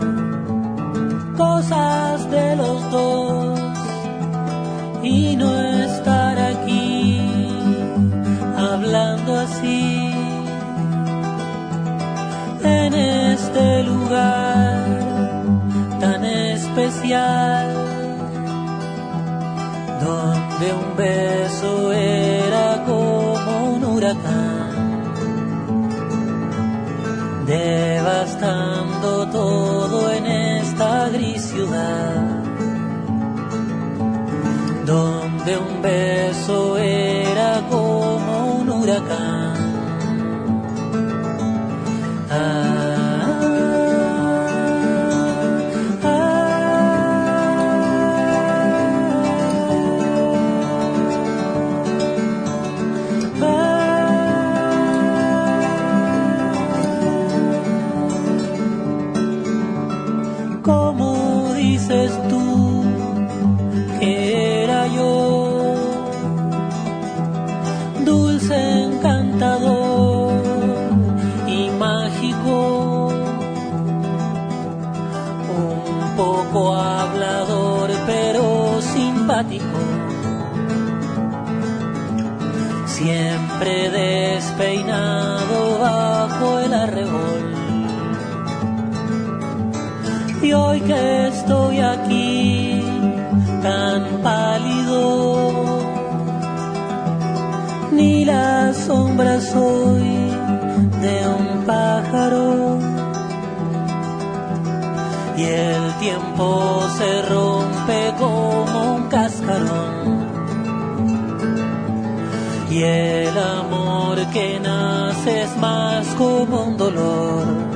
cosas de los dos y no estar aquí hablando así en este lugar tan especial donde un beso era como un huracán, devastando todo en esta gris ciudad, donde un beso era como un huracán. Ah, tú que era yo, dulce, encantador y mágico, un poco hablador pero simpático, siempre despeinado bajo el arrebol. Y hoy que estoy aquí tan pálido, ni la sombra soy de un pájaro, y el tiempo se rompe como un cascarón, y el amor que nace es más como un dolor.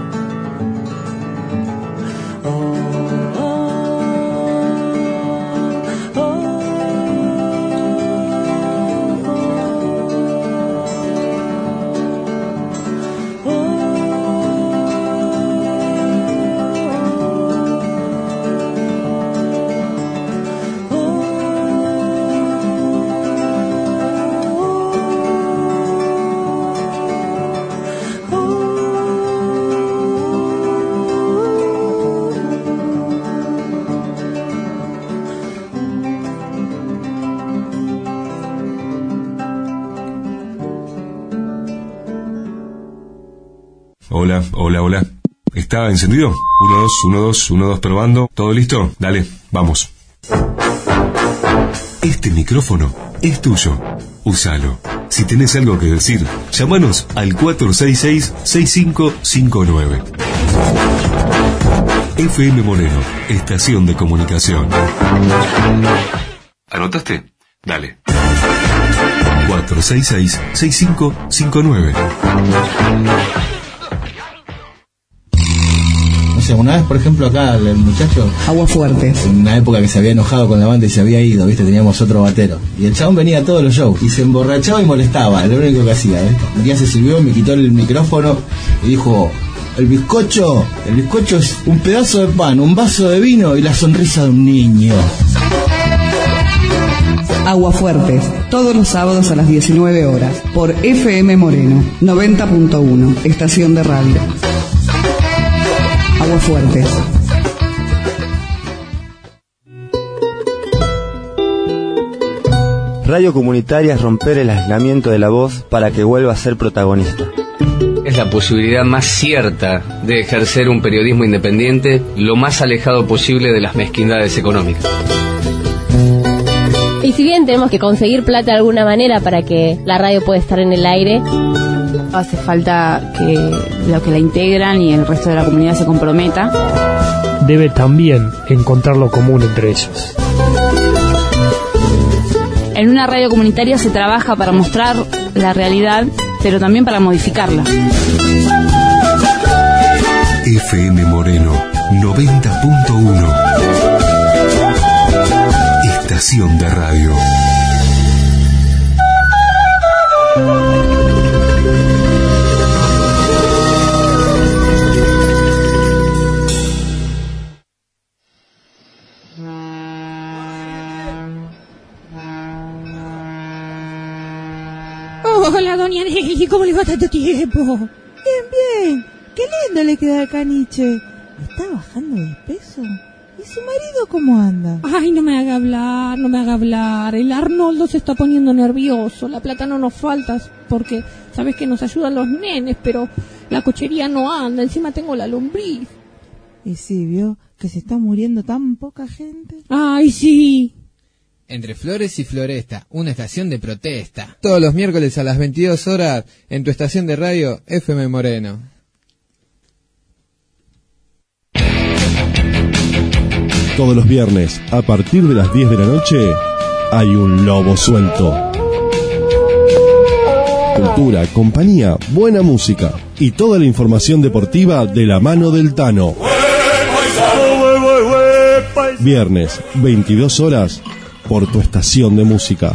Hola, hola, hola. ¿Está encendido? uno, dos, uno, dos, uno, dos, probando. ¿Todo listo? Dale, vamos. Este micrófono es tuyo. Úsalo. Si tenés algo que decir, llámanos al cuatro seis seis, seis cinco cinco nueve. F M Moreno, estación de comunicación. ¿Anotaste? Dale. cuatro seis seis, seis cinco cinco nueve. No sé, una vez, por ejemplo, acá el muchacho... Aguafuertes. En una época que se había enojado con la banda y se había ido, ¿viste? Teníamos otro batero. Y el chabón venía a todos los shows y se emborrachaba y molestaba, lo único que hacía, ¿eh? Un día se sirvió, me quitó el micrófono y dijo... El bizcocho, el bizcocho es un pedazo de pan, un vaso de vino y la sonrisa de un niño. Aguafuertes, todos los sábados a las diecinueve horas, por F M Moreno, noventa punto uno, estación de radio. Aguafuertes. Radio comunitaria es romper el aislamiento de la voz para que vuelva a ser protagonista. es la posibilidad más cierta de ejercer un periodismo independiente lo más alejado posible de las mezquindades económicas. Y si bien tenemos que conseguir plata de alguna manera para que la radio pueda estar en el aire, hace falta que los que la integran y el resto de la comunidad se comprometa. Debe también encontrar lo común entre ellos. En una radio comunitaria se trabaja para mostrar la realidad, pero también para modificarla. F M Moreno noventa punto uno. Estación de radio. Hola, doña Nelly, ¿cómo le va tanto tiempo? Bien, bien. Qué lindo le queda al caniche. ¿Está bajando de peso? ¿Y su marido cómo anda? Ay, no me haga hablar, no me haga hablar. El Arnoldo se está poniendo nervioso. La plata no nos falta porque sabes que nos ayudan los nenes, pero la cochería no anda. Encima tengo la lombriz. Y sí, vio que se está muriendo tan poca gente. Ay, sí. Entre Flores y Floresta, una estación de protesta. Todos los miércoles a las veintidós horas en tu estación de radio F M Moreno. Todos los viernes, a partir de las diez de la noche, hay un lobo suelto. Cultura, compañía, buena música y toda la información deportiva de la mano del Tano. Viernes, veintidós horas, por tu estación de música.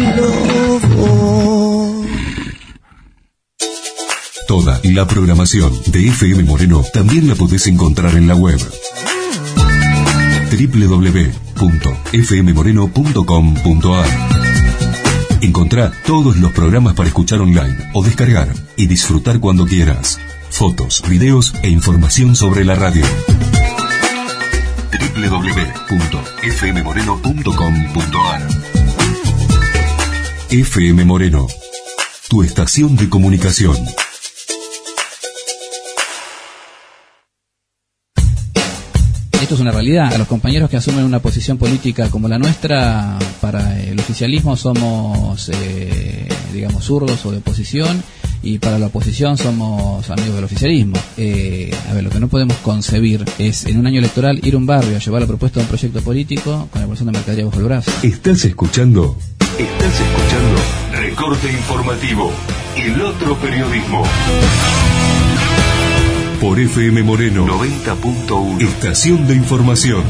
Toda la programación de F M Moreno también la podés encontrar en la web doble u doble u doble u punto f m moreno punto com punto a r. Encontrá todos los programas para escuchar online o descargar y disfrutar cuando quieras. Fotos, videos e información sobre la radio. doble u doble u doble u punto f m moreno punto com punto a r. F M Moreno, tu estación de comunicación. Esto es una realidad. A los compañeros que asumen una posición política como la nuestra, para el oficialismo somos, eh, digamos, zurdos o de oposición, y para la oposición somos amigos del oficialismo. Eh, a ver, lo que no podemos concebir es en un año electoral ir a un barrio a llevar la propuesta de un proyecto político con la bolsa de mercadería bajo el brazo. ¿Estás escuchando? Estás escuchando Recorte Informativo, el otro periodismo. Por F M Moreno noventa punto uno. Estación de información.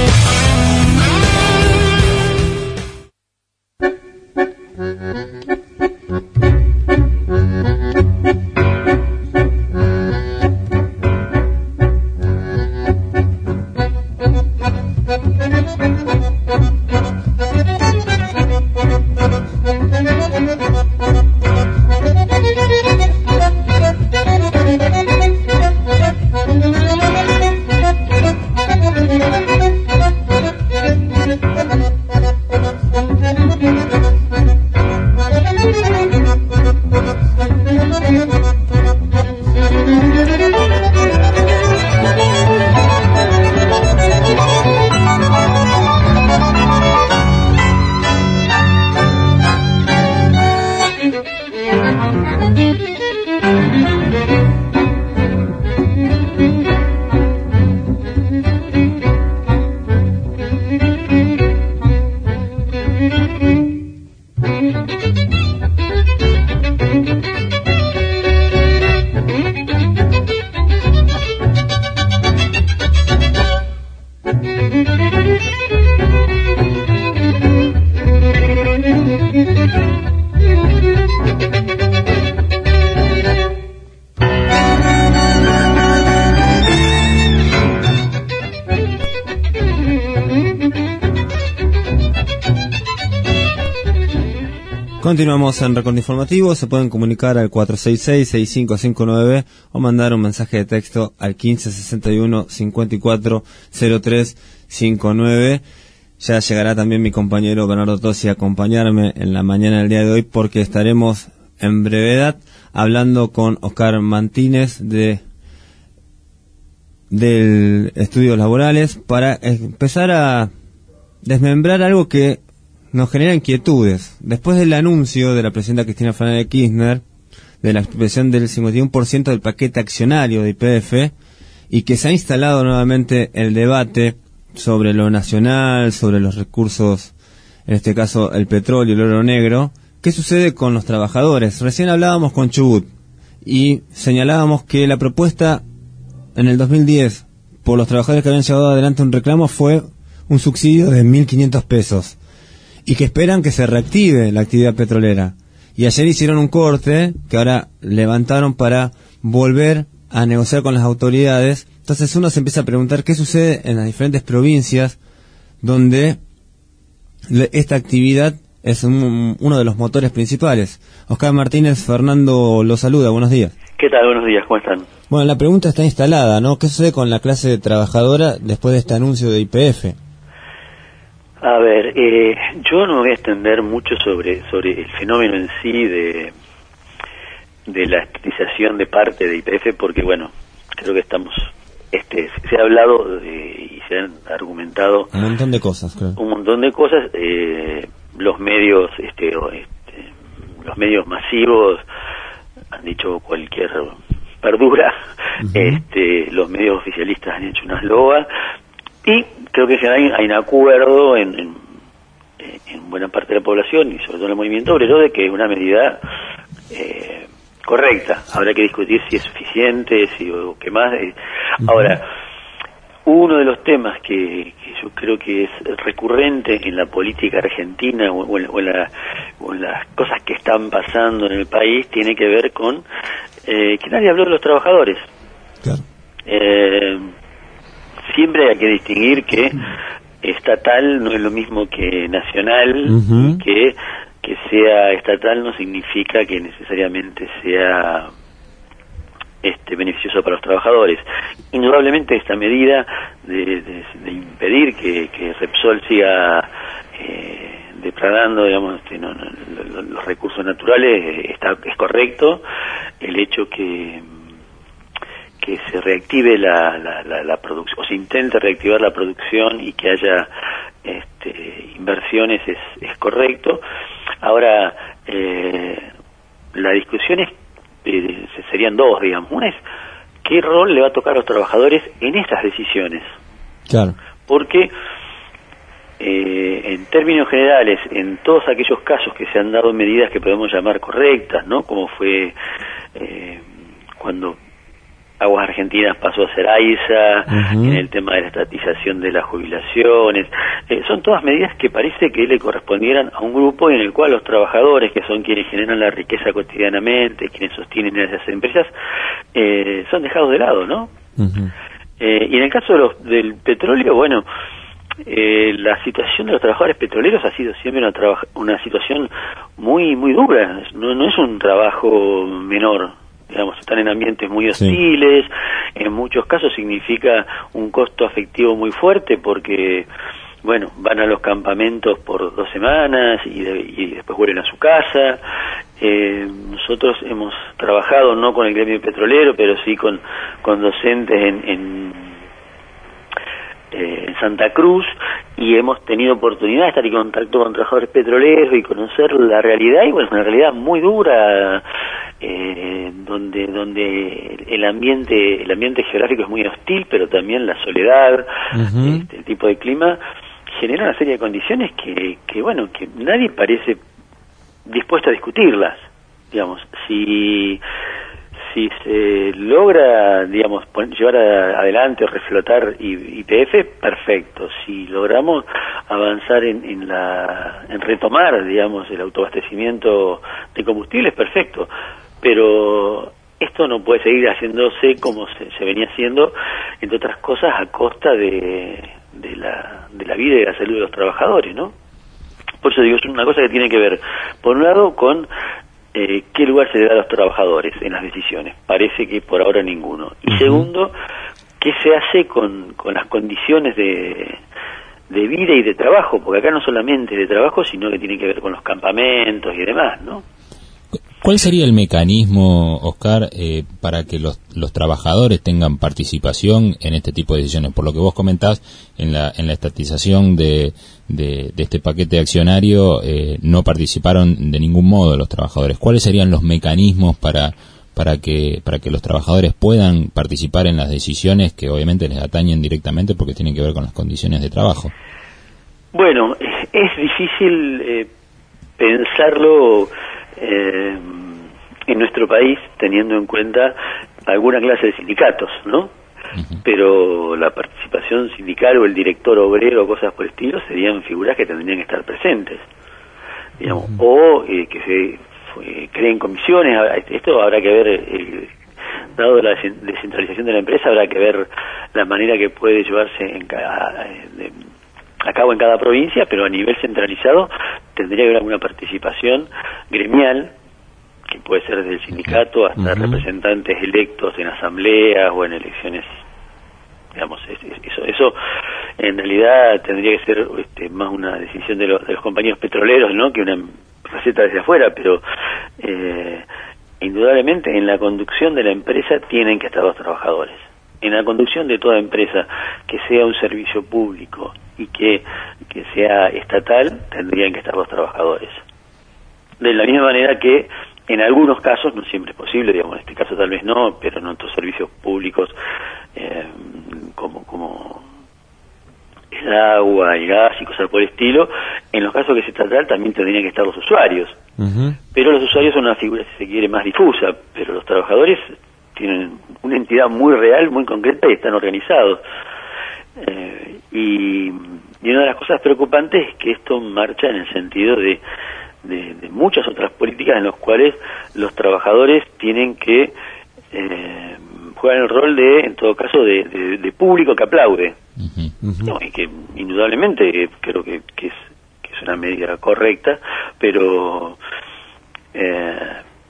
Continuamos en Recorte Informativo. Se pueden comunicar al cuatro seis seis, seis cinco cinco nueve o mandar un mensaje de texto al quince sesenta y uno cincuenta y cuatro cero tres cincuenta y nueve. Ya llegará también mi compañero Bernardo Tosi a acompañarme en la mañana del día de hoy, porque estaremos en brevedad hablando con Oscar Martínez de del Estudios Laborales para empezar a desmembrar algo que nos genera inquietudes. Después del anuncio de la presidenta Cristina Fernández de Kirchner de la expresión del cincuenta y uno por ciento del paquete accionario de Y P F, y que se ha instalado nuevamente el debate sobre lo nacional, sobre los recursos, en este caso el petróleo y el oro negro, ¿qué sucede con los trabajadores? Recién hablábamos con Chubut y señalábamos que la propuesta en el dos mil diez por los trabajadores que habían llevado adelante un reclamo fue un subsidio de mil quinientos pesos y que esperan que se reactive la actividad petrolera. Y ayer hicieron un corte que ahora levantaron para volver a negociar con las autoridades. Entonces uno se empieza a preguntar qué sucede en las diferentes provincias donde esta actividad es un, uno de los motores principales. Oscar Martínez, Fernando lo saluda, buenos días. ¿Qué tal? Buenos días, ¿cómo están? Bueno, la pregunta está instalada, ¿no? ¿Qué sucede con la clase trabajadora después de este anuncio de Y P F? A ver, eh, yo no me voy a extender mucho sobre sobre el fenómeno en sí de de la estatización de parte de Y P F, porque bueno, creo que estamos, este, se ha hablado de, y se han argumentado un montón de cosas, creo. Un montón de cosas, eh, los medios, este, o, este, los medios masivos han dicho cualquier verdura, uh-huh. este, los medios oficialistas han hecho unas loas. Y creo que hay, hay un acuerdo en, en, en buena parte de la población y sobre todo en el movimiento obrero de que es una medida eh, correcta. Habrá que discutir si es suficiente, si o qué más. Eh. Uh-huh. Ahora, uno de los temas que, que yo creo que es recurrente en la política argentina o, o, en, o, en la, o en las cosas que están pasando en el país tiene que ver con eh, que nadie habló de los trabajadores. Claro. Eh, Siempre hay que distinguir que estatal no es lo mismo que nacional, uh-huh. y que que sea estatal no significa que necesariamente sea este beneficioso para los trabajadores. Indudablemente esta medida de, de, de impedir que, que Repsol siga eh, depredando, digamos, este, no, no, los recursos naturales está, es correcto. El hecho que que se reactive la, la, la, la producción, o se intente reactivar la producción y que haya este, inversiones es, es correcto. Ahora, eh, la discusión es, eh, serían dos, digamos. Una es, ¿qué rol le va a tocar a los trabajadores en estas decisiones? Claro. Porque, eh, en términos generales, en todos aquellos casos que se han dado medidas que podemos llamar correctas, ¿no? Como fue eh, cuando Aguas Argentinas pasó a ser AISA, uh-huh. en el tema de la estatización de las jubilaciones, eh, son todas medidas que parece que le correspondieran a un grupo en el cual los trabajadores, que son quienes generan la riqueza cotidianamente, quienes sostienen esas empresas, eh, son dejados de lado, ¿no? Uh-huh. Eh, y en el caso de los, del petróleo, bueno, eh, la situación de los trabajadores petroleros ha sido siempre una, traba- una situación muy muy dura, no, no es un trabajo menor. Digamos, están en ambientes muy hostiles, sí. En muchos casos significa un costo afectivo muy fuerte porque, bueno, van a los campamentos por dos semanas y, de, y después vuelven a su casa. Eh, nosotros hemos trabajado no con el gremio petrolero, pero sí con, con docentes en, en, eh, en Santa Cruz, y hemos tenido oportunidad de estar en contacto con trabajadores petroleros y conocer la realidad, y bueno, es una realidad muy dura. Eh, donde donde el ambiente el ambiente geográfico es muy hostil, pero también la soledad, uh-huh. este, el tipo de clima genera una serie de condiciones que, que bueno, que nadie parece dispuesto a discutirlas. Digamos, si si se logra, digamos, llevar a, adelante o reflotar Y P F, perfecto. Si logramos avanzar en, en la en retomar, digamos, el autoabastecimiento de combustibles, perfecto. Pero esto no puede seguir haciéndose como se, se venía haciendo, entre otras cosas, a costa de, de, la, de la vida y de la salud de los trabajadores, ¿no? Por eso digo, es una cosa que tiene que ver, por un lado, con eh, qué lugar se le da a los trabajadores en las decisiones. Parece que por ahora ninguno. Y uh-huh. segundo, qué se hace con, con las condiciones de, de vida y de trabajo, porque acá no solamente de trabajo, sino que tiene que ver con los campamentos y demás, ¿no? ¿Cuál sería el mecanismo, Oscar, eh, para que los, los trabajadores tengan participación en este tipo de decisiones? Por lo que vos comentás, en la, en la estatización de, de, de este paquete accionario eh, no participaron de ningún modo los trabajadores. ¿Cuáles serían los mecanismos para, para, que, para que los trabajadores puedan participar en las decisiones que obviamente les atañen directamente porque tienen que ver con las condiciones de trabajo? Bueno, es, es difícil eh, pensarlo Eh, en nuestro país, teniendo en cuenta alguna clase de sindicatos, ¿no? Uh-huh. Pero la participación sindical o el director obrero o cosas por el estilo serían figuras que tendrían que estar presentes, digamos, uh-huh. o eh, que se fue, creen comisiones. Esto habrá que ver, eh, dado la descentralización de la empresa, habrá que ver la manera que puede llevarse en cada, de, a cabo en cada provincia, pero a nivel centralizado tendría que haber alguna participación gremial, que puede ser desde el sindicato hasta uh-huh. representantes electos en asambleas o en elecciones, digamos, eso, eso en realidad tendría que ser este, más una decisión de, lo, de los compañeros petroleros, ¿no?, que una receta desde afuera, pero eh, indudablemente en la conducción de la empresa tienen que estar los trabajadores. En la conducción de toda empresa que sea un servicio público y que, que sea estatal, tendrían que estar los trabajadores. De la misma manera que en algunos casos, no siempre es posible, digamos, en este caso tal vez no, pero en otros servicios públicos eh, como, como el agua, el gas y cosas por el estilo, en los casos que es estatal también tendrían que estar los usuarios. Uh-huh. Pero los usuarios son una figura, si se quiere, más difusa, pero los trabajadores tienen una entidad muy real, muy concreta y están organizados. Eh, y, y una de las cosas preocupantes es que esto marcha en el sentido de, de, de muchas otras políticas en las cuales los trabajadores tienen que eh, jugar el rol de, en todo caso, de, de, de público que aplaude. Uh-huh. Uh-huh. No, y que indudablemente creo que, que, es, que es una medida correcta, pero... Eh,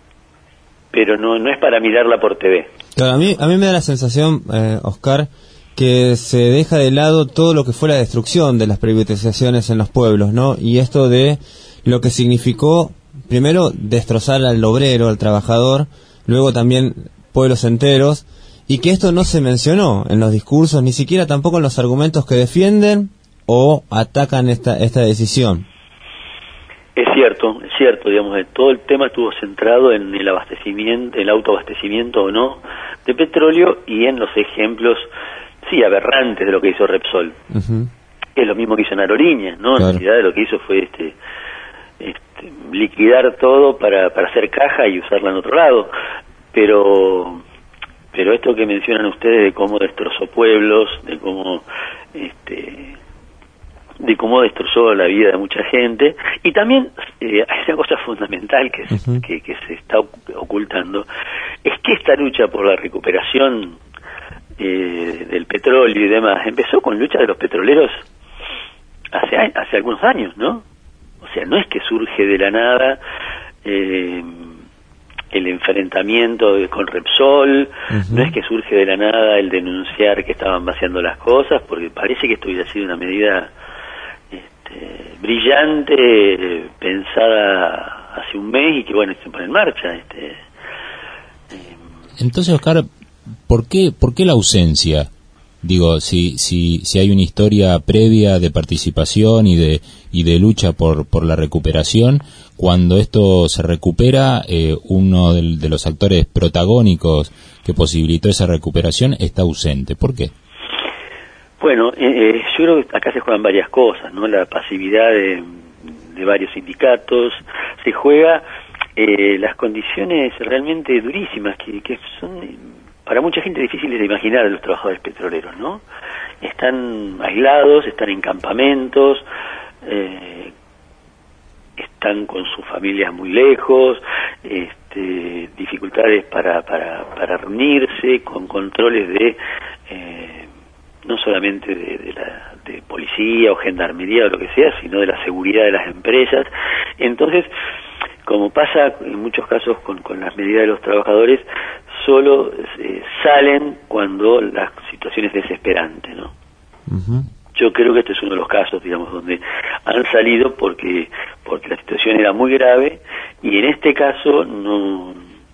pero no no es para mirarla por T V. Claro, a mí, a mí me da la sensación, eh, Oscar, que se deja de lado todo lo que fue la destrucción de las privatizaciones en los pueblos, ¿no? Y esto de lo que significó, primero, destrozar al obrero, al trabajador, luego también pueblos enteros, y que esto no se mencionó en los discursos, ni siquiera tampoco en los argumentos que defienden o atacan esta esta decisión. Es cierto, es cierto, digamos, todo el tema estuvo centrado en el abastecimiento, el autoabastecimiento o no de petróleo y en los ejemplos, sí, aberrantes de lo que hizo Repsol. Uh-huh. Es lo mismo que hizo en Aerolíneas, ¿no? Claro. En realidad lo que hizo fue este, este liquidar todo para, para hacer caja y usarla en otro lado. Pero, pero esto que mencionan ustedes de cómo destrozó pueblos, de cómo... este de cómo destrozó la vida de mucha gente, y también eh, hay una cosa fundamental que, es, uh-huh. que, que se está ocultando, es que esta lucha por la recuperación eh, del petróleo y demás empezó con lucha de los petroleros hace hace algunos años, ¿no? O sea, no es que surge de la nada eh, el enfrentamiento con Repsol, uh-huh. no es que surge de la nada el denunciar que estaban vaciando las cosas, porque parece que esto hubiera sido una medida Este, brillante, pensada hace un mes y que bueno, se pone en marcha. Este, eh. Entonces, Oscar, ¿por qué, por qué la ausencia? Digo, si, si, si hay una historia previa de participación y de, y de lucha por, por la recuperación, cuando esto se recupera, eh, uno de, de los actores protagónicos que posibilitó esa recuperación está ausente. ¿Por qué? Bueno, eh, yo creo que acá se juegan varias cosas, ¿no? La pasividad de, de varios sindicatos, se juega eh, las condiciones realmente durísimas que, que son para mucha gente difíciles de imaginar de los trabajadores petroleros, ¿no? Están aislados, están en campamentos, eh, están con sus familias muy lejos, este, dificultades para, para, para reunirse, con controles de... Eh, no solamente de, de la de policía o gendarmería o lo que sea, sino de la seguridad de las empresas. Entonces, como pasa en muchos casos con, con las medidas de los trabajadores, solo eh, salen cuando la situación es desesperante, ¿no? Uh-huh. Yo creo que este es uno de los casos, digamos, donde han salido porque porque la situación era muy grave y en este caso no,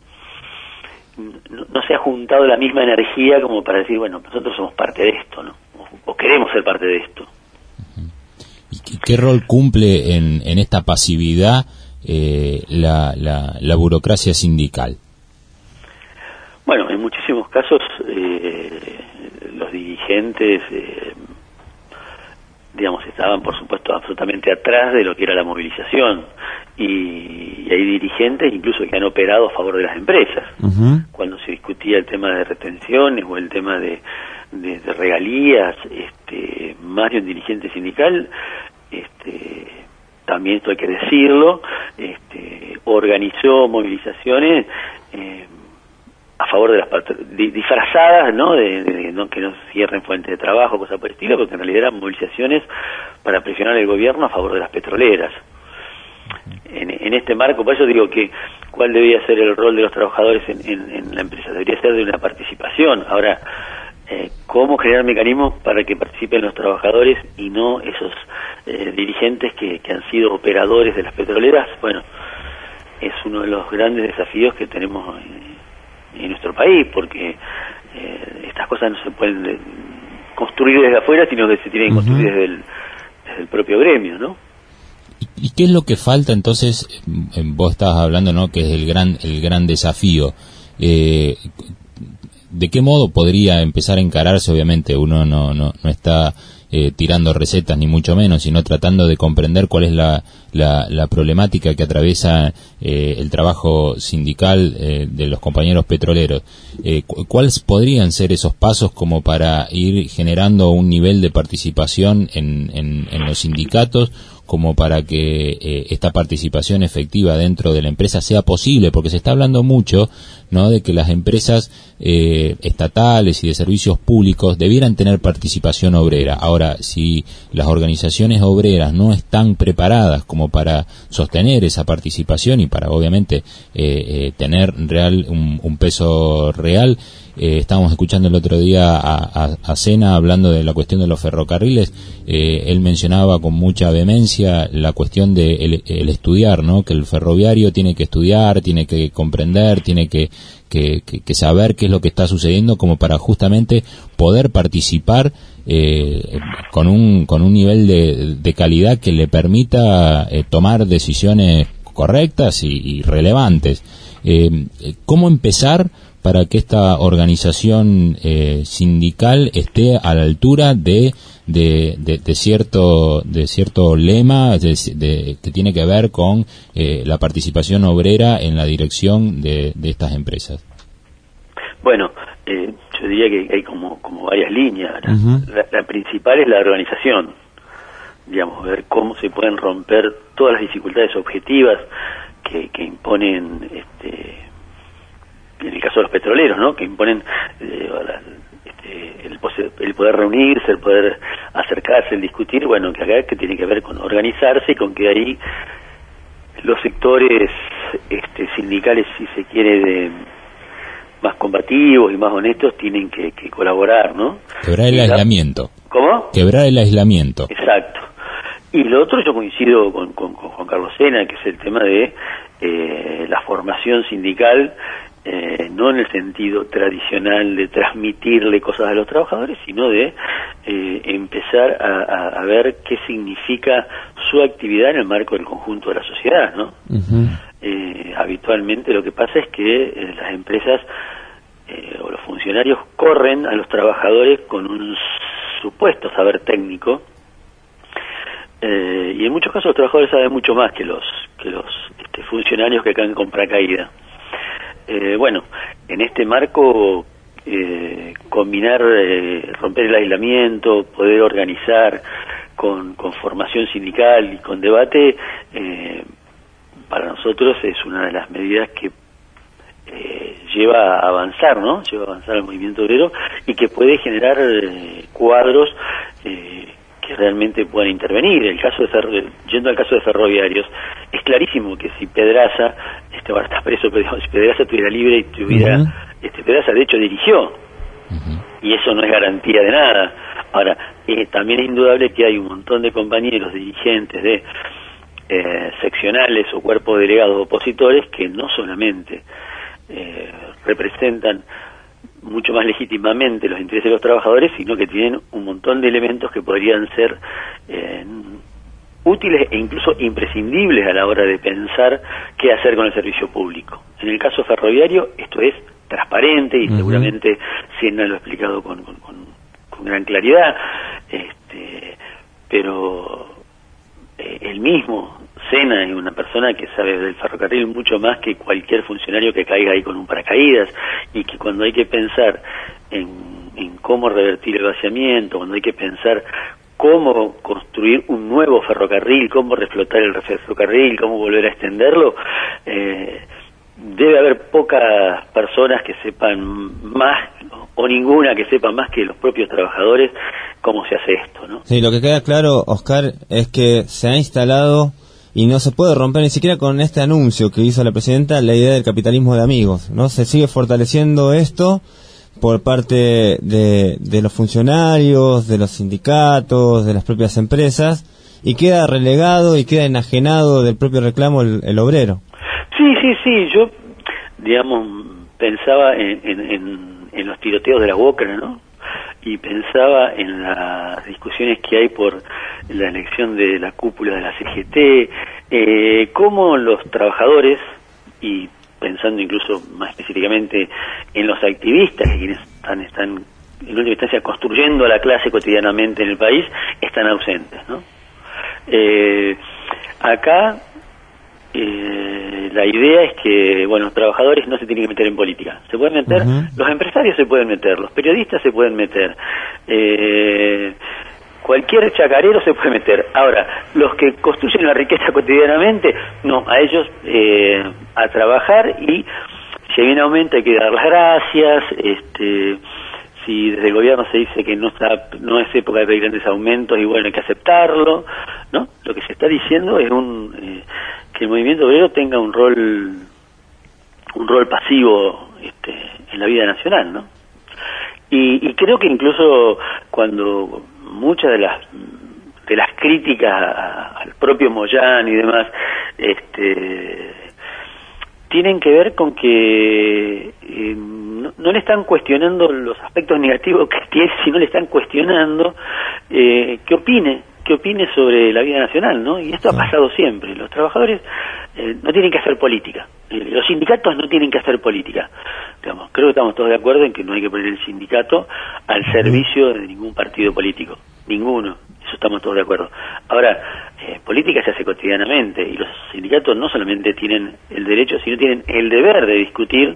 no, no se ha juntado la misma energía como para decir, bueno, nosotros somos parte de esto, ¿no? O, o queremos ser parte de esto. ¿Y qué rol cumple en, en esta pasividad eh, la, la, la burocracia sindical? Bueno, en muchísimos casos eh, los dirigentes, eh, digamos, estaban por supuesto absolutamente atrás de lo que era la movilización, y, y hay dirigentes incluso que han operado a favor de las empresas. Uh-huh. Cuando se discutía el tema de retenciones o el tema de, de, de regalías, este, más de un dirigente sindical, este, también esto hay que decirlo, este, organizó movilizaciones eh, a favor de las disfrazadas, ¿no? De, de, de no, que no cierren fuentes de trabajo, cosas por el estilo, porque en realidad eran movilizaciones para presionar al gobierno a favor de las petroleras. En, en este marco, por eso digo que cuál debía ser el rol de los trabajadores en, en, en la empresa, debería ser de una participación. Ahora, eh, ¿cómo generar mecanismos para que participen los trabajadores y no esos eh, dirigentes que, que han sido operadores de las petroleras? Bueno, es uno de los grandes desafíos que tenemos en, en nuestro país, porque eh, estas cosas no se pueden de, construir desde afuera, sino que se tienen que construir uh-huh. desde, el, desde el propio gremio, ¿no? ¿Y qué es lo que falta entonces? Vos estabas hablando, ¿no?, que es el gran el gran desafío. Eh, ¿De qué modo podría empezar a encararse? Obviamente uno no no, no está eh, tirando recetas ni mucho menos, sino tratando de comprender cuál es la la, la problemática que atraviesa eh, el trabajo sindical eh, de los compañeros petroleros. Eh, cu- ¿Cuáles podrían ser esos pasos como para ir generando un nivel de participación en, en, en los sindicatos, como para que eh, esta participación efectiva dentro de la empresa sea posible? Porque se está hablando mucho, ¿no?, de que las empresas eh, estatales y de servicios públicos debieran tener participación obrera. Ahora, si las organizaciones obreras no están preparadas como para sostener esa participación y para, obviamente, eh, eh, tener real un, un peso real, Eh, estábamos escuchando el otro día a, a, a Sena hablando de la cuestión de los ferrocarriles. Eh, él mencionaba con mucha vehemencia la cuestión de el, el estudiar, ¿no?, que el ferroviario tiene que estudiar, tiene que comprender, tiene que, que, que, que saber qué es lo que está sucediendo como para justamente poder participar eh, con un con un nivel de, de calidad que le permita eh, tomar decisiones correctas y, y relevantes. Eh, ¿Cómo empezar para que esta organización eh, sindical esté a la altura de de, de, de cierto de cierto lema de, de, que tiene que ver con eh, la participación obrera en la dirección de, de estas empresas? Bueno, eh, yo diría que hay como como varias líneas. Uh-huh. La, la principal es la organización, digamos, ver cómo se pueden romper todas las dificultades objetivas que, que imponen este en el caso de los petroleros, ¿no?, que imponen eh, este, el, el poder reunirse, el poder acercarse, el discutir, bueno, que acá que tiene que ver con organizarse y con que ahí los sectores este, sindicales, si se quiere, de más combativos y más honestos, tienen que, que colaborar, ¿no? Quebrar el aislamiento. ¿Cómo? Quebrar el aislamiento. Exacto. Y lo otro, yo coincido con, con, con Juan Carlos Sena, que es el tema de eh, la formación sindical, Eh, no en el sentido tradicional de transmitirle cosas a los trabajadores, sino de eh, empezar a, a, a ver qué significa su actividad en el marco del conjunto de la sociedad, ¿no? Uh-huh. Eh, habitualmente lo que pasa es que eh, las empresas eh, o los funcionarios corren a los trabajadores con un supuesto saber técnico, eh, y en muchos casos los trabajadores saben mucho más que los que los este, funcionarios que caen con paracaídas. Eh, bueno, en este marco, eh, combinar, eh, romper el aislamiento, poder organizar con, con formación sindical y con debate, eh, para nosotros es una de las medidas que eh, lleva a avanzar, ¿no? Lleva a avanzar el movimiento obrero y que puede generar eh, cuadros eh, que realmente puedan intervenir. El caso de Ferro, yendo al caso de ferroviarios, es clarísimo que si Pedraza, este, ahora está preso, pero digamos, si Pedraza estuviera libre y tuviera, uh-huh. este, Pedraza de hecho dirigió, uh-huh. y eso no es garantía de nada. Ahora, eh, también es indudable que hay un montón de compañeros dirigentes de eh, seccionales o cuerpos delegados opositores que no solamente eh, representan mucho más legítimamente los intereses de los trabajadores, sino que tienen un montón de elementos que podrían ser eh, útiles e incluso imprescindibles a la hora de pensar qué hacer con el servicio público. En el caso ferroviario esto es transparente y uh-huh. seguramente Siena lo ha explicado con, con, con, con gran claridad, este, pero eh, el mismo Sena es una persona que sabe del ferrocarril mucho más que cualquier funcionario que caiga ahí con un paracaídas, y que cuando hay que pensar en, en cómo revertir el vaciamiento, cuando hay que pensar cómo construir un nuevo ferrocarril, cómo reflotar el ferrocarril, cómo volver a extenderlo, eh, debe haber pocas personas que sepan más, o ninguna que sepa más que los propios trabajadores, cómo se hace esto, ¿no? Sí, lo que queda claro, Oscar, es que se ha instalado, y no se puede romper ni siquiera con este anuncio que hizo la presidenta, la idea del capitalismo de amigos, ¿no? Se sigue fortaleciendo esto por parte de, de los funcionarios, de los sindicatos, de las propias empresas, y queda relegado y queda enajenado del propio reclamo el, el obrero. Sí, sí, sí, yo, digamos, pensaba en, en, en, en los tiroteos de la Boca, ¿no? Y pensaba en las discusiones que hay por la elección de la cúpula de la C G T, eh, cómo los trabajadores, y pensando incluso más específicamente en los activistas, que quienes están, están en última instancia construyendo a la clase cotidianamente en el país, están ausentes, ¿no? Eh, acá eh, la idea es que, bueno, los trabajadores no se tienen que meter en política. Se pueden meter, uh-huh. los empresarios se pueden meter, los periodistas se pueden meter, eh, cualquier chacarero se puede meter. Ahora, los que construyen la riqueza cotidianamente, no, a ellos eh, a trabajar, y si hay un aumento hay que dar las gracias. Este, si desde el gobierno se dice que no está, no es época de pedir grandes aumentos, y bueno, hay que aceptarlo, ¿no? Lo que se está diciendo es un eh, que el movimiento obrero tenga un rol un rol pasivo este, en la vida nacional, ¿no? Y, y creo que incluso cuando muchas de las de las críticas a, al propio Moyano y demás este tienen que ver con que eh, no, no le están cuestionando los aspectos negativos que tiene, sino le están cuestionando eh, qué opine, qué opine sobre la vida nacional, ¿no? Y esto ha pasado siempre. Los trabajadores eh, no tienen que hacer política, eh, los sindicatos no tienen que hacer política. Digamos, creo que estamos todos de acuerdo en que no hay que poner el sindicato al servicio de ningún partido político, ninguno. Eso estamos todos de acuerdo. Ahora, eh, política se hace cotidianamente, y los sindicatos no solamente tienen el derecho, sino tienen el deber de discutir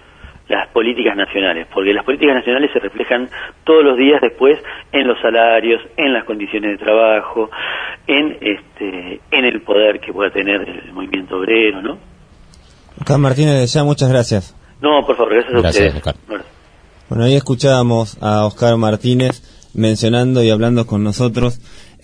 las políticas nacionales, porque las políticas nacionales se reflejan todos los días después en los salarios, en las condiciones de trabajo, en este, en el poder que pueda tener el movimiento obrero, ¿no? Oscar Martínez, ya muchas gracias. No, por favor, gracias a gracias, ustedes. Oscar. Bueno, ahí escuchábamos a Oscar Martínez mencionando y hablando con nosotros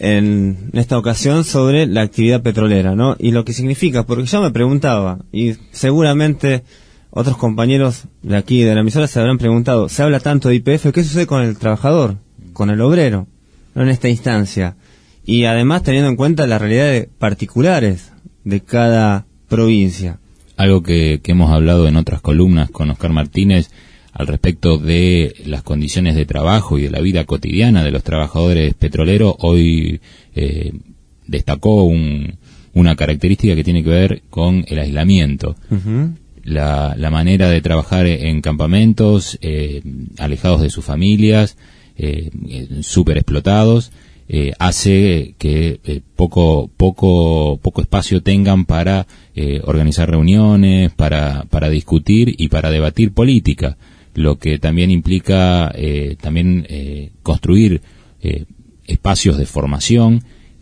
en esta ocasión sobre la actividad petrolera, ¿no? Y lo que significa, porque yo me preguntaba, y seguramente otros compañeros de aquí, de la emisora, se habrán preguntado, se habla tanto de Y P F, ¿qué sucede con el trabajador, con el obrero, no en esta instancia? Y además teniendo en cuenta las realidades particulares de cada provincia. Algo que, que hemos hablado en otras columnas con Oscar Martínez al respecto de las condiciones de trabajo y de la vida cotidiana de los trabajadores petroleros, hoy eh, destacó un, una característica que tiene que ver con el aislamiento. Uh-huh. La, la manera de trabajar en campamentos, eh, alejados de sus familias, eh, súper explotados, eh, hace que eh, poco poco poco espacio tengan para eh, organizar reuniones, para para discutir y para debatir política, lo que también implica eh, también eh, construir eh, espacios de formación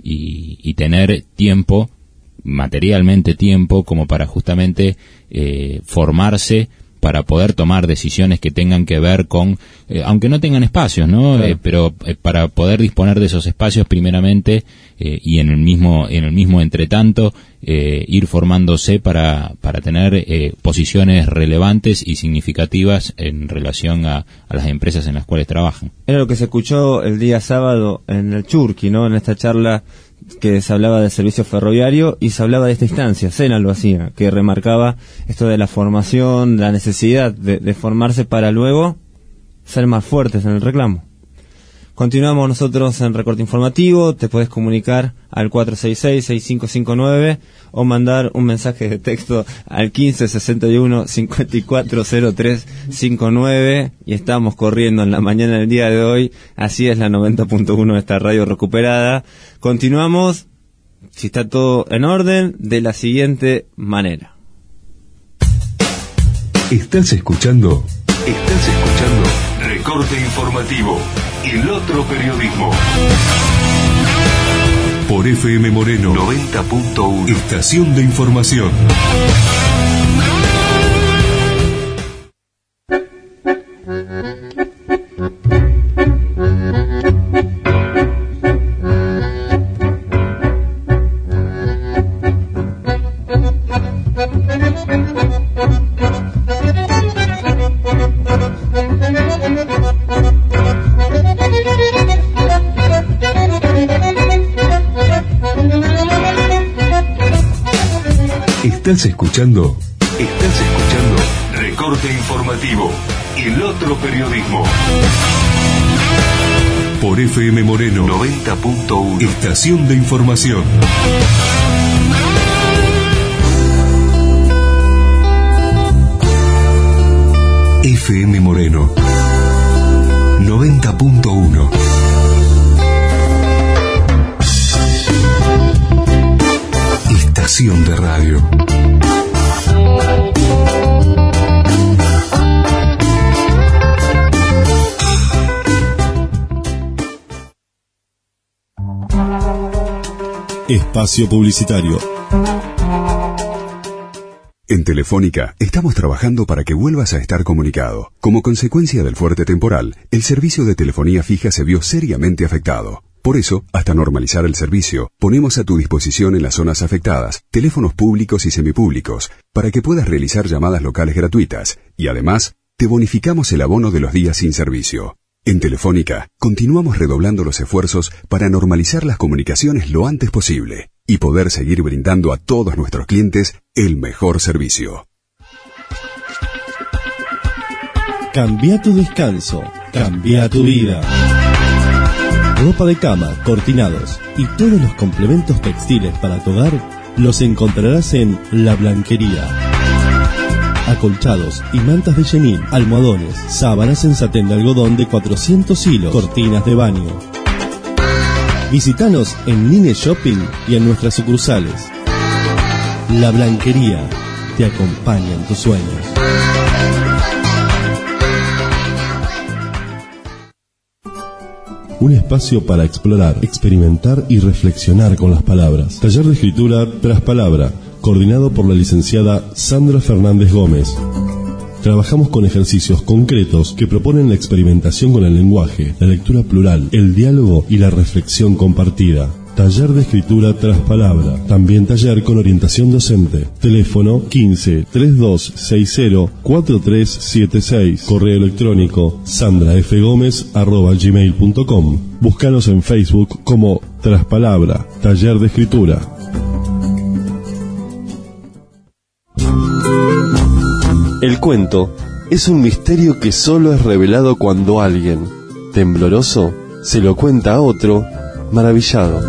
y, y tener tiempo, materialmente tiempo, como para justamente eh, formarse para poder tomar decisiones que tengan que ver con, eh, aunque no tengan espacios, ¿no? Claro. Eh, pero eh, para poder disponer de esos espacios primeramente eh, y en el mismo en el mismo entretanto eh, ir formándose para para tener eh, posiciones relevantes y significativas en relación a, a las empresas en las cuales trabajan. Era lo que se escuchó el día sábado en el Churqui, ¿no? En esta charla que se hablaba del servicio ferroviario y se hablaba de esta instancia, Sena lo hacía, que remarcaba esto de la formación, la necesidad de, de formarse para luego ser más fuertes en el reclamo. Continuamos nosotros en Recorte Informativo. Te podés comunicar al cuatro seis seis, seis cinco cinco nueve o mandar un mensaje de texto al quince sesenta y uno cincuenta y cuatro cero tres cincuenta y nueve, y estamos corriendo en la mañana del día de hoy. Así es la noventa punto uno de esta radio recuperada. Continuamos, si está todo en orden, de la siguiente manera. Estás escuchando, estás escuchando Recorte Informativo, el otro periodismo. Por F M Moreno noventa punto uno, estación de información. Estás escuchando, estás escuchando Recorte Informativo, el otro periodismo. Por F M Moreno noventa punto uno, estación de información. F M Moreno noventa punto uno. Estación de radio. Espacio publicitario. En Telefónica estamos trabajando para que vuelvas a estar comunicado. Como consecuencia del fuerte temporal, el servicio de telefonía fija se vio seriamente afectado. Por eso, hasta normalizar el servicio, ponemos a tu disposición en las zonas afectadas teléfonos públicos y semipúblicos para que puedas realizar llamadas locales gratuitas y además te bonificamos el abono de los días sin servicio. En Telefónica, continuamos redoblando los esfuerzos para normalizar las comunicaciones lo antes posible y poder seguir brindando a todos nuestros clientes el mejor servicio. Cambia tu descanso, cambia tu vida. Ropa de cama, cortinados y todos los complementos textiles para tu hogar los encontrarás en La Blanquería. Acolchados y mantas de chenín, almohadones, sábanas en satén de algodón de cuatrocientos hilos, cortinas de baño. Visítanos en Nine Shopping y en nuestras sucursales. La Blanquería te acompaña en tus sueños. Un espacio para explorar, experimentar y reflexionar con las palabras. Taller de escritura tras palabra, coordinado por la licenciada Sandra Fernández Gómez. Trabajamos con ejercicios concretos que proponen la experimentación con el lenguaje, la lectura plural, el diálogo y la reflexión compartida. Taller de escritura tras palabra. También taller con orientación docente. Teléfono quince, treinta y dos sesenta, cuarenta y tres setenta y seis. Correo electrónico sandrafgomez arroba gmail punto com. Búscanos en Facebook como Traspalabra, Taller de Escritura. El cuento es un misterio que solo es revelado cuando alguien, tembloroso, se lo cuenta a otro, maravillado.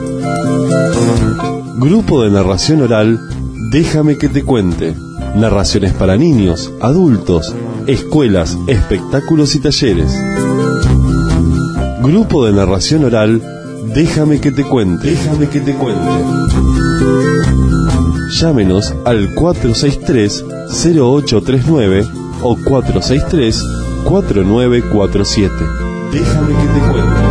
Grupo de narración oral, Déjame que te cuente. Narraciones para niños, adultos, escuelas, espectáculos y talleres. Grupo de narración oral, Déjame que te cuente. Déjame que te cuente. Llámenos al cuatro seis tres, cero ocho tres nueve o cuatro seis tres, cuatro nueve cuatro siete. Déjame que te cuente.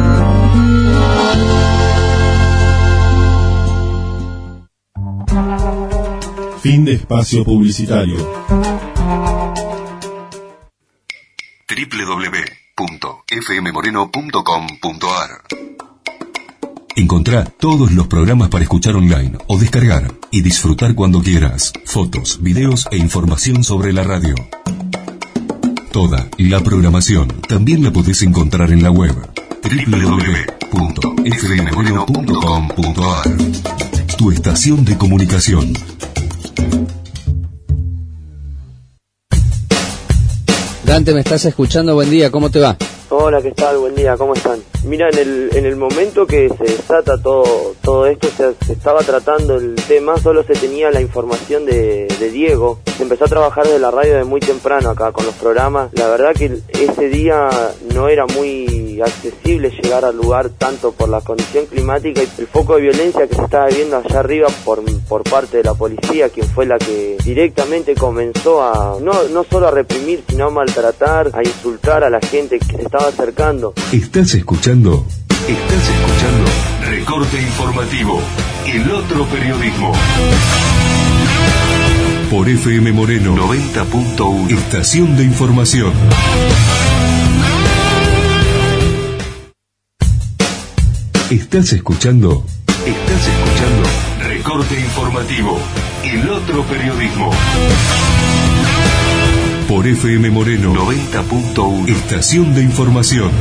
Fin de espacio publicitario. doble u doble u doble u punto f m moreno punto com punto a r. Encontrá todos los programas para escuchar online o descargar y disfrutar cuando quieras. Fotos, videos e información sobre la radio. Toda la programación también la podés encontrar en la web doble u doble u doble u punto f m moreno punto com punto a r. Tu estación de comunicación. Dante, ¿me estás escuchando? Buen día, ¿cómo te va? Hola, ¿qué tal? Buen día, ¿cómo están? Mira, en el en el momento que se desata todo todo esto, se, se estaba tratando el tema, solo se tenía la información de, de Diego. Se empezó a trabajar desde la radio de muy temprano acá con los programas. La verdad que ese día no era muy accesible llegar al lugar, tanto por la condición climática y el foco de violencia que se estaba viendo allá arriba por por parte de la policía, quien fue la que directamente comenzó a no no solo a reprimir, sino a maltratar, a insultar a la gente que se estaba acercando. ¿Estás escuchando? Estás escuchando Recorte Informativo, el otro periodismo. Por F M Moreno noventa punto uno, estación de información. ¿Estás escuchando? Estás escuchando Recorte Informativo, el otro periodismo. Por F M Moreno noventa punto uno, estación de información.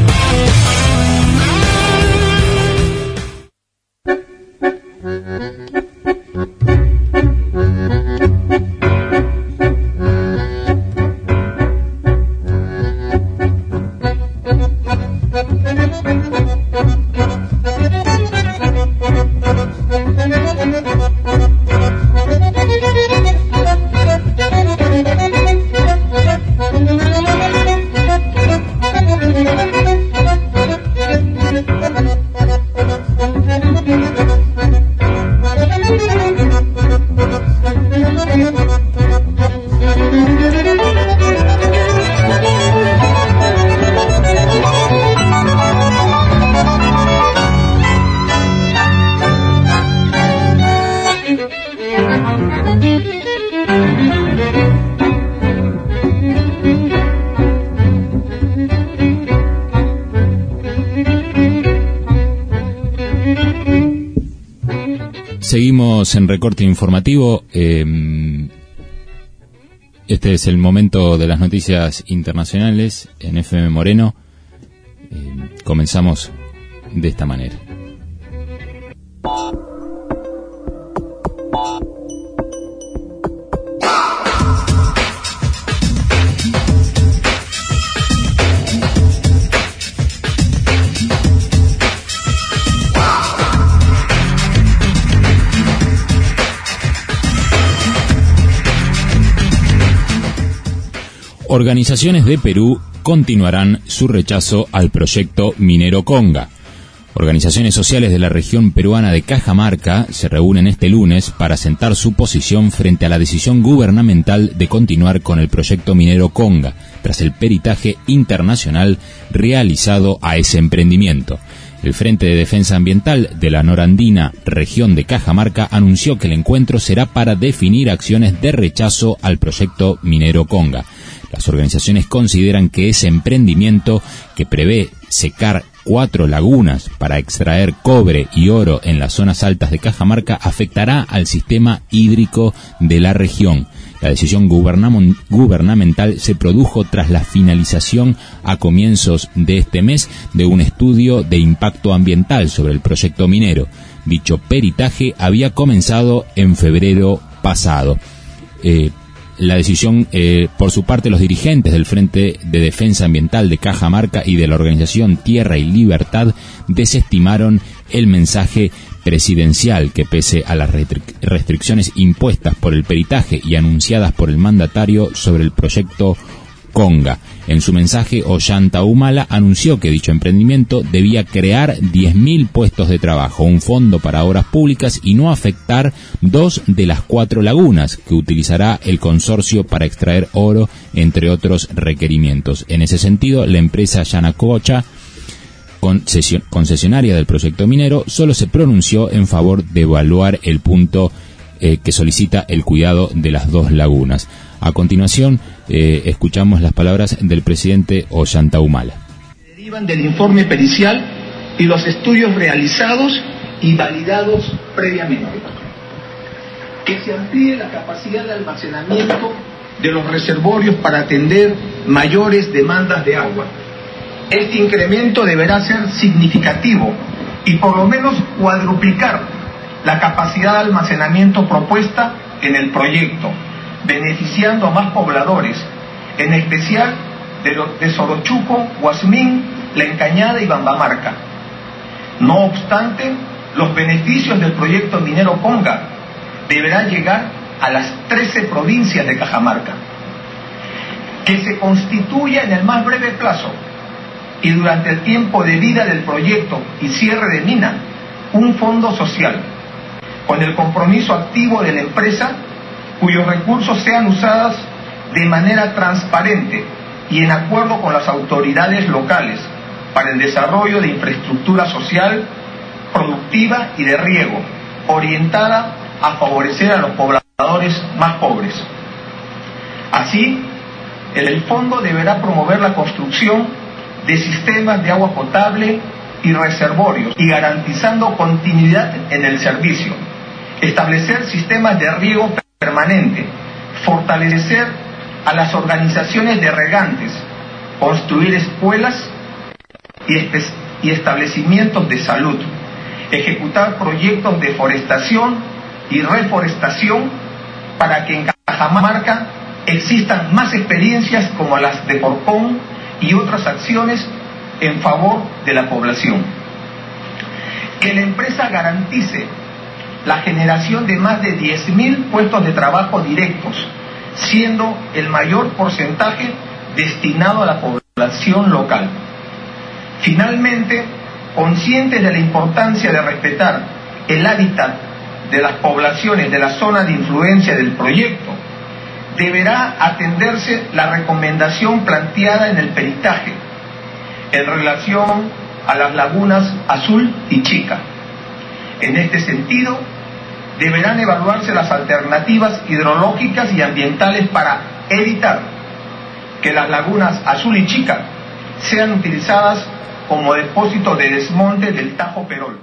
Seguimos en Recorte Informativo. Eh, este es el momento de las noticias internacionales en F M Moreno. Eh, comenzamos de esta manera. Organizaciones de Perú continuarán su rechazo al proyecto minero Conga. Organizaciones sociales de la región peruana de Cajamarca se reúnen este lunes para sentar su posición frente a la decisión gubernamental de continuar con el proyecto minero Conga, tras el peritaje internacional realizado a ese emprendimiento. El Frente de Defensa Ambiental de la Norandina, región de Cajamarca, anunció que el encuentro será para definir acciones de rechazo al proyecto minero Conga. Las organizaciones consideran que ese emprendimiento, que prevé secar cuatro lagunas para extraer cobre y oro en las zonas altas de Cajamarca, afectará al sistema hídrico de la región. La decisión gubernam- gubernamental se produjo tras la finalización a comienzos de este mes de un estudio de impacto ambiental sobre el proyecto minero. Dicho peritaje había comenzado en febrero pasado. Eh, La decisión, eh, por su parte, los dirigentes del Frente de Defensa Ambiental de Cajamarca y de la organización Tierra y Libertad desestimaron el mensaje presidencial que, pese a las restric- restricciones impuestas por el peritaje y anunciadas por el mandatario sobre el proyecto Conga, en su mensaje Ollanta Humala anunció que dicho emprendimiento debía crear diez mil puestos de trabajo, un fondo para obras públicas y no afectar dos de las cuatro lagunas que utilizará el consorcio para extraer oro, entre otros requerimientos. En ese sentido, la empresa Yanacocha, concesionaria del proyecto minero, solo se pronunció en favor de evaluar el punto eh, que solicita el cuidado de las dos lagunas. A continuación, eh, escuchamos las palabras del presidente Ollanta Humala. Derivan del informe pericial y los estudios realizados y validados previamente. Que se amplíe la capacidad de almacenamiento de los reservorios para atender mayores demandas de agua. Este incremento deberá ser significativo y por lo menos cuadruplicar la capacidad de almacenamiento propuesta en el proyecto, beneficiando a más pobladores, en especial de, lo, de Sorochuco, Huasmín, La Encañada y Bambamarca. No obstante, los beneficios del proyecto minero Conga deberán llegar a las trece provincias de Cajamarca. Que se constituya en el más breve plazo y durante el tiempo de vida del proyecto y cierre de mina un fondo social con el compromiso activo de la empresa, cuyos recursos sean usados de manera transparente y en acuerdo con las autoridades locales para el desarrollo de infraestructura social, productiva y de riego, orientada a favorecer a los pobladores más pobres. Así, el fondo deberá promover la construcción de sistemas de agua potable y reservorios y garantizando continuidad en el servicio, establecer sistemas de riego permanente, fortalecer a las organizaciones de regantes, construir escuelas y, y establecimientos de salud, ejecutar proyectos de forestación y reforestación para que en Cajamarca existan más experiencias como las de Porcón y otras acciones en favor de la población. Que la empresa garantice la generación de más de diez mil puestos de trabajo directos, siendo el mayor porcentaje destinado a la población local. Finalmente, conscientes de la importancia de respetar el hábitat de las poblaciones de la zona de influencia del proyecto, deberá atenderse la recomendación planteada en el peritaje en relación a las lagunas Azul y Chica. En este sentido, deberán evaluarse las alternativas hidrológicas y ambientales para evitar que las lagunas Azul y Chica sean utilizadas como depósito de desmonte del Tajo Perol.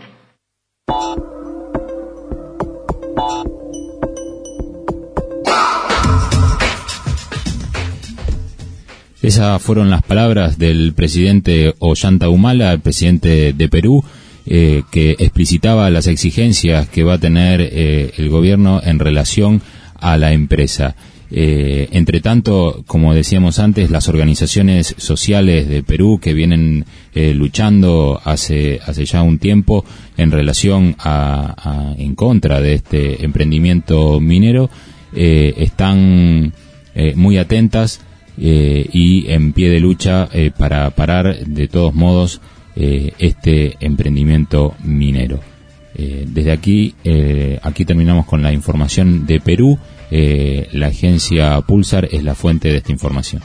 Esas fueron las palabras del presidente Ollanta Humala, el presidente de Perú, eh, que explicitaba las exigencias que va a tener eh, el gobierno en relación a la empresa. Eh, entre tanto, como decíamos antes, las organizaciones sociales de Perú que vienen eh, luchando hace hace ya un tiempo en relación a, a en contra de este emprendimiento minero eh, están eh, muy atentas eh, y en pie de lucha eh, para parar de todos modos eh, este emprendimiento minero. Eh, desde aquí eh, aquí terminamos con la información de Perú. Eh, la agencia Pulsar es la fuente de esta información.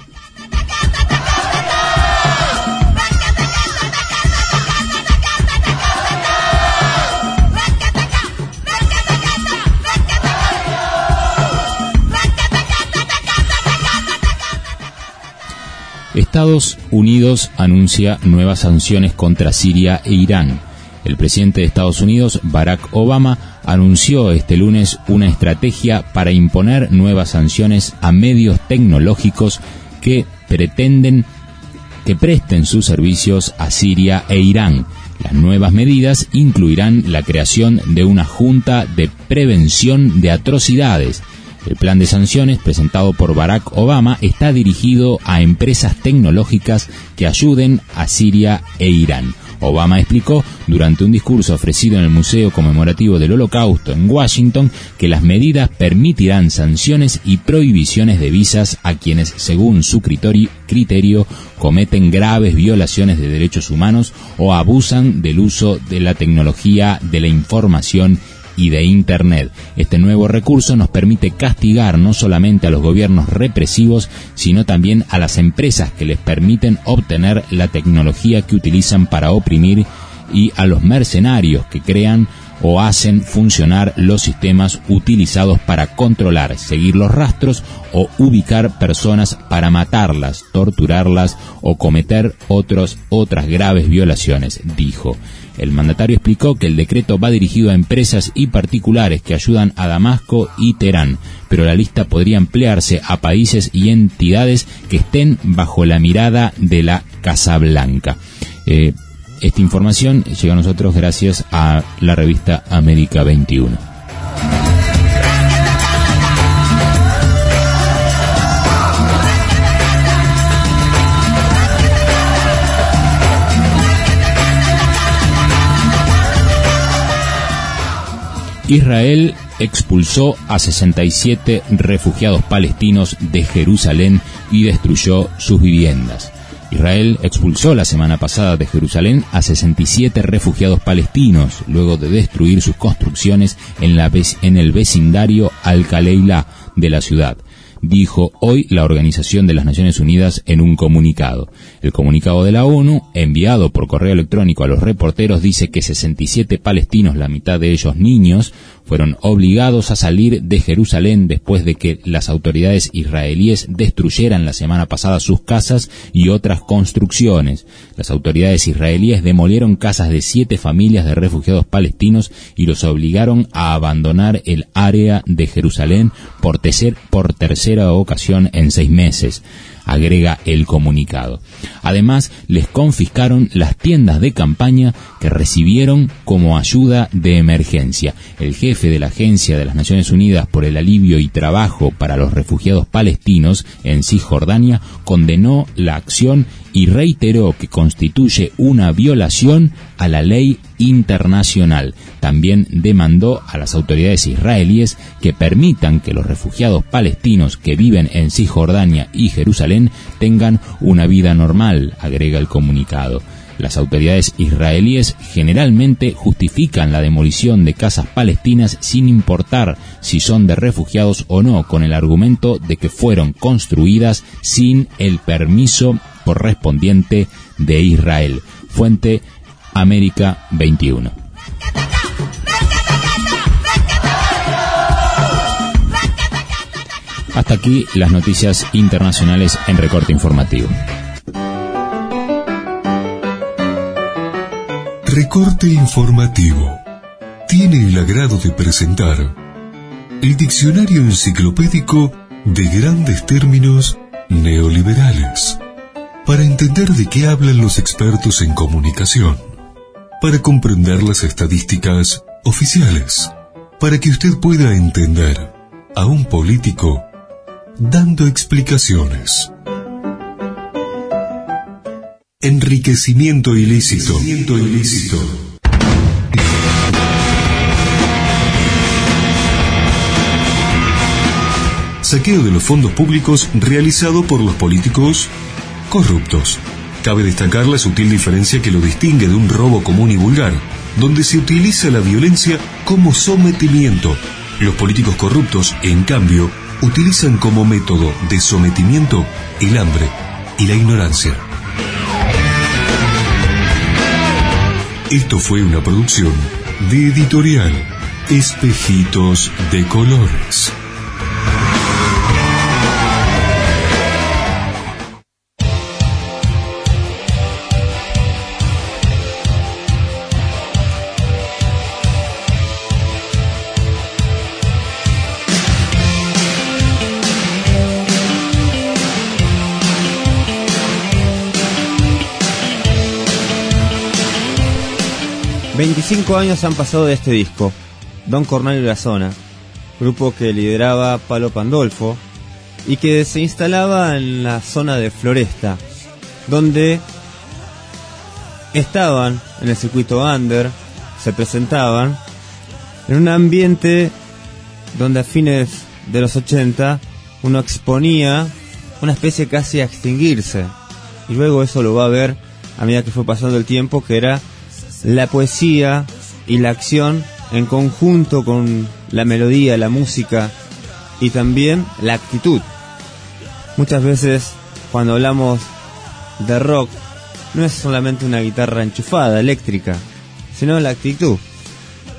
Estados Unidos anuncia nuevas sanciones contra Siria e Irán. El presidente de Estados Unidos, Barack Obama, anunció este lunes una estrategia para imponer nuevas sanciones a medios tecnológicos que pretenden que presten sus servicios a Siria e Irán. Las nuevas medidas incluirán la creación de una junta de prevención de atrocidades. El plan de sanciones presentado por Barack Obama está dirigido a empresas tecnológicas que ayuden a Siria e Irán. Obama explicó durante un discurso ofrecido en el Museo Conmemorativo del Holocausto en Washington que las medidas permitirán sanciones y prohibiciones de visas a quienes, según su criterio, cometen graves violaciones de derechos humanos o abusan del uso de la tecnología de la información y de Internet. Este nuevo recurso nos permite castigar no solamente a los gobiernos represivos, sino también a las empresas que les permiten obtener la tecnología que utilizan para oprimir y a los mercenarios que crean o hacen funcionar los sistemas utilizados para controlar, seguir los rastros o ubicar personas para matarlas, torturarlas o cometer otros, otras graves violaciones, dijo. El mandatario explicó que el decreto va dirigido a empresas y particulares que ayudan a Damasco y Teherán, pero la lista podría ampliarse a países y entidades que estén bajo la mirada de la Casa Blanca. Eh, esta información llega a nosotros gracias a la revista América veintiuno. Israel expulsó a sesenta y siete refugiados palestinos de Jerusalén y destruyó sus viviendas. Israel expulsó la semana pasada de Jerusalén a sesenta y siete refugiados palestinos, luego de destruir sus construcciones en, la, en el vecindario Al-Khaleilá de la ciudad, dijo hoy la Organización de las Naciones Unidas en un comunicado. El comunicado de la ONU, enviado por correo electrónico a los reporteros, dice que sesenta y siete palestinos, la mitad de ellos niños, fueron obligados a salir de Jerusalén después de que las autoridades israelíes destruyeran la semana pasada sus casas y otras construcciones. Las autoridades israelíes demolieron casas de siete familias de refugiados palestinos y los obligaron a abandonar el área de Jerusalén por, tercer, por tercera ocasión en seis meses, agrega el comunicado. Además, les confiscaron las tiendas de campaña que recibieron como ayuda de emergencia. El jefe de la Agencia de las Naciones Unidas por el Alivio y Trabajo para los Refugiados Palestinos en Cisjordania condenó la acción y reiteró que constituye una violación a la ley internacional. También demandó a las autoridades israelíes que permitan que los refugiados palestinos que viven en Cisjordania y Jerusalén tengan una vida normal, agrega el comunicado. Las autoridades israelíes generalmente justifican la demolición de casas palestinas sin importar si son de refugiados o no, con el argumento de que fueron construidas sin el permiso correspondiente de Israel. Fuente América veintiuno. Hasta aquí las noticias internacionales en recorte informativo. Recorte informativo tiene el agrado de presentar el diccionario enciclopédico de grandes términos neoliberales, para entender de qué hablan los expertos en comunicación, para comprender las estadísticas oficiales, para que usted pueda entender a un político dando explicaciones. Enriquecimiento ilícito. Enriquecimiento ilícito. Saqueo de los fondos públicos realizado por los políticos corruptos. Cabe destacar la sutil diferencia que lo distingue de un robo común y vulgar, donde se utiliza la violencia como sometimiento. Los políticos corruptos, en cambio, utilizan como método de sometimiento el hambre y la ignorancia. Esto fue una producción de Editorial Espejitos de Colores. veinticinco años han pasado de este disco. Don Cornelio y la Zona, grupo que lideraba Palo Pandolfo y que se instalaba en la zona de Floresta, donde estaban en el circuito under, se presentaban en un ambiente donde a fines de los ochenta uno exponía una especie casi a extinguirse, y luego eso lo va a ver a medida que fue pasando el tiempo, que era la poesía y la acción en conjunto con la melodía, la música y también la actitud. Muchas veces cuando hablamos de rock no es solamente una guitarra enchufada, eléctrica, sino la actitud.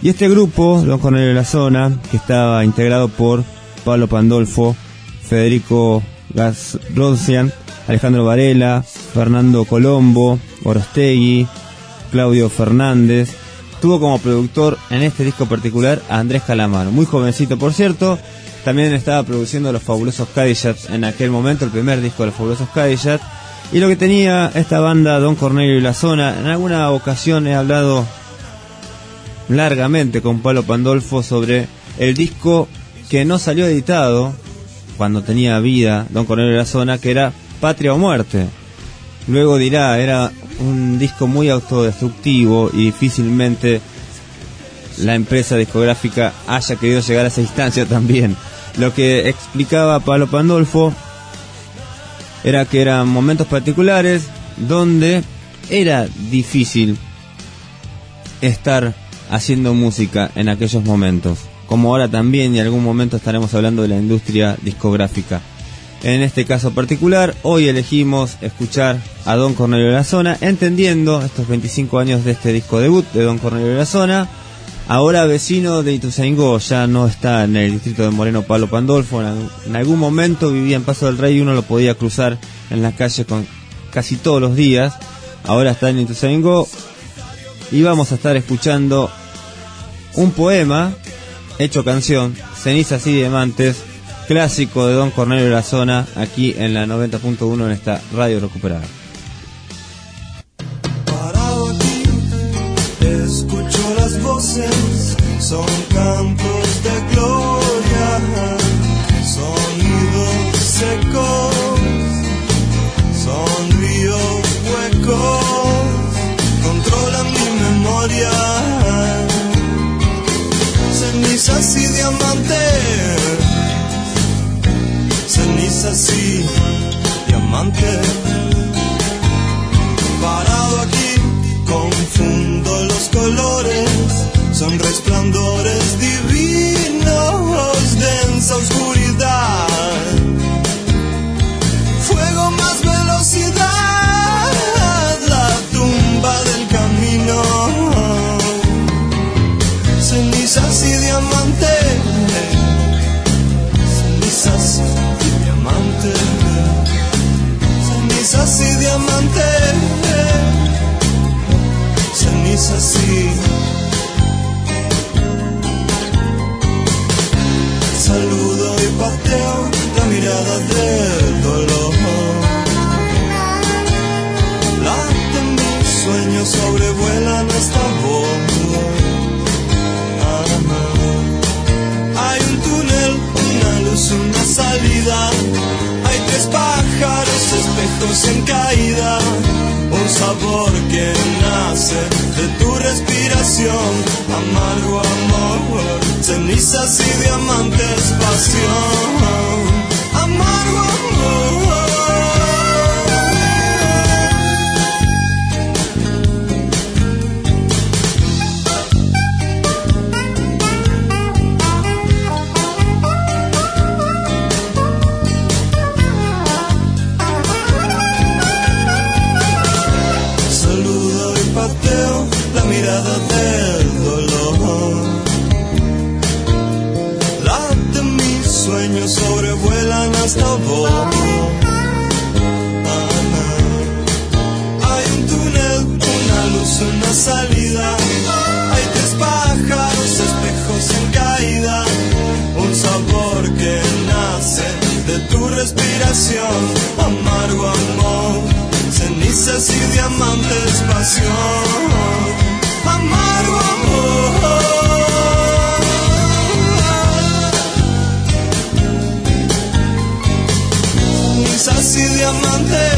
Y este grupo, Don Cornelio de la Zona, que estaba integrado por Pablo Pandolfo, Federico Gasrosian, Alejandro Varela, Fernando Colombo, Orostegui, Claudio Fernández. Tuvo como productor en este disco particular a Andrés Calamaro, muy jovencito por cierto. También estaba produciendo Los Fabulosos Cadillacs en aquel momento, el primer disco de Los Fabulosos Cadillacs. Y lo que tenía esta banda, Don Cornelio y la Zona, en alguna ocasión he hablado largamente con Pablo Pandolfo sobre el disco que no salió editado cuando tenía vida Don Cornelio y la Zona, que era Patria o Muerte. Luego dirá, era un disco muy autodestructivo y difícilmente la empresa discográfica haya querido llegar a esa instancia también. Lo que explicaba Pablo Pandolfo era que eran momentos particulares donde era difícil estar haciendo música en aquellos momentos, como ahora también, y en algún momento estaremos hablando de la industria discográfica. En este caso particular, hoy elegimos escuchar a Don Cornelio de la Zona, entendiendo estos veinticinco años de este disco debut de Don Cornelio de la Zona. Ahora vecino de Ituzaingó, ya no está en el distrito de Moreno Pablo Pandolfo. En algún momento vivía en Paso del Rey y uno lo podía cruzar en las calles con casi todos los días. Ahora está en Ituzaingó y vamos a estar escuchando un poema hecho canción, Cenizas y Diamantes, clásico de Don Cornelio de la Zona, aquí en la noventa punto uno en esta radio recuperada. Parado aquí, escucho las voces, son cantos de gloria, sonidos secos, son ríos huecos, controlan mi memoria, cenizas y diamantes, cenizas y diamantes. Parado aquí, confundo los colores, son resplandores divinos, densa oscuridad, fuego más velocidad, la tumba del camino, cenizas y diamantes, cenizas y diamantes, cenizas y diamantes, cenizas y saludo y pateo la mirada del dolor, laten mis sueños, sobrevuelan esta voz. Hay un túnel, una luz, una salida, hay tres pájaros, espejos en caída, un sabor que nace de tu respiración, amargo amor, cenizas y diamantes, pasión, amargo amor. La mirada del dolor, laten mis sueños, sobrevuelan hasta vos. Hay un túnel, una luz, una salida, hay tres pájaros, espejos en caída, un sabor que nace de tu respiración, amargo amor, cenizas y diamantes, pasión, amargo amor, cenizas y diamantes.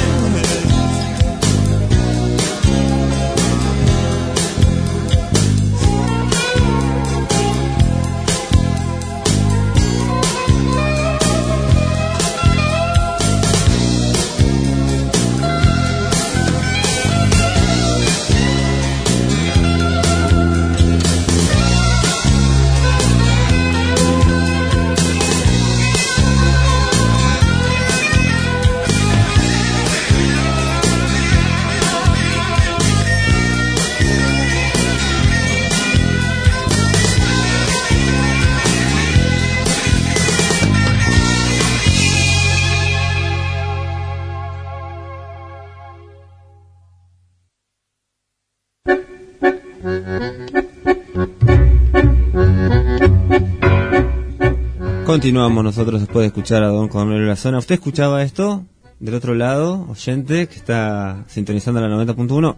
Continuamos nosotros después de escuchar a Don Cornelio Lazona. ¿Usted escuchaba esto del otro lado, oyente, que está sintonizando la noventa punto uno?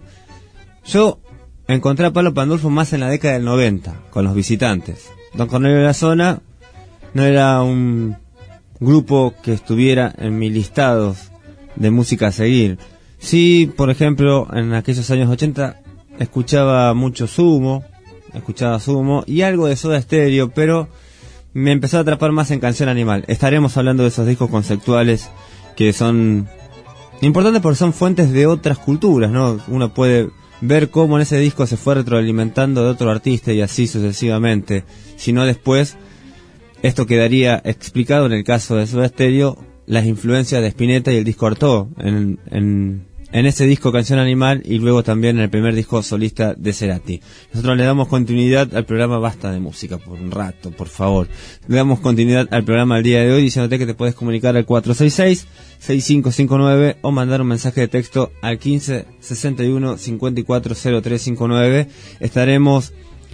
Yo encontré a Pablo Pandolfo más en la década del noventa, con Los Visitantes. Don Cornelio Lazona no era un grupo que estuviera en mis listados de música a seguir. Sí, por ejemplo, en aquellos años ochenta escuchaba mucho Sumo, escuchaba Sumo y algo de Soda Stereo, pero me empezó a atrapar más en Canción Animal. Estaremos hablando de esos discos conceptuales que son importantes porque son fuentes de otras culturas, ¿no? Uno puede ver cómo en ese disco se fue retroalimentando de otro artista y así sucesivamente. Si no, después esto quedaría explicado en el caso de Soda Stereo, las influencias de Spinetta y el disco Artaud en, en, en ese disco Canción Animal y luego también en el primer disco solista de Cerati. Nosotros le damos continuidad al programa Basta de Música por un rato, por favor. Le damos continuidad al programa del día de hoy diciéndote que te puedes comunicar al cuatro seis seis, seis cinco cinco nueve o mandar un mensaje de texto al quince sesenta y uno cincuenta y cuatro cero tres cincuenta y nueve. Estaremos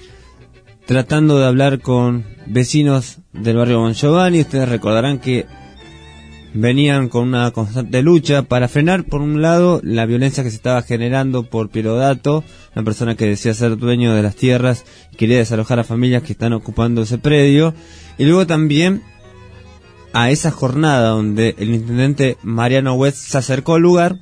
tratando de hablar con vecinos del barrio Bon Giovanni. Ustedes recordarán que venían con una constante lucha para frenar, por un lado, la violencia que se estaba generando por Piero Dato, una persona que decía ser dueño de las tierras y quería desalojar a familias que están ocupando ese predio, y luego también a esa jornada donde el intendente Mariano West se acercó al lugar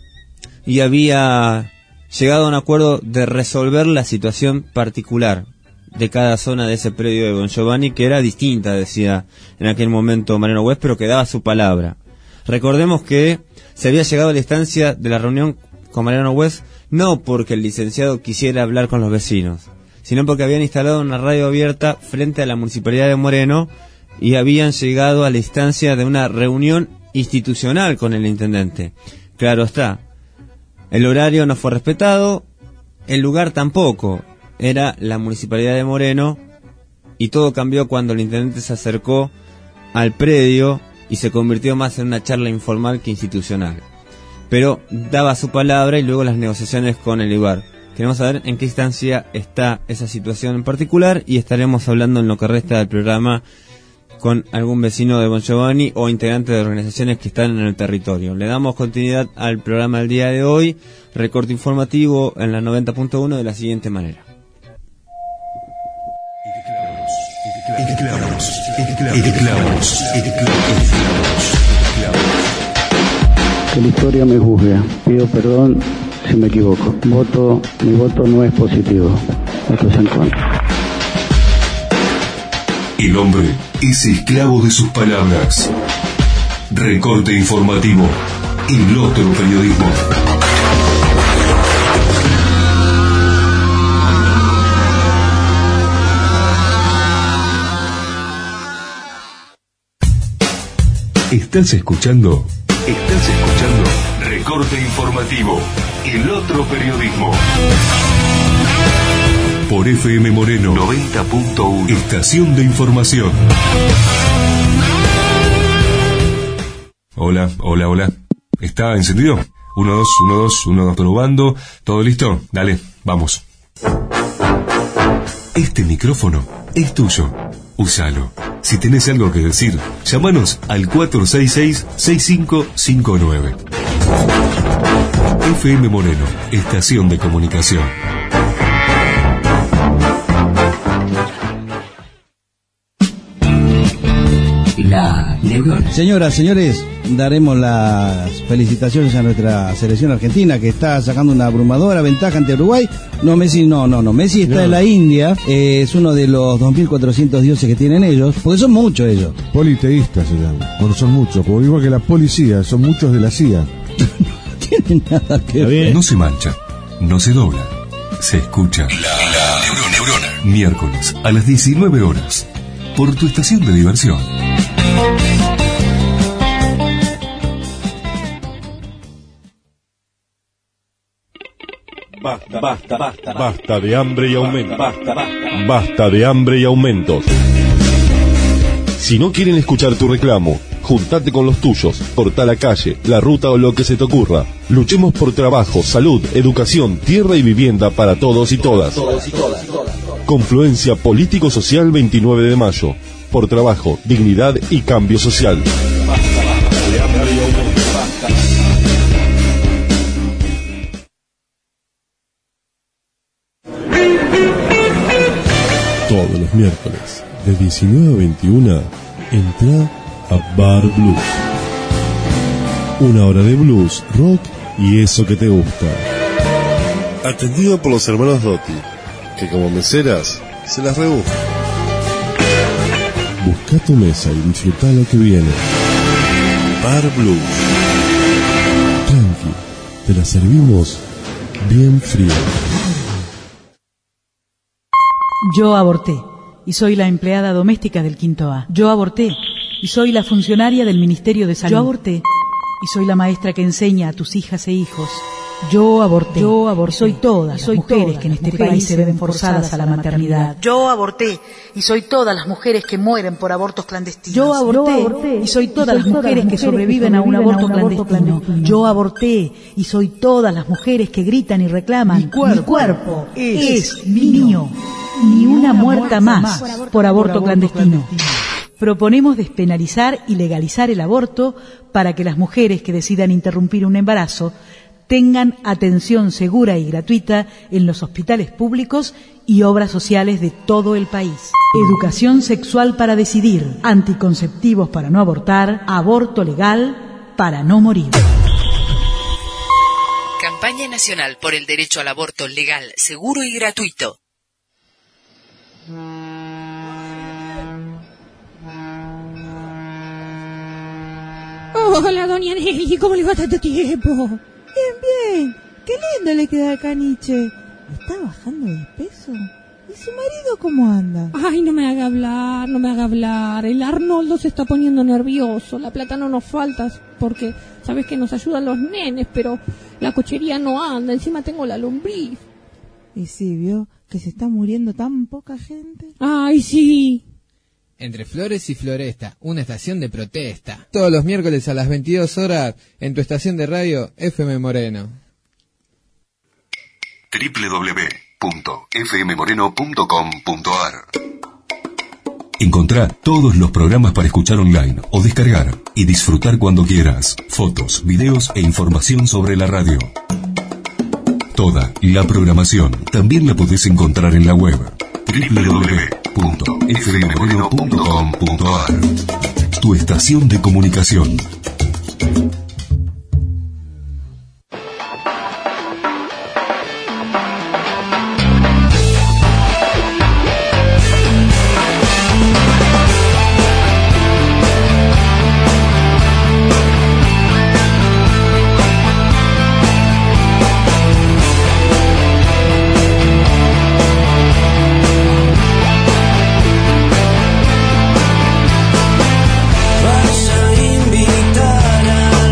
y había llegado a un acuerdo de resolver la situación particular de cada zona de ese predio de Bon Giovanni, que era distinta, decía en aquel momento Mariano West, pero que daba su palabra. Recordemos que se había llegado a la instancia de la reunión con Mariano West no porque el licenciado quisiera hablar con los vecinos, sino porque habían instalado una radio abierta frente a la Municipalidad de Moreno y habían llegado a la instancia de una reunión institucional con el intendente. Claro está, el horario no fue respetado, el lugar tampoco. Era la Municipalidad de Moreno y todo cambió cuando el intendente se acercó al predio y se convirtió más en una charla informal que institucional. Pero daba su palabra y luego las negociaciones con el lugar. Queremos saber en qué instancia está esa situación en particular y estaremos hablando en lo que resta del programa con algún vecino de Bon Giovanni o integrante de organizaciones que están en el territorio. Le damos continuidad al programa del día de hoy, recorte informativo en la noventa punto uno de la siguiente manera. Esclavos, esclavos, esclavos, esclavos. Que la historia me juzgue. Pido perdón si me equivoco. Voto, mi voto no es positivo. Voto es en contra. El hombre es esclavo de sus palabras. Recorte informativo. El otro periodismo. ¿Estás escuchando? Estás escuchando Recorte Informativo, el otro periodismo. Por F M Moreno noventa punto uno, estación de información. Hola, hola, hola. ¿Está encendido? uno, dos, uno, dos, uno, dos, probando. ¿Todo listo? Dale, vamos. Este micrófono es tuyo. Úsalo. Si tenés algo que decir, llámanos al cuatro seis seis, seis cinco cinco nueve. F M Moreno, estación de comunicación. La Neurona. Señoras, señores, daremos las felicitaciones a nuestra selección argentina que está sacando una abrumadora ventaja ante Uruguay. No, Messi no, no, no. Messi está no. en la India, eh, es uno de los dos mil cuatrocientos dioses que tienen ellos, porque son muchos ellos. Politeístas se llaman, porque son muchos, como igual que la policía, son muchos de la C I A. No tiene nada que ver. No se mancha, no se dobla, se escucha. La, la Neurona. Miércoles a las diecinueve horas, por tu estación de diversión. Basta, basta, basta, basta de hambre y aumentos. Basta, basta, basta de hambre y aumentos. Si no quieren escuchar tu reclamo, Juntate con los tuyos, cortá la calle, la ruta o lo que se te ocurra. Luchemos por trabajo, salud, educación, tierra y vivienda para todos y todas. Confluencia Político-Social veintinueve de mayo. Por trabajo, dignidad y cambio social. Todos los miércoles, de diecinueve a veintiuna, entra a Bar Blues. Una hora de blues, rock y eso que te gusta. Atendido por los hermanos Dotti, que como meseras se las rebuscan. Busca tu mesa y disfruta lo que viene. Bar Blues. Tranqui, te la servimos bien fría. Yo aborté y soy la empleada doméstica del Quinto A. Yo aborté y soy la funcionaria del Ministerio de Salud. Yo aborté y soy la maestra que enseña a tus hijas e hijos. Yo aborté. Yo aborté. Y soy todas las mujeres que en este país se ven forzadas a la maternidad. Yo aborté y soy todas las mujeres que mueren por abortos clandestinos. Yo aborté y soy todas las mujeres que sobreviven a un aborto clandestino. Yo aborté y soy todas las mujeres que gritan y reclaman: mi cuerpo, mi cuerpo es mío. Ni una muerta más por aborto clandestino. Proponemos despenalizar y legalizar el aborto para que las mujeres que decidan interrumpir un embarazo tengan atención segura y gratuita en los hospitales públicos y obras sociales de todo el país. Educación sexual para decidir, anticonceptivos para no abortar, aborto legal para no morir. Campaña Nacional por el Derecho al Aborto Legal, Seguro y Gratuito. Hola, doña Nelly, ¿cómo le va tanto tiempo? Bien, bien. Qué lindo le queda al caniche. ¿Está bajando de peso? ¿Y su marido cómo anda? Ay, no me haga hablar, no me haga hablar. El Arnoldo se está poniendo nervioso. La plata no nos falta porque sabes que nos ayudan los nenes, pero la cochería no anda. Encima tengo la lombriz. Y sí, vio que se está muriendo tan poca gente. Ay, sí. Entre Flores y Floresta, una estación de protesta. Todos los miércoles a las veintidós horas en tu estación de radio F M Moreno. doble u doble u doble u punto f m moreno punto com punto a r. Encontrá todos los programas para escuchar online o descargar y disfrutar cuando quieras. Fotos, videos e información sobre la radio. Toda la programación también la podés encontrar en la web doble u doble u doble u punto f m moreno punto com punto a r. Tu estación de comunicación. Vas a invitar a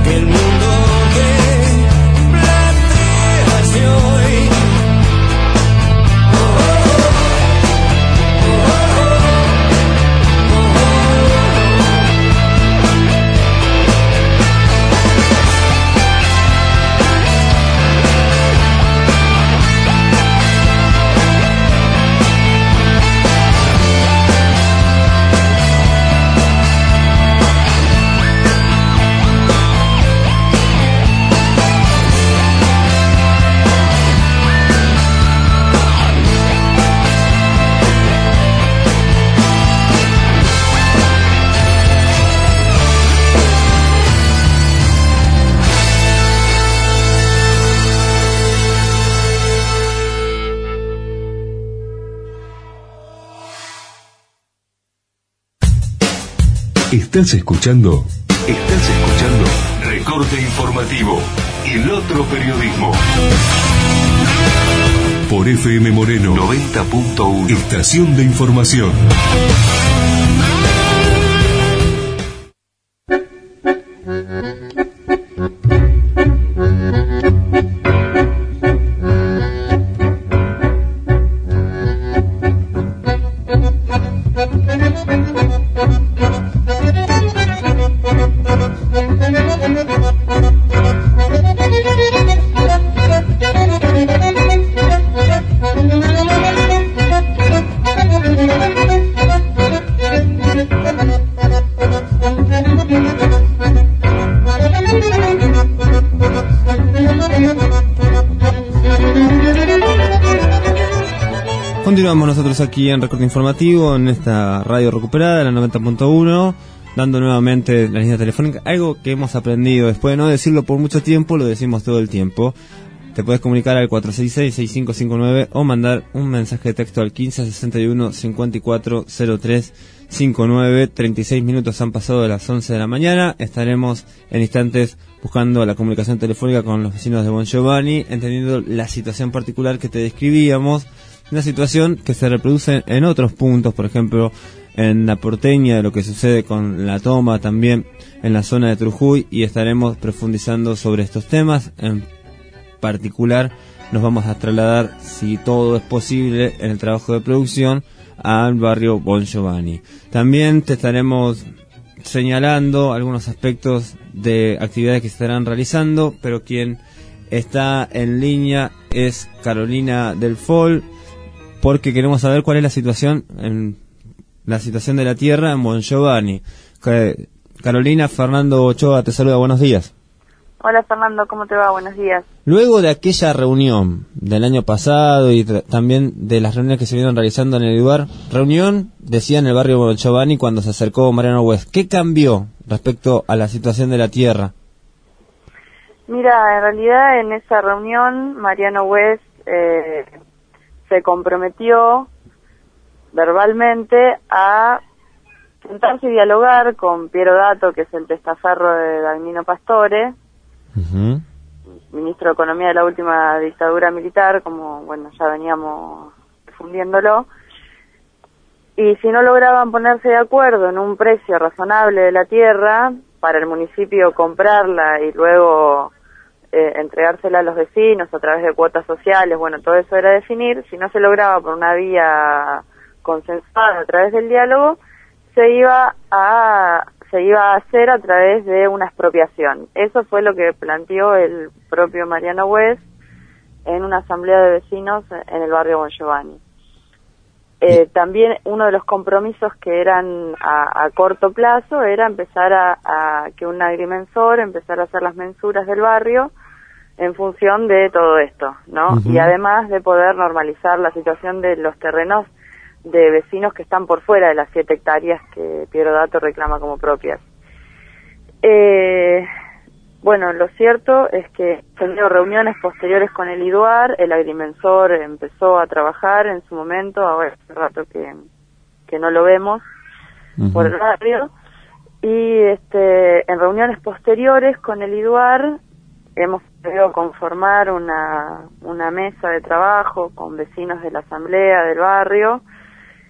el mundo que planteas de hoy. Estás escuchando, estás escuchando Recorte Informativo, el otro periodismo. Por F M Moreno noventa punto uno, estación de información. Continuamos nosotros aquí en Recorte Informativo, en esta radio recuperada, la noventa punto uno, dando nuevamente la línea telefónica, algo que hemos aprendido, después de no decirlo por mucho tiempo, lo decimos todo el tiempo. Te puedes comunicar al cuatro seis seis, seis cinco cinco nueve o mandar un mensaje de texto al quince sesenta y uno cincuenta y cuatro cero tres cincuenta y nueve. treinta y seis minutos han pasado de las once de la mañana. Estaremos en instantes buscando la comunicación telefónica con los vecinos de Bon Giovanni, entendiendo la situación particular que te describíamos, una situación que se reproduce en otros puntos, por ejemplo en la Porteña, de lo que sucede con la toma también en la zona de Trujuy, y estaremos profundizando sobre estos temas. En particular nos vamos a trasladar, si todo es posible en el trabajo de producción, al barrio Bon Giovanni. También te estaremos señalando algunos aspectos de actividades que se estarán realizando, pero quien está en línea es Carolina del Fol, porque queremos saber cuál es la situación en la situación de la tierra en Bon Giovanni. Carolina, Fernando Ochoa te saluda, buenos días. Hola Fernando, ¿cómo te va? Buenos días. Luego de aquella reunión del año pasado y tra- también de las reuniones que se vinieron realizando en el lugar, reunión, decía, en el barrio Bon Giovanni cuando se acercó Mariano West, ¿qué cambió respecto a la situación de la tierra? Mira, en realidad en esa reunión Mariano West eh, se comprometió verbalmente a sentarse y dialogar con Piero Dato, que es el testaferro de Dagnino Pastore, uh-huh. ministro de Economía de la última dictadura militar, como bueno ya veníamos difundiéndolo, y si no lograban ponerse de acuerdo en un precio razonable de la tierra para el municipio comprarla y luego eh, entregársela a los vecinos a través de cuotas sociales, bueno, todo eso era definir. Si no se lograba por una vía consensuada a través del diálogo, se iba a se iba a hacer a través de una expropiación. Eso fue lo que planteó el propio Mariano West en una asamblea de vecinos en el barrio Bon Giovanni. Eh, también uno de los compromisos que eran a, a corto plazo era empezar a, a que un agrimensor empezara a hacer las mensuras del barrio en función de todo esto, ¿no? Uh-huh. Y además de poder normalizar la situación de los terrenos de vecinos que están por fuera de las siete hectáreas que Piero Dato reclama como propias. Eh, bueno, lo cierto es que tenido reuniones posteriores con el IDUAR, el agrimensor empezó a trabajar en su momento, ahora hace rato que, que no lo vemos uh-huh. por el barrio, y este, en reuniones posteriores con el IDUAR hemos podido conformar una, una mesa de trabajo con vecinos de la asamblea del barrio,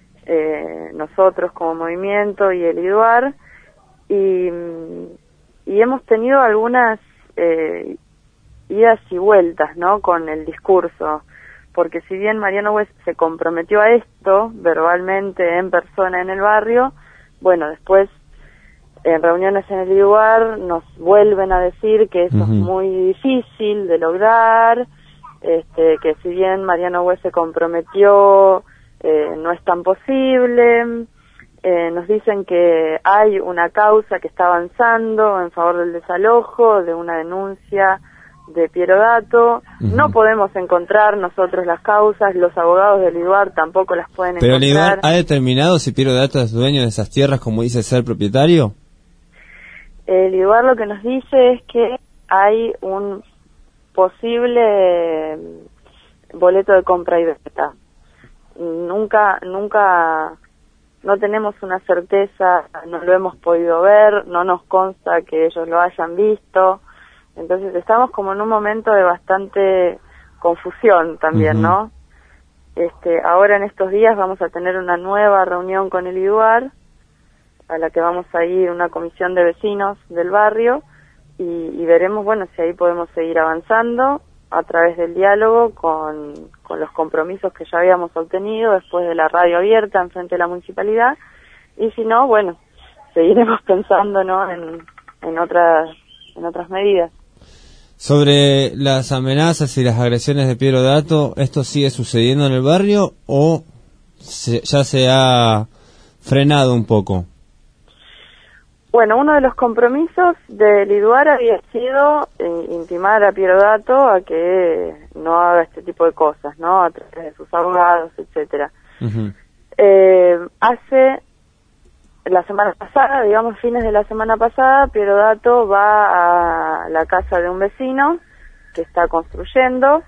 eh, nosotros como movimiento y el IDUAR, y, y y hemos tenido algunas eh, idas y vueltas, ¿no?, con el discurso, porque si bien Mariano West se comprometió a esto verbalmente en persona en el barrio, bueno, después en reuniones en el lugar nos vuelven a decir que eso uh-huh. es muy difícil de lograr, este, que si bien Mariano West se comprometió, eh, no es tan posible. Eh, nos dicen que hay una causa que está avanzando en favor del desalojo, de una denuncia de Piero Dato. Uh-huh. No podemos encontrar nosotros las causas, los abogados del Liduar tampoco las pueden ¿Pero encontrar. ¿Pero el Liduar ha determinado si Piero Dato es dueño de esas tierras, como dice ser propietario? El Liduar lo que nos dice es que hay un posible boleto de compra y venta. Nunca, nunca... No tenemos una certeza, no lo hemos podido ver, no nos consta que ellos lo hayan visto. Entonces estamos como en un momento de bastante confusión también, uh-huh. ¿no? Este, ahora en estos días vamos a tener una nueva reunión con el Liduar, a la que vamos a ir una comisión de vecinos del barrio, y, y veremos, bueno, si ahí podemos seguir avanzando a través del diálogo con, con los compromisos que ya habíamos obtenido después de la radio abierta en frente de la municipalidad, y si no, bueno, seguiremos pensando, ¿no?, en, en otras en otras medidas. Sobre las amenazas y las agresiones de Piero Dato, ¿esto sigue sucediendo en el barrio o se, ya se ha frenado un poco? Bueno, uno de los compromisos de Liduar había sido eh, intimar a Piero Dato a que no haga este tipo de cosas, ¿no?, a través de sus abogados, etcétera. Uh-huh. Eh, hace la semana pasada, digamos fines de la semana pasada, Piero Dato va a la casa de un vecino que está construyendo,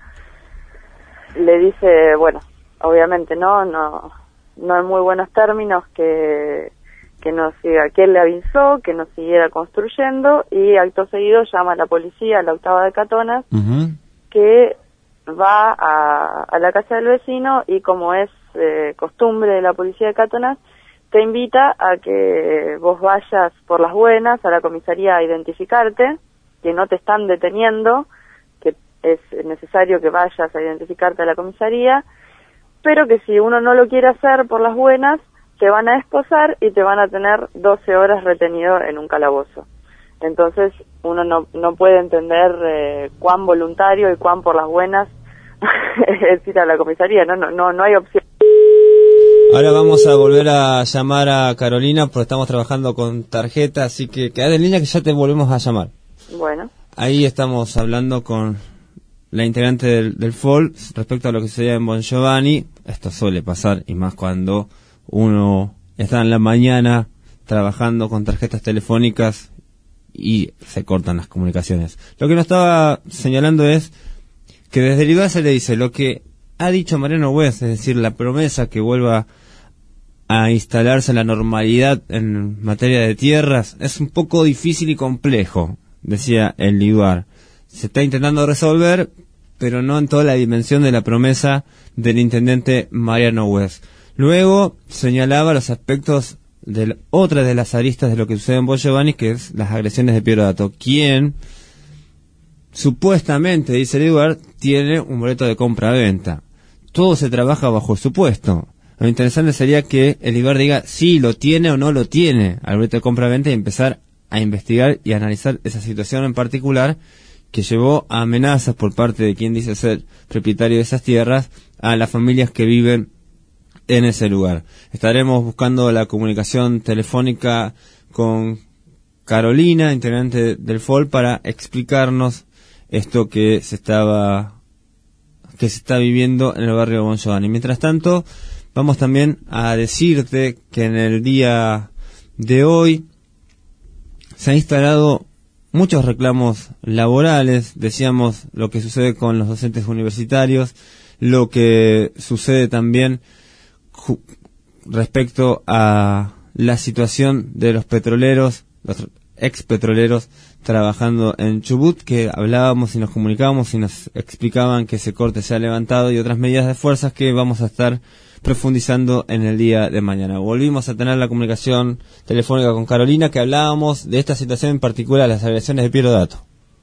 le dice, bueno, obviamente no, no, no en muy buenos términos que que no siga, que él le avisó que no siguiera construyendo, y acto seguido llama a la policía, a la octava de Catonas, uh-huh. que va a, a la casa del vecino, y como es eh, costumbre de la policía de Catonas, te invita a que vos vayas por las buenas a la comisaría a identificarte, que no te están deteniendo, que es necesario que vayas a identificarte a la comisaría, pero que si uno no lo quiere hacer por las buenas, te van a esposar y te van a tener doce horas retenido en un calabozo. Entonces uno no no puede entender eh, cuán voluntario y cuán por las buenas es ir a la comisaría. No, no, no, no hay opción. Ahora vamos a volver a llamar a Carolina porque estamos trabajando con tarjeta, así que quedate en línea que ya te volvemos a llamar. Bueno. Ahí estamos hablando con la integrante del, del F O L respecto a lo que sucede en Bon Giovanni. Esto suele pasar, y más cuando uno está en la mañana trabajando con tarjetas telefónicas y se cortan las comunicaciones. Lo que nos estaba señalando es que desde el Liduar se le dice lo que ha dicho Mariano West, es decir, la promesa que vuelva a instalarse la normalidad en materia de tierras, es un poco difícil y complejo, decía el Liduar. Se está intentando resolver, pero no en toda la dimensión de la promesa del intendente Mariano West. Luego señalaba los aspectos de otra de las aristas de lo que sucede en Bon Giovanni, que es las agresiones de Piero Dato, quien supuestamente, dice el Liduar, tiene un boleto de compra-venta. Todo se trabaja bajo el supuesto. Lo interesante sería que el Liduar diga si lo tiene o no lo tiene al boleto de compra-venta, y empezar a investigar y a analizar esa situación en particular que llevó a amenazas por parte de quien dice ser propietario de esas tierras a las familias que viven en ese lugar. Estaremos buscando la comunicación telefónica con Carolina, integrante del F O L, para explicarnos esto que se estaba que se está viviendo en el barrio de Bon Giovanni. Mientras tanto, vamos también a decirte que en el día de hoy se han instalado muchos reclamos laborales. Decíamos lo que sucede con los docentes universitarios, lo que sucede también respecto a la situación de los petroleros, los ex petroleros trabajando en Chubut, que hablábamos y nos comunicábamos y nos explicaban que ese corte se ha levantado, y otras medidas de fuerzas que vamos a estar profundizando en el día de mañana. Volvimos a tener la comunicación telefónica con Carolina, que hablábamos de esta situación en particular, las agresiones de Piero Dato.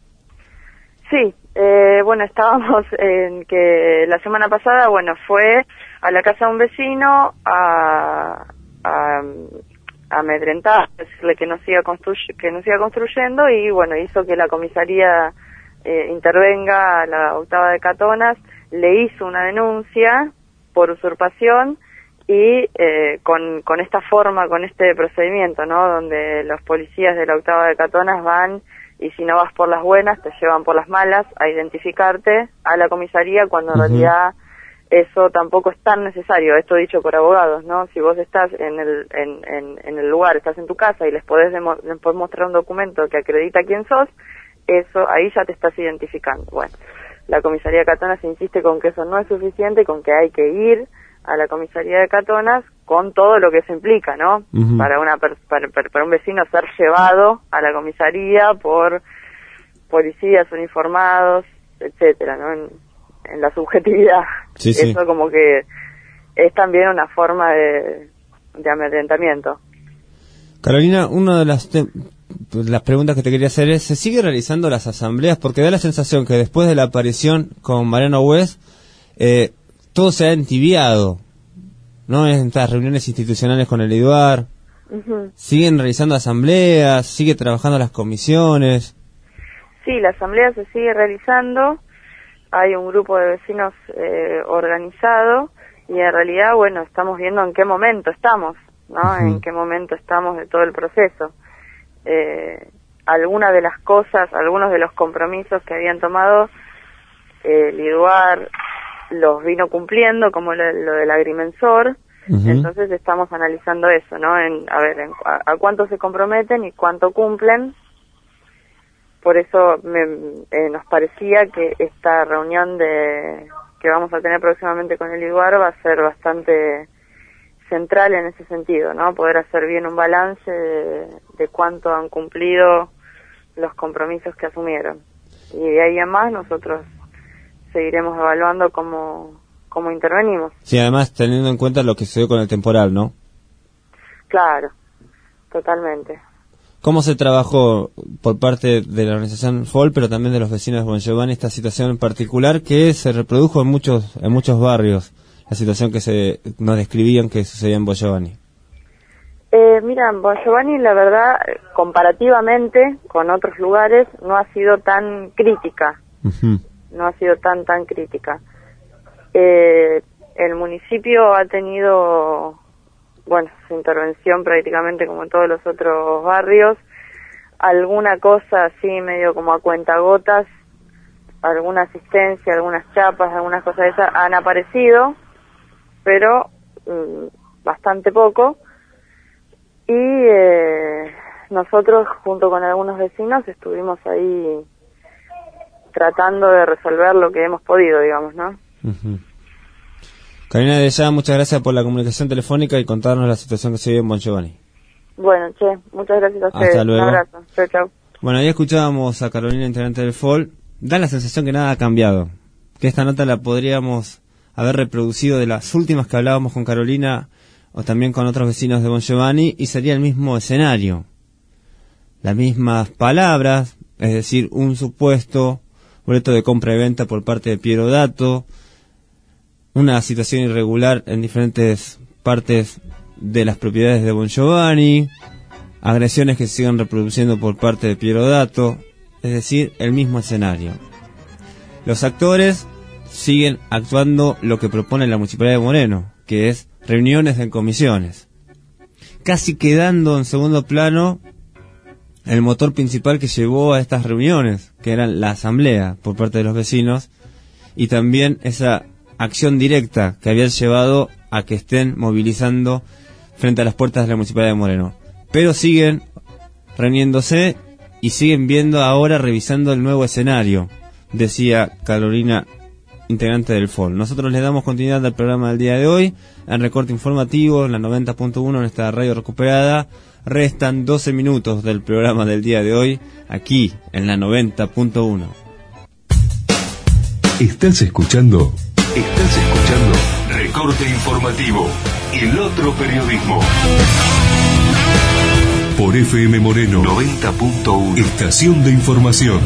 Sí, eh, bueno, estábamos en que la semana pasada, bueno, fue a la casa de un vecino a, a, a amedrentar, decirle que no siga construy- que no siga construyendo, y bueno, hizo que la comisaría eh, intervenga a la octava de Catonas, le hizo una denuncia por usurpación y eh, con, con esta forma, con este procedimiento, ¿no? Donde los policías de la octava de Catonas van y si no vas por las buenas, te llevan por las malas a identificarte a la comisaría, cuando en uh-huh. realidad eso tampoco es tan necesario. Esto dicho por abogados, ¿no? Si vos estás en el en, en, en el lugar, estás en tu casa y les podés, demo- les podés mostrar un documento que acredita quién sos, eso ahí ya te estás identificando. Bueno, la comisaría de Catonas insiste con que eso no es suficiente, con que hay que ir a la comisaría de Catonas con todo lo que eso implica, ¿no? Uh-huh. Para una per- para, para un vecino ser llevado a la comisaría por policías uniformados, etcétera, ¿no? En, en la subjetividad. Sí, sí. Eso como que es también una forma de, de amedrentamiento. Carolina, una de las te- las preguntas que te quería hacer es, ¿se sigue realizando las asambleas? Porque da la sensación que después de la aparición con Mariano West, eh, todo se ha entibiado, ¿no? En estas reuniones institucionales con el IDUAR, uh-huh. siguen realizando asambleas, sigue trabajando las comisiones. Sí, la asamblea se sigue realizando, hay un grupo de vecinos eh, organizado, y en realidad, bueno, estamos viendo en qué momento estamos, ¿no? Uh-huh. En qué momento estamos de todo el proceso. Eh, algunas de las cosas, algunos de los compromisos que habían tomado eh, el IDUAR los vino cumpliendo, como lo, lo del agrimensor. Uh-huh. Entonces estamos analizando eso, ¿no? En, a ver, en, a, a cuánto se comprometen y cuánto cumplen. Por eso me, eh, nos parecía que esta reunión de que vamos a tener próximamente con el IDUAR va a ser bastante central en ese sentido, ¿no? Poder hacer bien un balance de, de cuánto han cumplido los compromisos que asumieron. Y de ahí en más nosotros seguiremos evaluando cómo, cómo intervenimos. Sí, además teniendo en cuenta lo que sucedió con el temporal, ¿no? Claro, totalmente. ¿Cómo se trabajó por parte de la organización F O L, pero también de los vecinos de Bon Giovanni, esta situación en particular que se reprodujo en muchos en muchos barrios? La situación que se nos describían que sucedía en Bon Giovanni. Eh, mira, en Bon Giovanni, la verdad, comparativamente con otros lugares, no ha sido tan crítica. Uh-huh. No ha sido tan, tan crítica. Eh, el municipio ha tenido, bueno, su intervención prácticamente como en todos los otros barrios. Alguna cosa así, medio como a cuentagotas, alguna asistencia, algunas chapas, algunas cosas de esas han aparecido, pero mmm, bastante poco. Y eh, nosotros, junto con algunos vecinos, estuvimos ahí tratando de resolver lo que hemos podido, digamos, ¿no? Uh-huh. Carolina, de ya, muchas gracias por la comunicación telefónica y contarnos la situación que se vive en Bon Giovanni. Bueno, che, muchas gracias a ustedes. Hasta luego. Un abrazo. Chau, chau. Bueno, ahí escuchábamos a Carolina, integrante del F O L. Da la sensación que nada ha cambiado, que esta nota la podríamos haber reproducido de las últimas que hablábamos con Carolina o también con otros vecinos de Bon Giovanni, y sería el mismo escenario, las mismas palabras, es decir, un supuesto boleto de compra y venta por parte de Piero Dato, una situación irregular en diferentes partes de las propiedades de Bon Giovanni, agresiones que se siguen reproduciendo por parte de Piero Dato, es decir, el mismo escenario. Los actores siguen actuando lo que propone la Municipalidad de Moreno, que es reuniones en comisiones, casi quedando en segundo plano el motor principal que llevó a estas reuniones, que eran la asamblea por parte de los vecinos, y también esa acción directa que había llevado a que estén movilizando frente a las puertas de la Municipalidad de Moreno. Pero siguen reuniéndose y siguen viendo ahora, revisando el nuevo escenario, decía Carolina, integrante del F O L. Nosotros les damos continuidad al programa del día de hoy, en recorte informativo, en la noventa punto uno, en esta radio recuperada. Restan doce minutos del programa del día de hoy, aquí, en la noventa punto uno. Estás escuchando, estás escuchando Recorte Recorte informativo. El otro periodismo. Por F M Moreno noventa punto uno. Estación de información.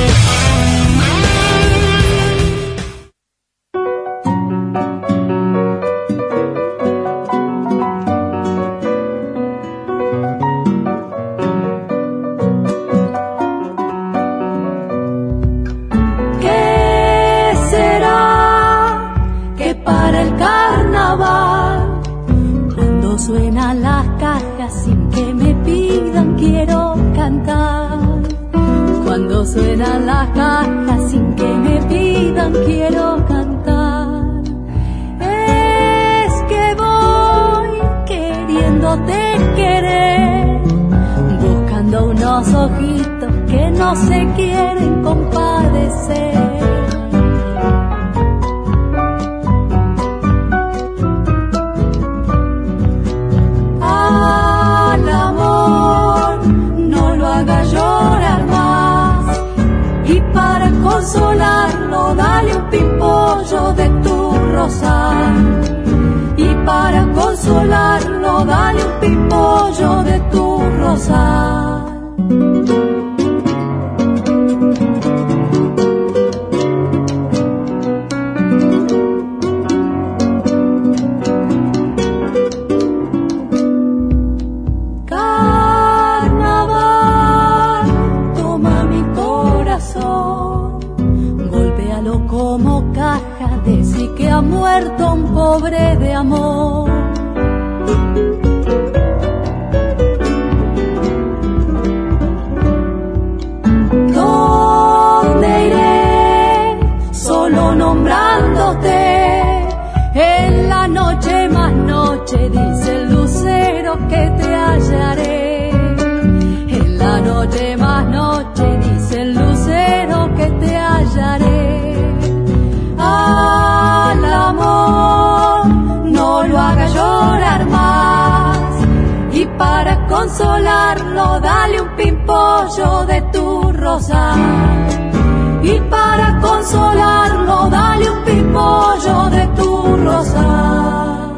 Suenan las cajas sin que me pidan, quiero cantar. Cuando suenan las cajas sin que me pidan, quiero cantar. Es que voy queriéndote querer, buscando unos ojitos que no se quieren compadecer. Consolarlo, dale un pimpollo de tu rosal. Y para consolarlo, dale un pimpollo de tu rosal. Ha muerto un pobre de amor. ¿Dónde iré? Solo nombrándote. En la noche más noche dice el lucero que te hallaré. En la noche más noche dice el lucero que te hallaré. Al amor no lo haga llorar más, y para consolarlo dale un pimpollo de tu rosal. Y para consolarlo dale un pimpollo de tu rosal.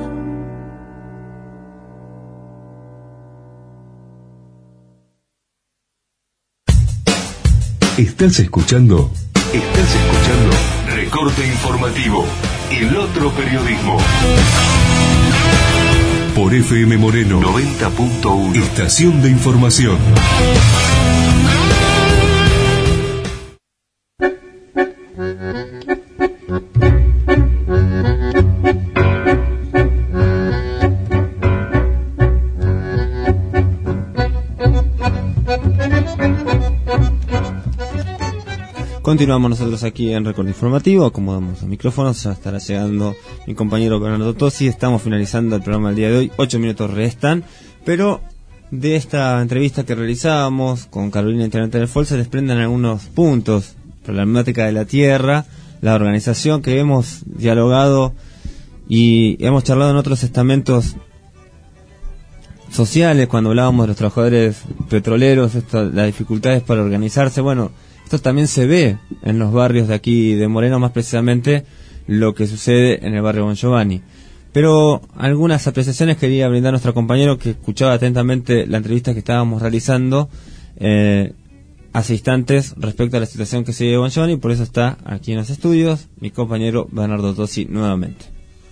¿Estás escuchando? Estás escuchando Recorte informativo. El otro periodismo. Por F M Moreno noventa punto uno. Estación de información. Continuamos nosotros aquí en Recorte Informativo, acomodamos los micrófonos, ya estará llegando mi compañero Bernardo Tosi. Estamos finalizando el programa del día de hoy, ocho minutos restan, pero de esta entrevista que realizábamos con Carolina Intendente del Fol se desprenden algunos puntos: problemática de la tierra, la organización que hemos dialogado y hemos charlado en otros estamentos sociales, cuando hablábamos de los trabajadores petroleros, esto, las dificultades para organizarse. Bueno, esto también se ve en los barrios de aquí de Moreno, más precisamente lo que sucede en el barrio Bon Giovanni. Pero algunas apreciaciones quería brindar a nuestro compañero que escuchaba atentamente la entrevista que estábamos realizando eh, hace instantes respecto a la situación que se vive en Bon Giovanni. Por eso está aquí en los estudios mi compañero Bernardo Tosi nuevamente.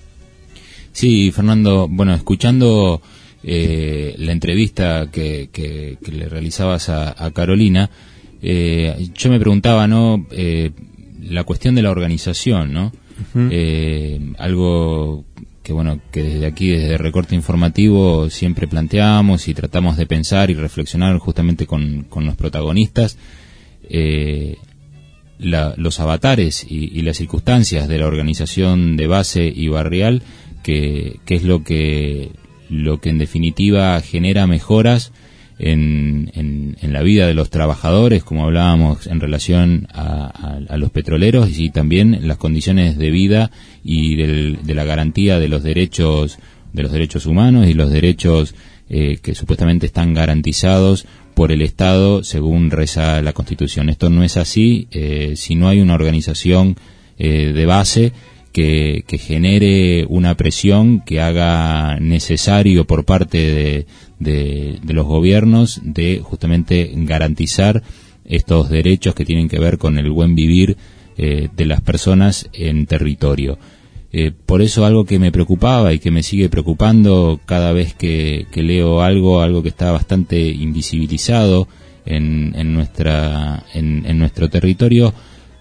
Sí, Fernando, bueno, escuchando eh, la entrevista que, que, que le realizabas a, a Carolina, Eh, yo me preguntaba, ¿no? Eh, la cuestión de la organización, ¿no? Uh-huh. Eh, algo que, bueno, que desde aquí, desde Recorte Informativo, siempre planteamos y tratamos de pensar y reflexionar justamente con, con los protagonistas, eh, la, los avatares y, y las circunstancias de la organización de base y barrial, que, que es lo que, lo que en definitiva genera mejoras En, en, en la vida de los trabajadores, como hablábamos en relación a, a, a los petroleros, y también las condiciones de vida y del, de la garantía de los derechos de los derechos humanos y los derechos eh, que supuestamente están garantizados por el Estado según reza la Constitución. Esto no es así eh, si no hay una organización eh, de base que, que genere una presión que haga necesario por parte de, de, de los gobiernos de justamente garantizar estos derechos que tienen que ver con el buen vivir eh, de las personas en territorio. Eh, por eso algo que me preocupaba y que me sigue preocupando cada vez que, que leo algo, algo que está bastante invisibilizado en, en, nuestra, en, en nuestro territorio,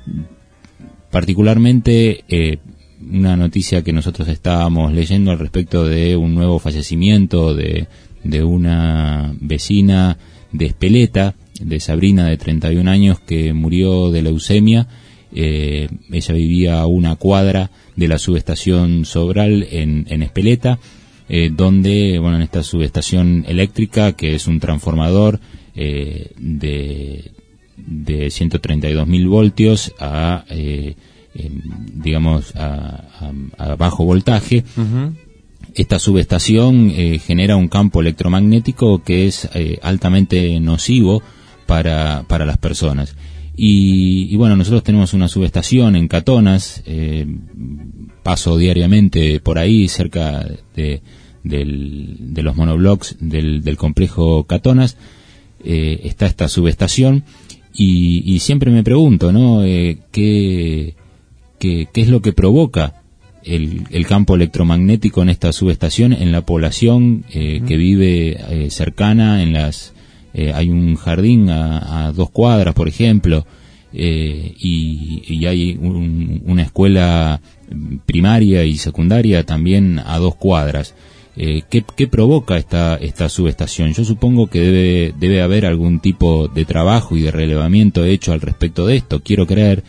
particularmente eh, una noticia que nosotros estábamos leyendo al respecto de un nuevo fallecimiento de, de una vecina de Espeleta, de Sabrina, de treinta y un años, que murió de leucemia. Eh, ella vivía a una cuadra de la subestación Sobral en, en Espeleta, eh, donde, bueno, en esta subestación eléctrica, que es un transformador eh, de, de ciento treinta y dos mil voltios a, eh, eh, digamos, a, a, a bajo voltaje, uh-huh. Esta subestación eh, genera un campo electromagnético que es eh, altamente nocivo para, para las personas. Y, y bueno, nosotros tenemos una subestación en Catonas, eh, paso diariamente por ahí, cerca de, del, de los monoblocks del, del complejo Catonas, eh, está esta subestación, y, y siempre me pregunto, ¿no? Eh, ¿qué, qué, qué es lo que provoca el, el campo electromagnético en esta subestación, en la población eh, que vive eh, cercana, en las... Eh, hay un jardín a, a dos cuadras, por ejemplo, eh, y, y hay un, una escuela primaria y secundaria también a dos cuadras. Eh, ¿qué, ¿Qué provoca esta, esta subestación? Yo supongo que debe, debe haber algún tipo de trabajo y de relevamiento hecho al respecto de esto. Quiero creer,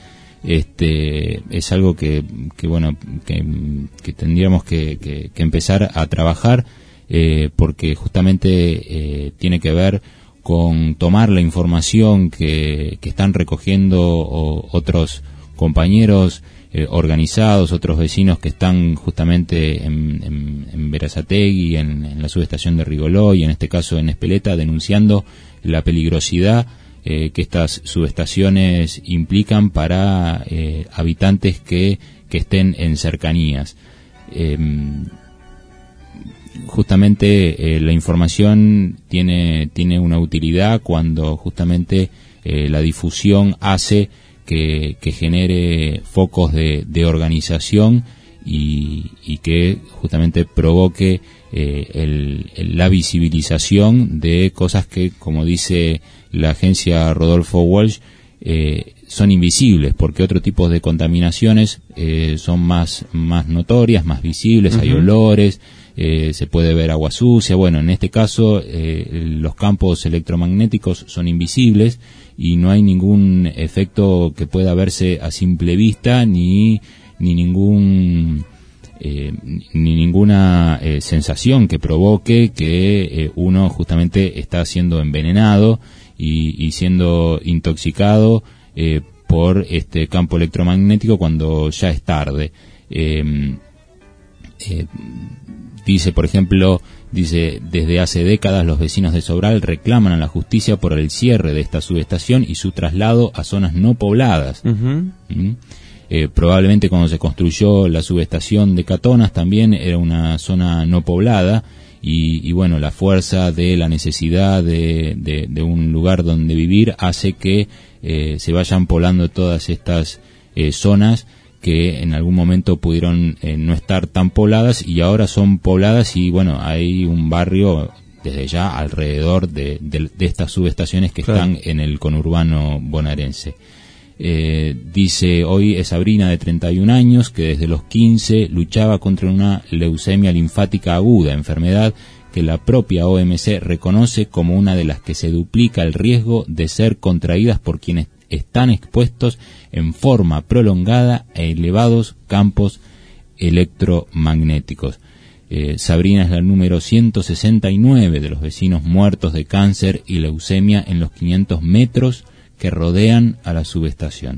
este, es algo que, que bueno, que, que tendríamos que, que, que empezar a trabajar, eh, porque justamente eh, tiene que ver con tomar la información que, que están recogiendo o, otros compañeros eh, organizados, otros vecinos que están justamente en, en, en Berazategui, en, en la subestación de Rigoló y en este caso en Espeleta, denunciando la peligrosidad eh, que estas subestaciones implican para eh, habitantes que, que estén en cercanías. Eh, Justamente eh, la información tiene tiene una utilidad cuando justamente eh, la difusión hace que, que genere focos de, de organización y, y que justamente provoque eh, el, el, la visibilización de cosas que, como dice la agencia Rodolfo Walsh, eh, son invisibles, porque otro tipo de contaminaciones eh, son más, más notorias, más visibles, uh-huh. Hay olores, Eh, se puede ver agua sucia. Bueno, en este caso eh, los campos electromagnéticos son invisibles y no hay ningún efecto que pueda verse a simple vista, ni ni ningún eh, ni ninguna eh, sensación que provoque que eh, uno justamente está siendo envenenado y, y siendo intoxicado eh, por este campo electromagnético cuando ya es tarde. Eh, eh, Dice, por ejemplo, dice, desde hace décadas los vecinos de Sobral reclaman a la justicia por el cierre de esta subestación y su traslado a zonas no pobladas. Uh-huh. ¿Mm? Eh, probablemente cuando se construyó la subestación de Catonas también era una zona no poblada y, y bueno, la fuerza de la necesidad de, de, de un lugar donde vivir hace que eh, se vayan poblando todas estas eh, zonas que en algún momento pudieron eh, no estar tan pobladas y ahora son pobladas, y bueno, hay un barrio desde ya alrededor de, de, de estas subestaciones que claro. Están en el conurbano bonaerense. Eh, dice, hoy es Sabrina, de treinta y un años, que desde los quince luchaba contra una leucemia linfática aguda, enfermedad que la propia O M C reconoce como una de las que se duplica el riesgo de ser contraídas por quienes están expuestos en forma prolongada a elevados campos electromagnéticos. Eh, Sabrina es la número ciento sesenta y nueve de los vecinos muertos de cáncer y leucemia en los quinientos metros que rodean a la subestación.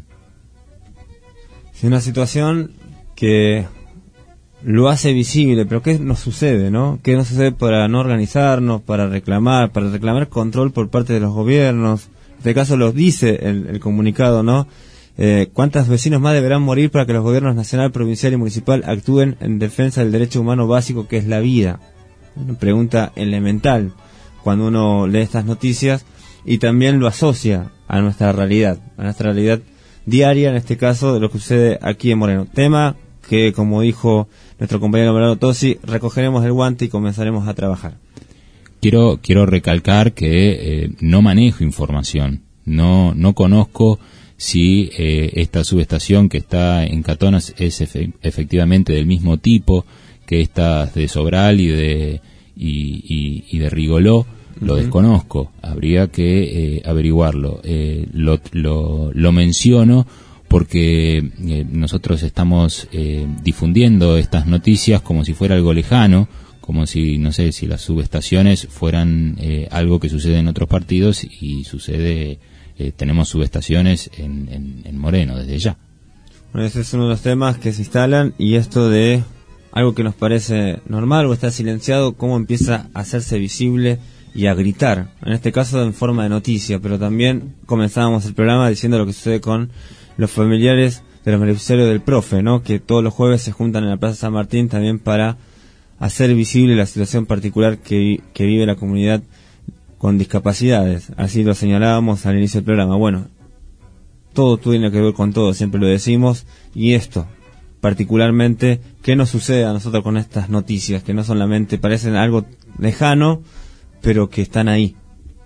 Es una situación que lo hace visible, pero ¿qué nos sucede, no? ¿Qué nos sucede para no organizarnos, para reclamar, para reclamar control por parte de los gobiernos? En este caso lo dice el, el comunicado, ¿no? Eh, ¿Cuántos vecinos más deberán morir para que los gobiernos nacional, provincial y municipal actúen en defensa del derecho humano básico que es la vida? Una pregunta elemental cuando uno lee estas noticias y también lo asocia a nuestra realidad, a nuestra realidad diaria, en este caso de lo que sucede aquí en Moreno. Tema que, como dijo nuestro compañero Mariano Tosi, recogeremos el guante y comenzaremos a trabajar. Quiero quiero recalcar que eh, no manejo información, no no conozco si eh, esta subestación que está en Catonas es efe, efectivamente del mismo tipo que estas de Sobral y de y, y, y de Rigoló. Lo uh-huh. desconozco, habría que eh, averiguarlo. Eh, lo, lo, lo menciono porque eh, nosotros estamos eh, difundiendo estas noticias como si fuera algo lejano, como si, no sé, si las subestaciones fueran eh, algo que sucede en otros partidos y sucede, eh, tenemos subestaciones en, en, en Moreno desde ya. Bueno, ese es uno de los temas que se instalan, y esto de algo que nos parece normal o está silenciado, cómo empieza a hacerse visible y a gritar, en este caso en forma de noticia, pero también comenzábamos el programa diciendo lo que sucede con los familiares de los beneficiarios del profe, ¿no? Que todos los jueves se juntan en la Plaza San Martín también para hacer visible la situación particular que, que vive la comunidad con discapacidades. Así lo señalábamos al inicio del programa. Bueno, todo tiene que ver con todo, siempre lo decimos, y esto particularmente, ¿qué nos sucede a nosotros con estas noticias? Que no solamente parecen algo lejano, pero que están ahí,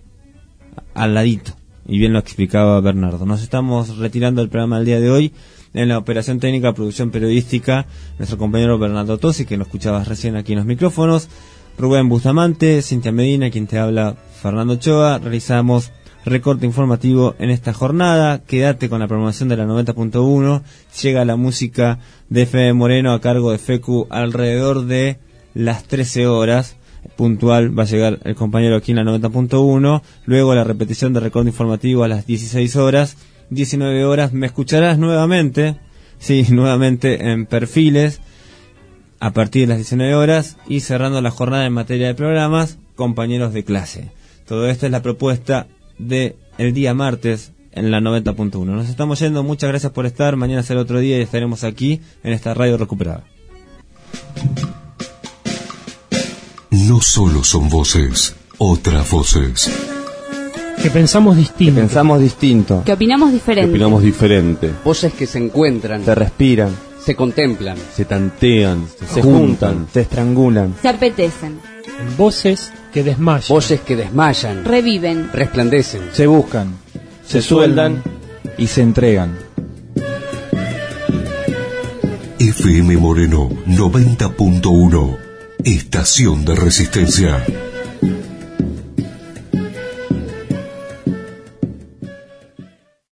al ladito, y bien lo explicaba Bernardo. Nos estamos retirando del programa del día de hoy. En la operación técnica, producción periodística, nuestro compañero Bernardo Tosi, que lo escuchabas recién aquí en los micrófonos, Rubén Bustamante, Cintia Medina, quien te habla, Fernando Ochoa. Realizamos recorte informativo en esta jornada. Quédate con la programación de la noventa punto uno. Llega la música de Fede Moreno a cargo de Fecu alrededor de las trece horas. Puntual va a llegar el compañero aquí en la noventa punto uno. Luego la repetición de recorte informativo a las dieciséis horas. diecinueve horas me escucharás nuevamente, sí, nuevamente en Perfiles a partir de las diecinueve horas, y cerrando la jornada en materia de programas, compañeros de clase. Todo esto es la propuesta de el día martes en la noventa punto uno. Nos estamos yendo, muchas gracias por estar. Mañana será otro día y estaremos aquí en esta radio recuperada. No solo son voces, otras voces. Que pensamos distinto. Que pensamos distinto. Que opinamos diferente. Que opinamos diferente. Voces que se encuentran. Se respiran. Se contemplan. Se tantean. Se, se juntan, juntan. Se estrangulan. Se apetecen. Voces que desmayan. Voces que desmayan. Reviven. Resplandecen. Se buscan. Se, se sueldan. Y se entregan. F M Moreno noventa punto uno. Estación de Resistencia.